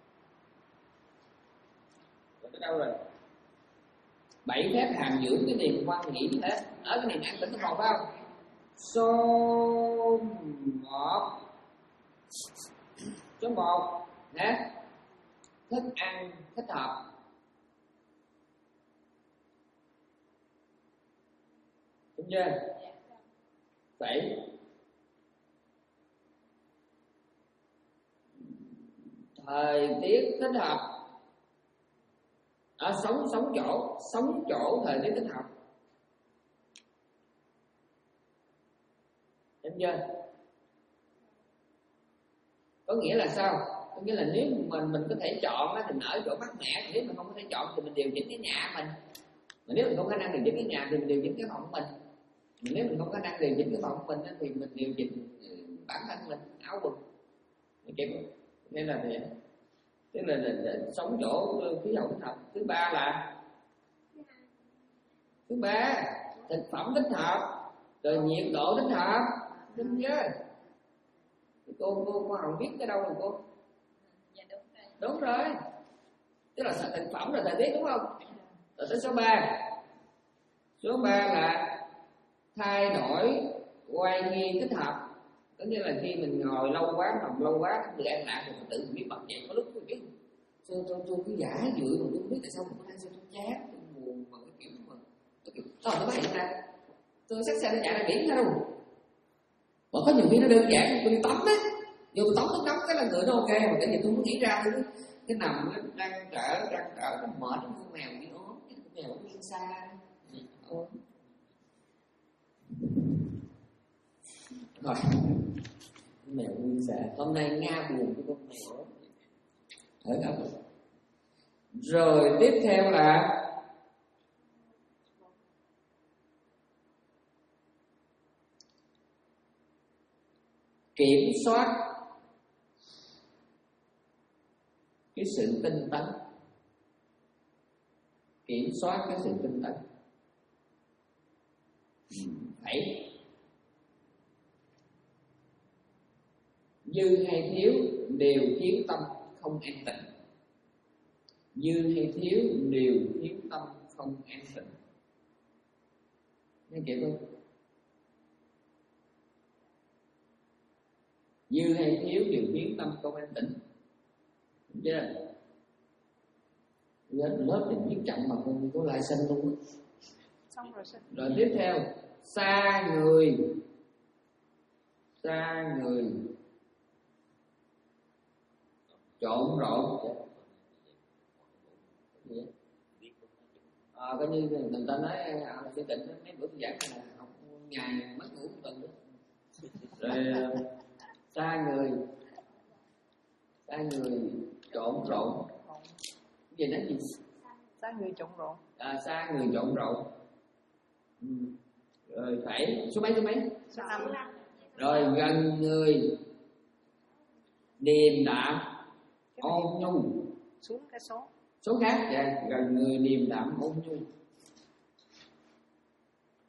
B: Rồi tới đâu rồi? Bảy phép hàm dưỡng cái niềm quan nghĩ thế, ở cái niềm an tĩnh tâm hồn phải không? Số một. Số một nè, thức ăn thích hợp. Đúng chưa? Phải thời tiết thích hợp. À, sống sống chỗ sống chỗ thời tiết thích hợp. Đúng chưa? Có nghĩa là sao? Có nghĩa là nếu mình mình có thể chọn thì mình ở chỗ mát mẻ, nếu mình không có thể chọn thì mình điều chỉnh cái nhà mình. Mà nếu mình không có khả năng điều chỉnh cái nhà thì mình điều chỉnh cái phòng của mình. Mà nếu mình không có khả năng điều chỉnh cái phòng của mình thì mình điều chỉnh bản thân mình, áo quần. Nên là vậy. Tức là, là, là sống chỗ khí hậu thích hợp. Thứ ba là thứ ba thực phẩm thích hợp, rồi nhiệt độ thích hợp. Đúng chưa? Cô cô cô không biết cái đâu rồi cô?
C: Dạ đúng rồi.
B: Đúng rồi. Tức là thực phẩm là thời tiết đúng không? Rồi tới số ba. Số ba là thay đổi quay nghi thích hợp. Có nghĩa là khi mình ngồi lâu quá, nằm lâu quá, không được an lạc thì mình tự biết bật dậy. Có lúc tôi biết tôi tôi tôi cứ giả dụi mà tôi không biết tại sao mình có đang sao tôi chán, tôi buồn mà cái kiểu mà cái kiểu sao nó hiện ra. Tôi xách xe nó chạy ra biển đâu. Mà có nhiều khi nó đơn giản, tôi đi tắm á, vô tôi tắm nước nóng cái là người nó ok, mà cái gì tôi không nghĩ ra cái cái nằm nó đang trở đang trở nó mệt, nó con mèo bị ốm, cái con mèo nó nghiêng xa. Ôi. Rồi, con mèo nghiêng xa. Hôm nay Nga buồn với con mèo. Ở đâu? Rồi tiếp theo là kiểm soát cái sự tinh tấn. Kiểm soát cái sự tinh tấn. Phải dư hay thiếu đều khiến tâm không an tịnh. Dư hay thiếu đều khiến tâm không an tịnh. Nghe kịp không? Dư hay thiếu đều khiến tâm không an tịnh. Đúng chưa? Lên lớp thì viết chậm mà không có lại sinh luôn.
C: Xong rồi sinh.
B: Rồi tiếp theo, xa người. Xa người. Trộn rộn. À, coi như người ta nói ở chương trình mấy bữa tôi giảng là học ngày mất ngủ một tuần nữa. Rồi xa người, xa người trộn rộn. Cái gì nói gì?
C: Xa người trộn rộn.
B: À, xa người trộn rộn. Ừ. Rồi phải số mấy số mấy?
C: Số năm.
B: Rồi gần người, điềm đạm, ôn nhu.
C: Xuống cái số.
B: Số khác dạ, gần người điềm đạm ôn nhu.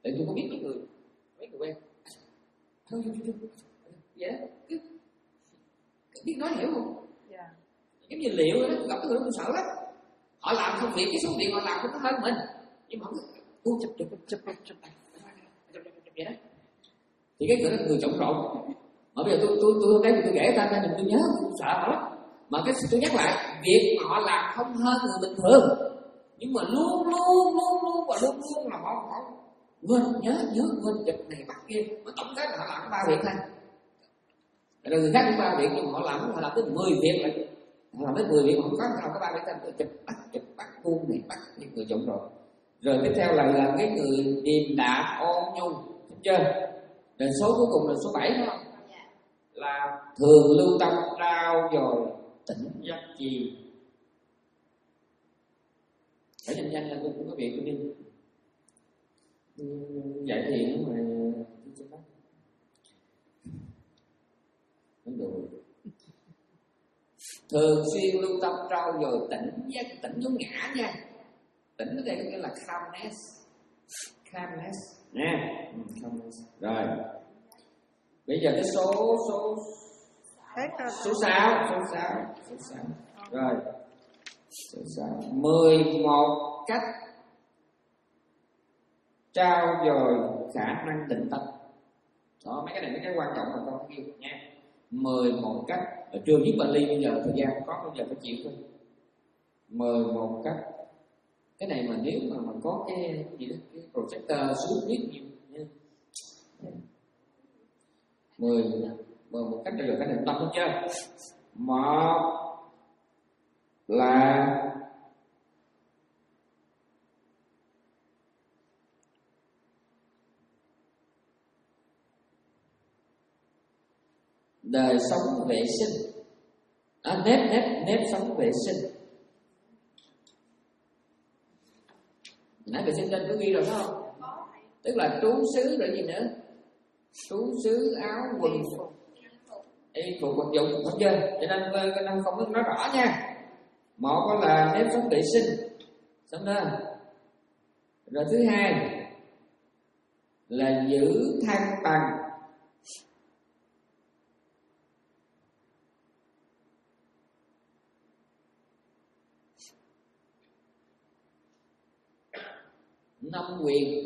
B: Tại tôi có biết mấy người mấy người quen thôi vậy đó, cứ biết nói hiểu không?
C: Dạ.
B: Giống như liệu đó, gặp cái người đó tôi sợ lắm. Họ làm công việc cái số tiền họ làm cũng hơn mình, nhưng mà họ cứ tôi chụp chụp chụp chụp chụp vậy đó. Thì cái người đó người trộn rộn. Mà bây giờ tôi tôi tôi đây tôi kể ra nên tôi nhớ tôi sợ họ lắm. Mà cái tôi nhắc lại, việc mà họ làm không hơn người bình thường, nhưng mà luôn luôn luôn luôn và luôn luôn là họ họ quên nhớ nhớ quên chụp này bắt kia, mà tổng cái là họ làm ba việc thôi. Rồi người khác cũng ba việc, nhưng mà họ làm họ làm tới mười việc lại, họ làm tới mười việc, họ không có làm có ba việc thôi, chụp bắt chụp bắt buông này bắt những người trộn rộn. Rồi tiếp theo là là cái người điềm đạm ôn nhu, thấy chưa? Rồi số cuối cùng là số bảy đúng không? Là thường lưu tâm trao dồi tỉnh giác chi. Phải nhanh nhanh là tôi cũng có việc tôi đi dạy thiền mà không được. Thường xuyên lưu tâm trao dồi tỉnh giác, tỉnh giống ngã nha. Tỉnh ở đây có nghĩa là calmness, calmness nha, calmness. Rồi bây giờ cái số số số sáu, số sáu, số sáu. Rồi số sáu, mười một cách trao dồi khả năng định tâm. Đó, mấy cái này mấy cái quan trọng mà con ghi nha. Mười một cách, ở chưa viết Bali bây giờ thời gian có bây giờ phải chịu thôi. Mười một cách. Cái này mà nếu mà mà có cái gì đó, cái projector xuống viết nhiều nha. Mười mười một cách trao dồi khả năng định tâm, đúng chưa? Một là đời sống vệ sinh, à, nếp nếp nếp sống vệ sinh. Nãy vệ sinh trên có ghi rồi phải không? Tức là trú xứ rồi gì nữa? Trú xứ áo quần y phục vật dụng, đúng chưa? Cho nên nên không có nói rõ nha. Một là nếp sống vệ sinh, xong đó. Rồi thứ hai là giữ thăng bằng. Năm quyền,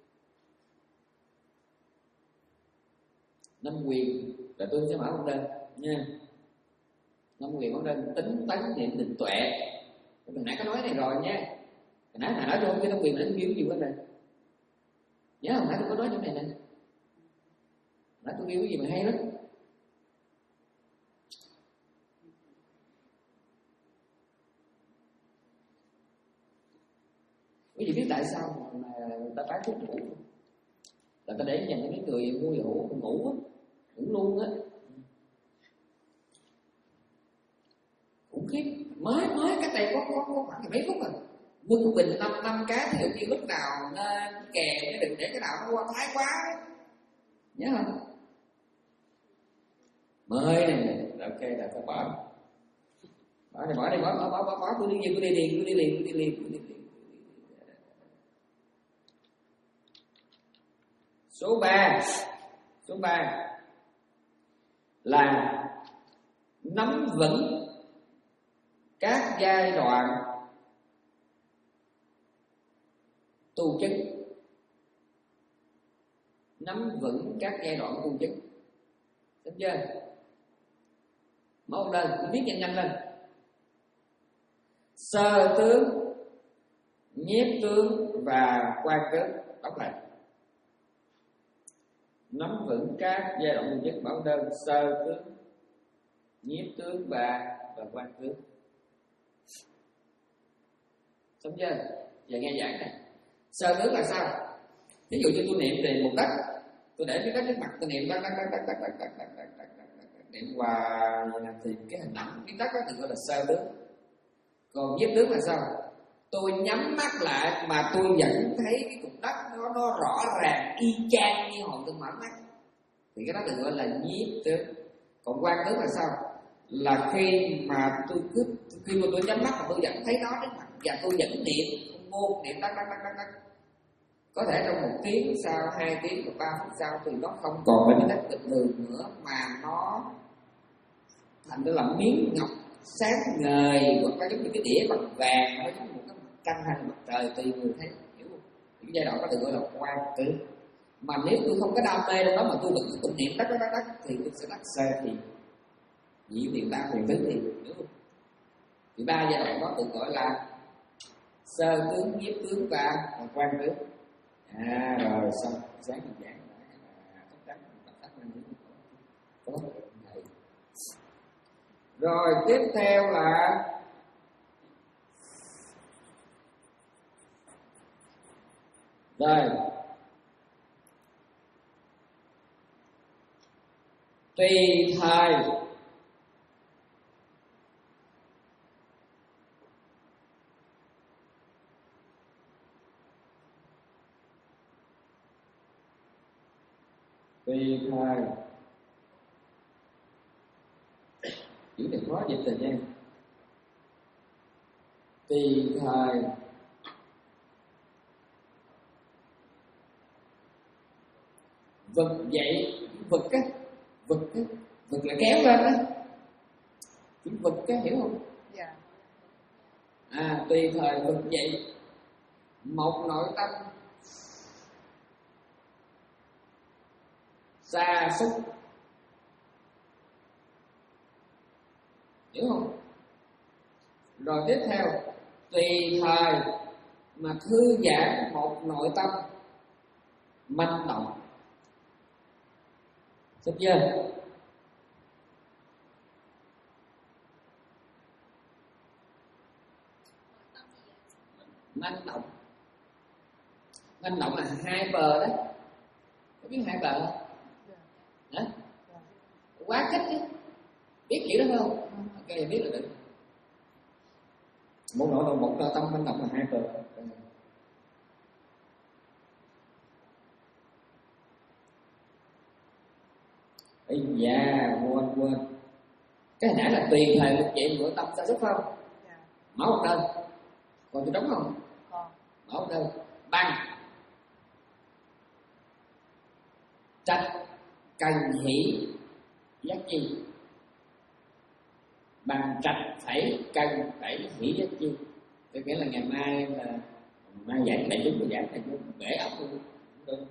B: năm quyền là tôi sẽ mở con đơn nha. Năm quyền con đơn tính tấn niệm định tuệ. Hồi nãy có nói này rồi nha. Hồi nãy thầy nói tôi không biết năm quyền là kiếm gì hết rồi. Nhớ hồi nãy tôi có nói chỗ này nè. Hồi nãy tôi kêu cái gì mà hay lắm. Quý vị biết tại sao mà người ta bán thuốc ngủ không? Là ta để dành cho mấy người mua dụ ngủ á, ngủ luôn á. Khủng khiếp, mới mới cách đây có có, có khoảng mấy phút rồi. Mua một bình năm năm cái, ví dụ như lúc nào nên kèm cái đừng để cái nào nó qua thái quá ấy. Nhớ không? Mới này nè, ok là phải bỏ. Bỏ này bỏ đây, bỏ bỏ bỏ bỏ, bỏ. Tôi đi liền, tôi đi liền, tôi đi liền, tôi đi liền, tôi đi liền. Số ba, số ba là nắm vững các giai đoạn tu chứng. Nắm vững các giai đoạn tu chứng. Đúng chưa? Mẫu đơn, viết nhanh nhanh lên. Sơ tướng, nhiếp tướng và quan tướng. Đọc lại. Nắm vững các giai đoạn tu chứng, mẫu đơn, sơ tướng, nhiếp tướng và và quan tướng. Xong chưa? Giờ nghe giảng này. Sơ tướng là sao? Ví dụ như tôi niệm về một đất, tôi để cái đất trước mặt, tôi niệm đất đất đất đất đất đất đất đất đất đất niệm qua thì cái hình ảnh cái đất đó thì gọi là sơ tướng. Còn nhiếp tướng là sao? Tôi nhắm mắt lại mà tôi vẫn thấy cái cục đất nó nó rõ ràng y chang như hồi tôi mở mắt, thì cái đó được gọi là nhiếp tướng. Còn quan tướng là sao? Là khi mà tôi cứ khi mà tôi nhắm mắt mà tôi vẫn thấy nó trước mặt và tôi vẫn niệm ngôn niệm đắc đắc đắc đắc đắc Có thể trong một tiếng sau, hai tiếng và ba phút sau thì nó không còn phải cái bình thường nữa, mà nó thành ra là miếng ngọc sáng ngời, hoặc là giống như cái đĩa bằng vàng, nó giống như một cái trăng hay mặt trời, tùy người thấy, hiểu không? Cái giai đoạn đó được gọi là quang tử. Mà nếu tôi không có đam mê trong đó mà tôi vẫn tụng niệm đắc đắc đắc đắc thì tôi sẽ đắc sơ thì nhị điều ba huyền tứ thì, hiểu không? Thì ba giai đoạn đó được gọi là sơ tướng, nhiếp tướng và quang tướng. À rồi xong sáng mình giảng là chắc chắn mình bắt đầu mình có thầy. Rồi tiếp theo là rồi tùy thời tùy thời chữ này khó dịch rồi nha. Tùy thời vực dậy, vực á, vực á, vực là kéo lên á, chữ vực á, hiểu không?
C: Dạ.
B: À, tùy thời vực dậy một nội tâm sa sút, hiểu không? Rồi tiếp theo tùy thời mà thư giãn một nội tâm manh động, được chưa? Manh động, manh động là hai bờ đó, có biết hai bờ không? Hả? Quá khích chứ, biết chữ đó không? Ok, biết là được. Một nội đồng một tâm manh động là hai bờ. Ây da, quên quên. Cái hồi nãy là tùy thời lực dậy của tâm sa sút không? Mở một đơn. Còn tôi trống không?
C: Còn.
B: Mở một đơn. Bằng trạch cần hỷ giác chi. Bằng trạch phải cần phải hỷ giác chi. Tôi nghĩa là ngày mai là mai giảng đại chúng, giảng đại chúng bể ốc luôn. Được.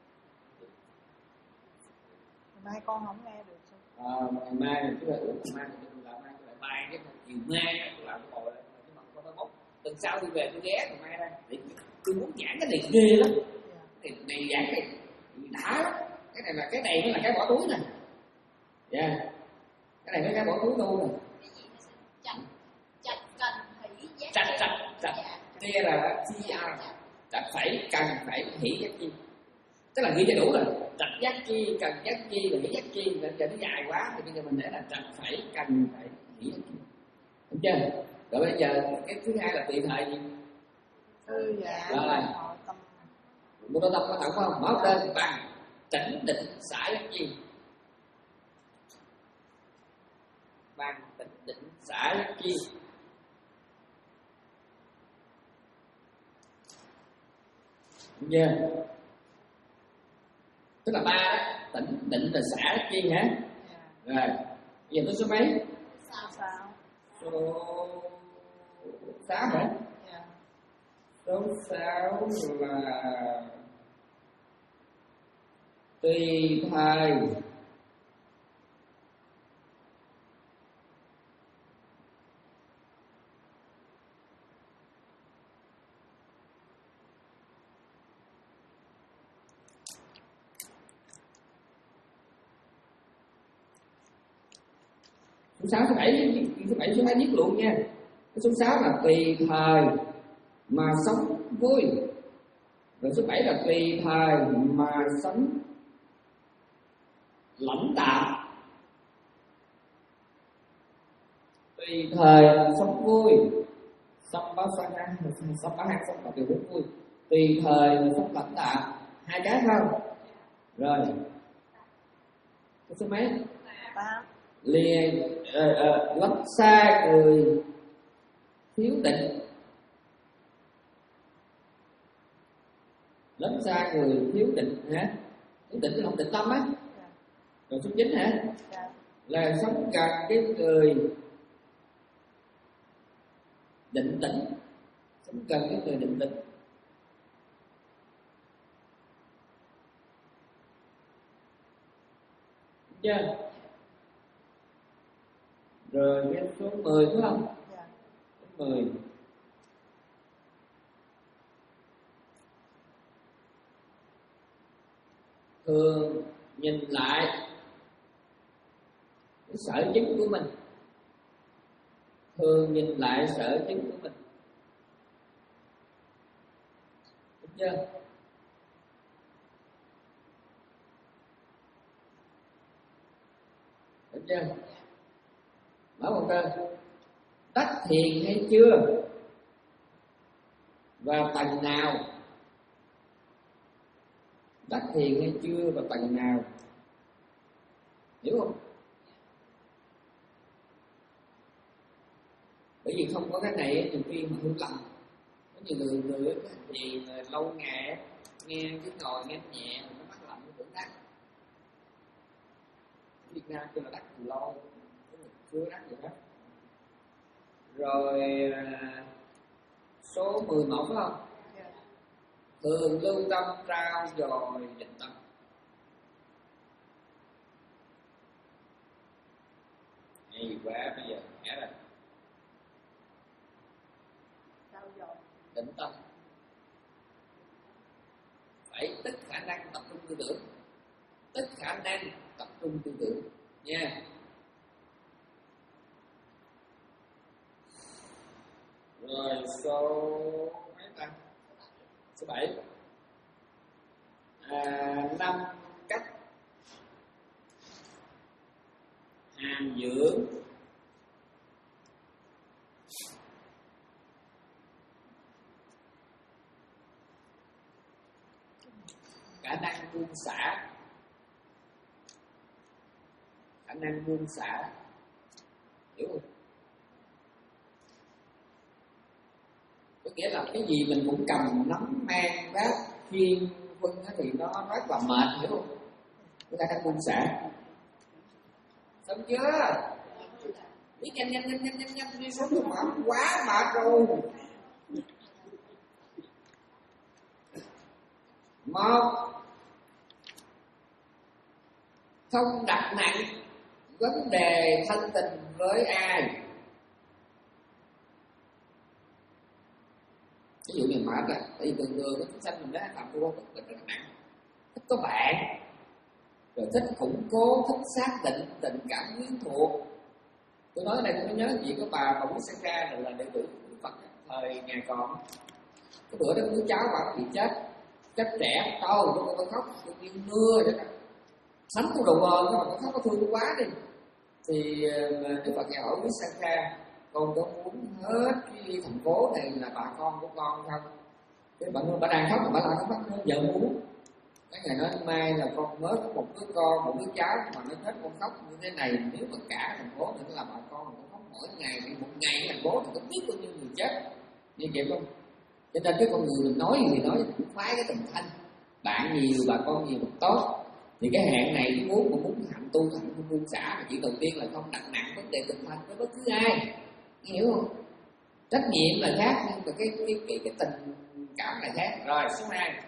C: Ngày mai con không nghe được sao?
B: À, ngày mai chúng ta uống, ngày mai chúng ta làm mai chúng ta bài cái chiều mai tôi làm ngồi lại cái mặt con nó bốc. Tuần sau tôi về tôi ghé ngày mai ra. Tôi muốn giảng cái này ghê lắm. Cái này giảng này đã lắm. Cái này là cái này mới là cái bỏ túi nè. Dạ. Yeah. Cái này mới cái bỏ túi tu nè.
C: Chạch chạch cần hỷ giác.
B: Chạch chạch chạch. Kia là chi a. Chạch phải cần phải hỷ giác chi. Tức là ghi cho đủ rồi. Trạch giác chi, cần giác chi và hỷ giác chi, nên giờ nó dài quá thì bây giờ mình để là trạch phải cần phải hỷ giác chi. Đúng chưa? Rồi bây giờ cái thứ hai là tùy thời gì?
C: Thư giãn
B: rồi.
C: Nội tâm.
B: Một nội tâm có thật không? Mở lên bằng chỉnh định xả giác chi. Bằng chỉnh định xả giác chi. Đúng chưa? Tức là ba đó, tĩnh định là xả giác chi hả?
C: Yeah.
B: Rồi, bây giờ tôi số mấy?
C: Sao sao?
B: Số sáu hả?
C: Yeah.
B: Số sáu là tùy thời số sáu, số bảy, số bảy, số bảy viết luôn nha. Cái số sáu là tùy thời mà sống vui. Rồi số bảy là tùy thời mà sống lãnh đạm. Tùy thời sống vui. Sống báo sang ăn, sống báo ăn, sống báo điều rất vui. Tùy thời mà sống lãnh đạm. Hai cái không? Rồi. Cái số mấy?
C: Ba.
B: Liền ờ, ờ, lấp xa người thiếu định. Lấn xa người thiếu định hả? Thiếu định là không định tâm á. Rồi số chín hả? Là sống gần cái người định tĩnh, sống gần cái người định tĩnh. Chưa? Rồi cái số mười phải không? Số mười. Thường nhìn lại cái sở chứng của mình, thường nhìn lại sở chứng của mình. Được chưa? Được chưa? Mở một câu. Đắc thiền hay chưa? Và tầng nào? Đắc thiền hay chưa và tầng nào? Hiểu không? Bởi vì không có cái này nhiều khi mà hiểu lầm. Có nhiều người người thì lâu ngày nghe cái ngồi nghe nhẹ nó mắc lạnh nó tưởng đắc. Việt Nam chưa là đắc từ lâu, chưa đắc gì hết. Rồi số mười một phải không? Thường lưu tâm trao dồi định tâm. Hay quá, bây giờ nhớ rồi. Định tâm phải tất khả năng tập trung tư tưởng, tất khả năng tập trung tư tưởng nha. Rồi số mấy ta? Số bảy. À, năm cách hàm dưỡng khả năng buông xả, khả năng buông xả, hiểu không? Có nghĩa là cái gì mình cũng cầm nắm mang vác khiên vân thì nó rất là mệt, hiểu không? Cái khả năng buông xả. Xong chưa? Đi nhanh nhanh nhanh nhanh nhanh nhanh đi xuống thực phẩm quá mệt rồi. Một, không đặt nặng vấn đề thân tình với ai. Ví dụ như mệt là tại vì thường thường cái chúng sanh mình đã làm vô thức rất là nặng, thích có bạn, rồi thích củng cố, thích xác định tình cảm quyến thuộc. Tôi nói đây tôi mới nhớ chuyện của bà bà Bút Sa Ca là đệ tử của Phật thời ngày còn. Cái bữa đó đứa cháu bà bị chết, chết trẻ, tôi tôi tôi khóc, tôi như mưa vậy đó. Sánh tôi đầu bờ nhưng mà tôi khóc, tôi thương quá đi. Thì Đức Phật hỏi Bút Sa Ca, con có muốn hết cái thành phố này là bà con của con không? Cái bà bà đang khóc mà bà đang khóc nó giờ muốn. Cái ngày nói mai là con mới có một đứa con, một đứa cháu mà nó chết con khóc như thế này, nếu mà cả thành phố nữa là bà con con khóc mỗi ngày thì một ngày thành phố thì có biết bao nhiêu người chết. Như vậy không? Cho nên cái con người mình nói thì nói cũng phái cái tình thân, bạn nhiều bà con nhiều một tốt. Thì cái hẹn này cái muốn mà muốn hạnh tu hạnh tu buông xả, chuyện đầu tiên là không đặt nặng vấn đề tình thân với bất cứ ai, hiểu không? Trách nhiệm là khác nhưng mà cái cái cái, cái tình cảm là khác. Rồi số hai,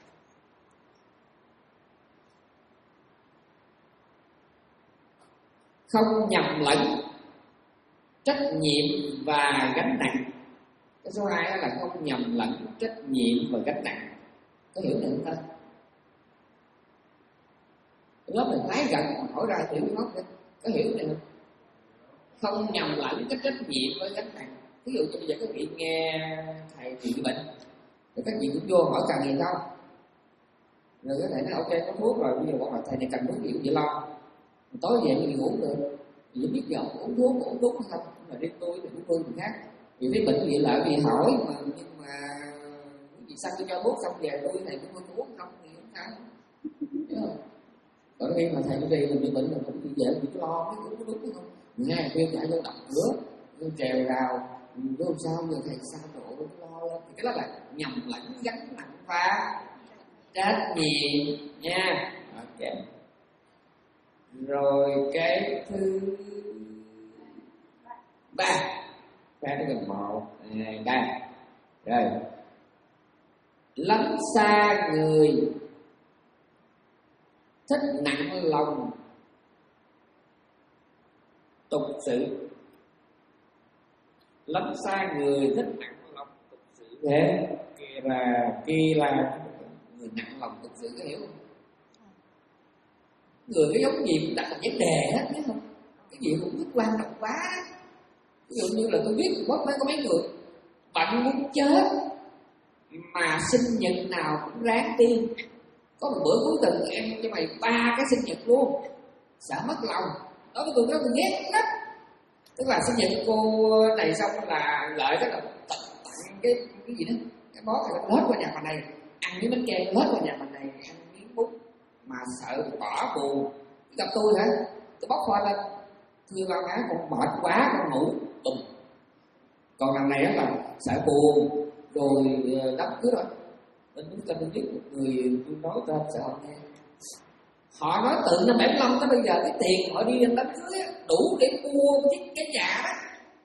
B: không nhầm lẫn trách nhiệm và gánh nặng. Cái số hai là không nhầm lẫn trách nhiệm và gánh nặng. Có hiểu được không? Lớp mình tái gần hỏi ra hiểu nó có hiểu được không? Không nhầm lẫn cái trách nhiệm với gánh nặng. Ví dụ như bây giờ các vị nghe thầy trị bệnh, rồi các vị cũng vô hỏi cần gì không? Rồi cái thầy nói ok có thuốc rồi, bây giờ bảo là thầy này cần thuốc gì cũng vậy lo. Tối về mình ngủ được, vì biết giờ uống thuốc uống thuốc hay không, mà riêng tôi thì cũng phương người khác. Vì thấy bệnh vậy lại vì hỏi mà nhưng mà vì sao tôi cho thuốc xong về tôi thầy cũng không thuốc không thì không sao, hiểu không? Còn khi mà thầy đi mình bị bệnh mình cũng bị dễ bị lo cái đúng đúng không? Nghe khuyên chạy vô đập cửa, vô trèo rào, vô sao giờ thầy sao độ lo lên thì cái đó là nhầm lẫn gánh nặng và trách nhiệm nha. Ok. Rồi cái thứ ba, ba nó gần một, hai, ba. Rồi lánh xa người thích nặng lòng tục sự. Lánh xa người thích nặng lòng tục sự. Thế kia là kia là người nặng lòng tục sự, có hiểu không? Người cái giống gì cũng đặt là vấn đề hết, biết không? Cái gì cũng rất quan trọng quá. Ví dụ như là tôi biết có mấy có mấy người bạn muốn chết mà sinh nhật nào cũng ráng tiên. Có một bữa cuối tuần em cho mày ba cái sinh nhật luôn, sợ mất lòng. Đó với tôi đó tôi ghét lắm. Tức là sinh nhật cô này xong là lợi cái là tặng cái cái gì đó, cái bó này hết qua nhà bà này ăn miếng bánh kem, hết qua nhà bà này ăn miếng bún, mà sợ bỏ buồn. Gặp tôi hả, tôi bóc hoa lên thưa ba má con mệt quá con ngủ tùm. Còn lần này là sợ buồn rồi đám cưới rồi. Mình cũng cần biết một người tôi nói tên sợ họ nghe. Họ nói từ năm bảy mươi lăm tới bây giờ cái tiền họ đi lên đám cưới đủ để mua chiếc cái nhà đó.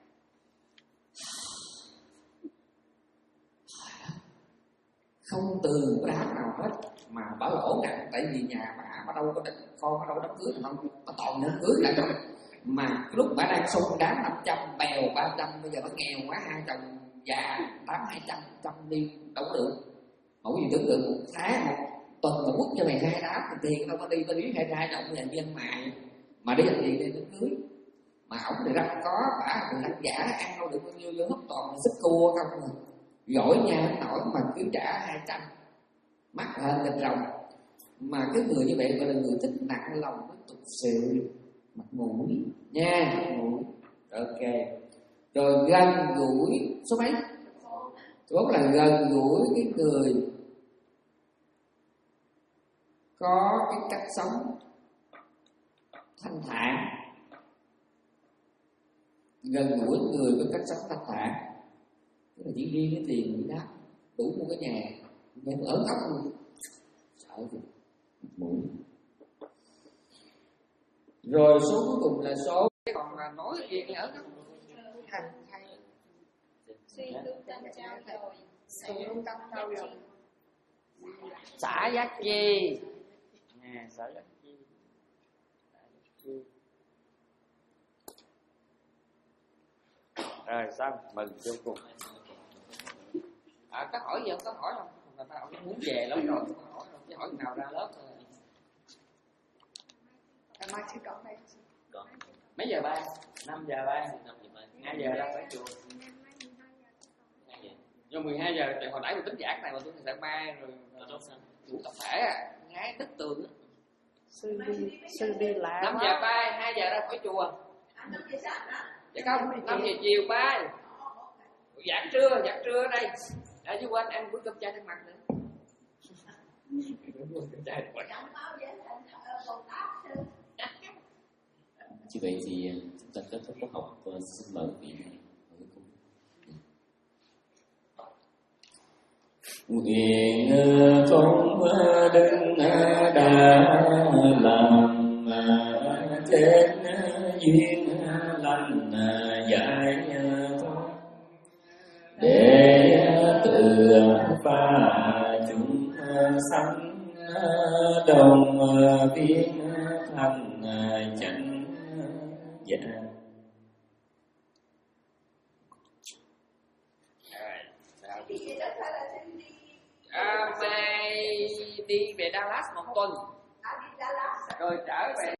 B: Không từ cái đám nào hết mà bà lỗ nặng, tại vì nhà bà bà đâu có định con, bà đâu có đám cưới đâu, bà toàn đám cưới lại đâu. Mà lúc bà đang xung đám năm trăm bèo ba trăm, bây giờ bà nghèo quá, hai chồng già tám hai trăm trăm đi đâu có được. Mỗi gì tưởng tượng một tháng một tuần mà quất cho mày hai đám thì tiền đâu có đi, tao biết hai hai chồng nhà dân mại mà đi làm gì đi đám cưới. Mà ổng thì răng có, bả thì răng giả, ăn đâu được bao nhiêu, vô hấp toàn là sức cua không mà giỏi nha nổi mà cứ trả hai trăm, mắc hơn lên rồng. Mà cái người như vậy gọi là người thích nặng lòng với tục sự, mặt mũi nha, mặt mũi. Ok. Rồi gần gũi số mấy? Số bốn là gần gũi cái người có cái cách sống thanh thản. Gần gũi người có cách sống thanh thản, tức là chỉ riêng cái tiền bị đáp đủ mua cái nhà nên ở khóc luôn, sợ gì mũi. Rồi số cuối cùng là số còn là nói chuyện ở khóc thành hay
C: suy tư tâm trao dồi, suy tâm trao dồi,
A: xả giác chi nè, xả giác chi, xả giác chi. Rồi xong, mừng vô cùng. À, có hỏi gì không? Có hỏi không? Người ta hỏi muốn về lắm rồi, không hỏi đâu, chứ hỏi nào ra lớp thôi.
C: em mai sẽ có đây.
A: Còn mấy giờ ba? Năm giờ ba, năm giờ ba, hai giờ ra phải chùa. Do mười hai giờ, tại hồi nãy mình tính giảng này mà tôi sẽ ba rồi ngủ tập thể à, ngái đứt tường á.
C: Sư đi, sư đi làm.
A: Năm giờ ba, hai giờ ra khỏi chùa. Dạ không, năm giờ chiều ba. Giảng trưa, giảng trưa ở đây. Đã chứ quên ăn bữa cơm chay trên mặt nữa.
D: Như vậy thì chúng ta kết thúc lớp học, xin mời quý vị. Nguyện công đức đã làm thế duyên lành giải thoát, để tự pha chúng sanh đồng viên thành chánh giác.
A: À, mai đi về Dallas một tuần, rồi trở về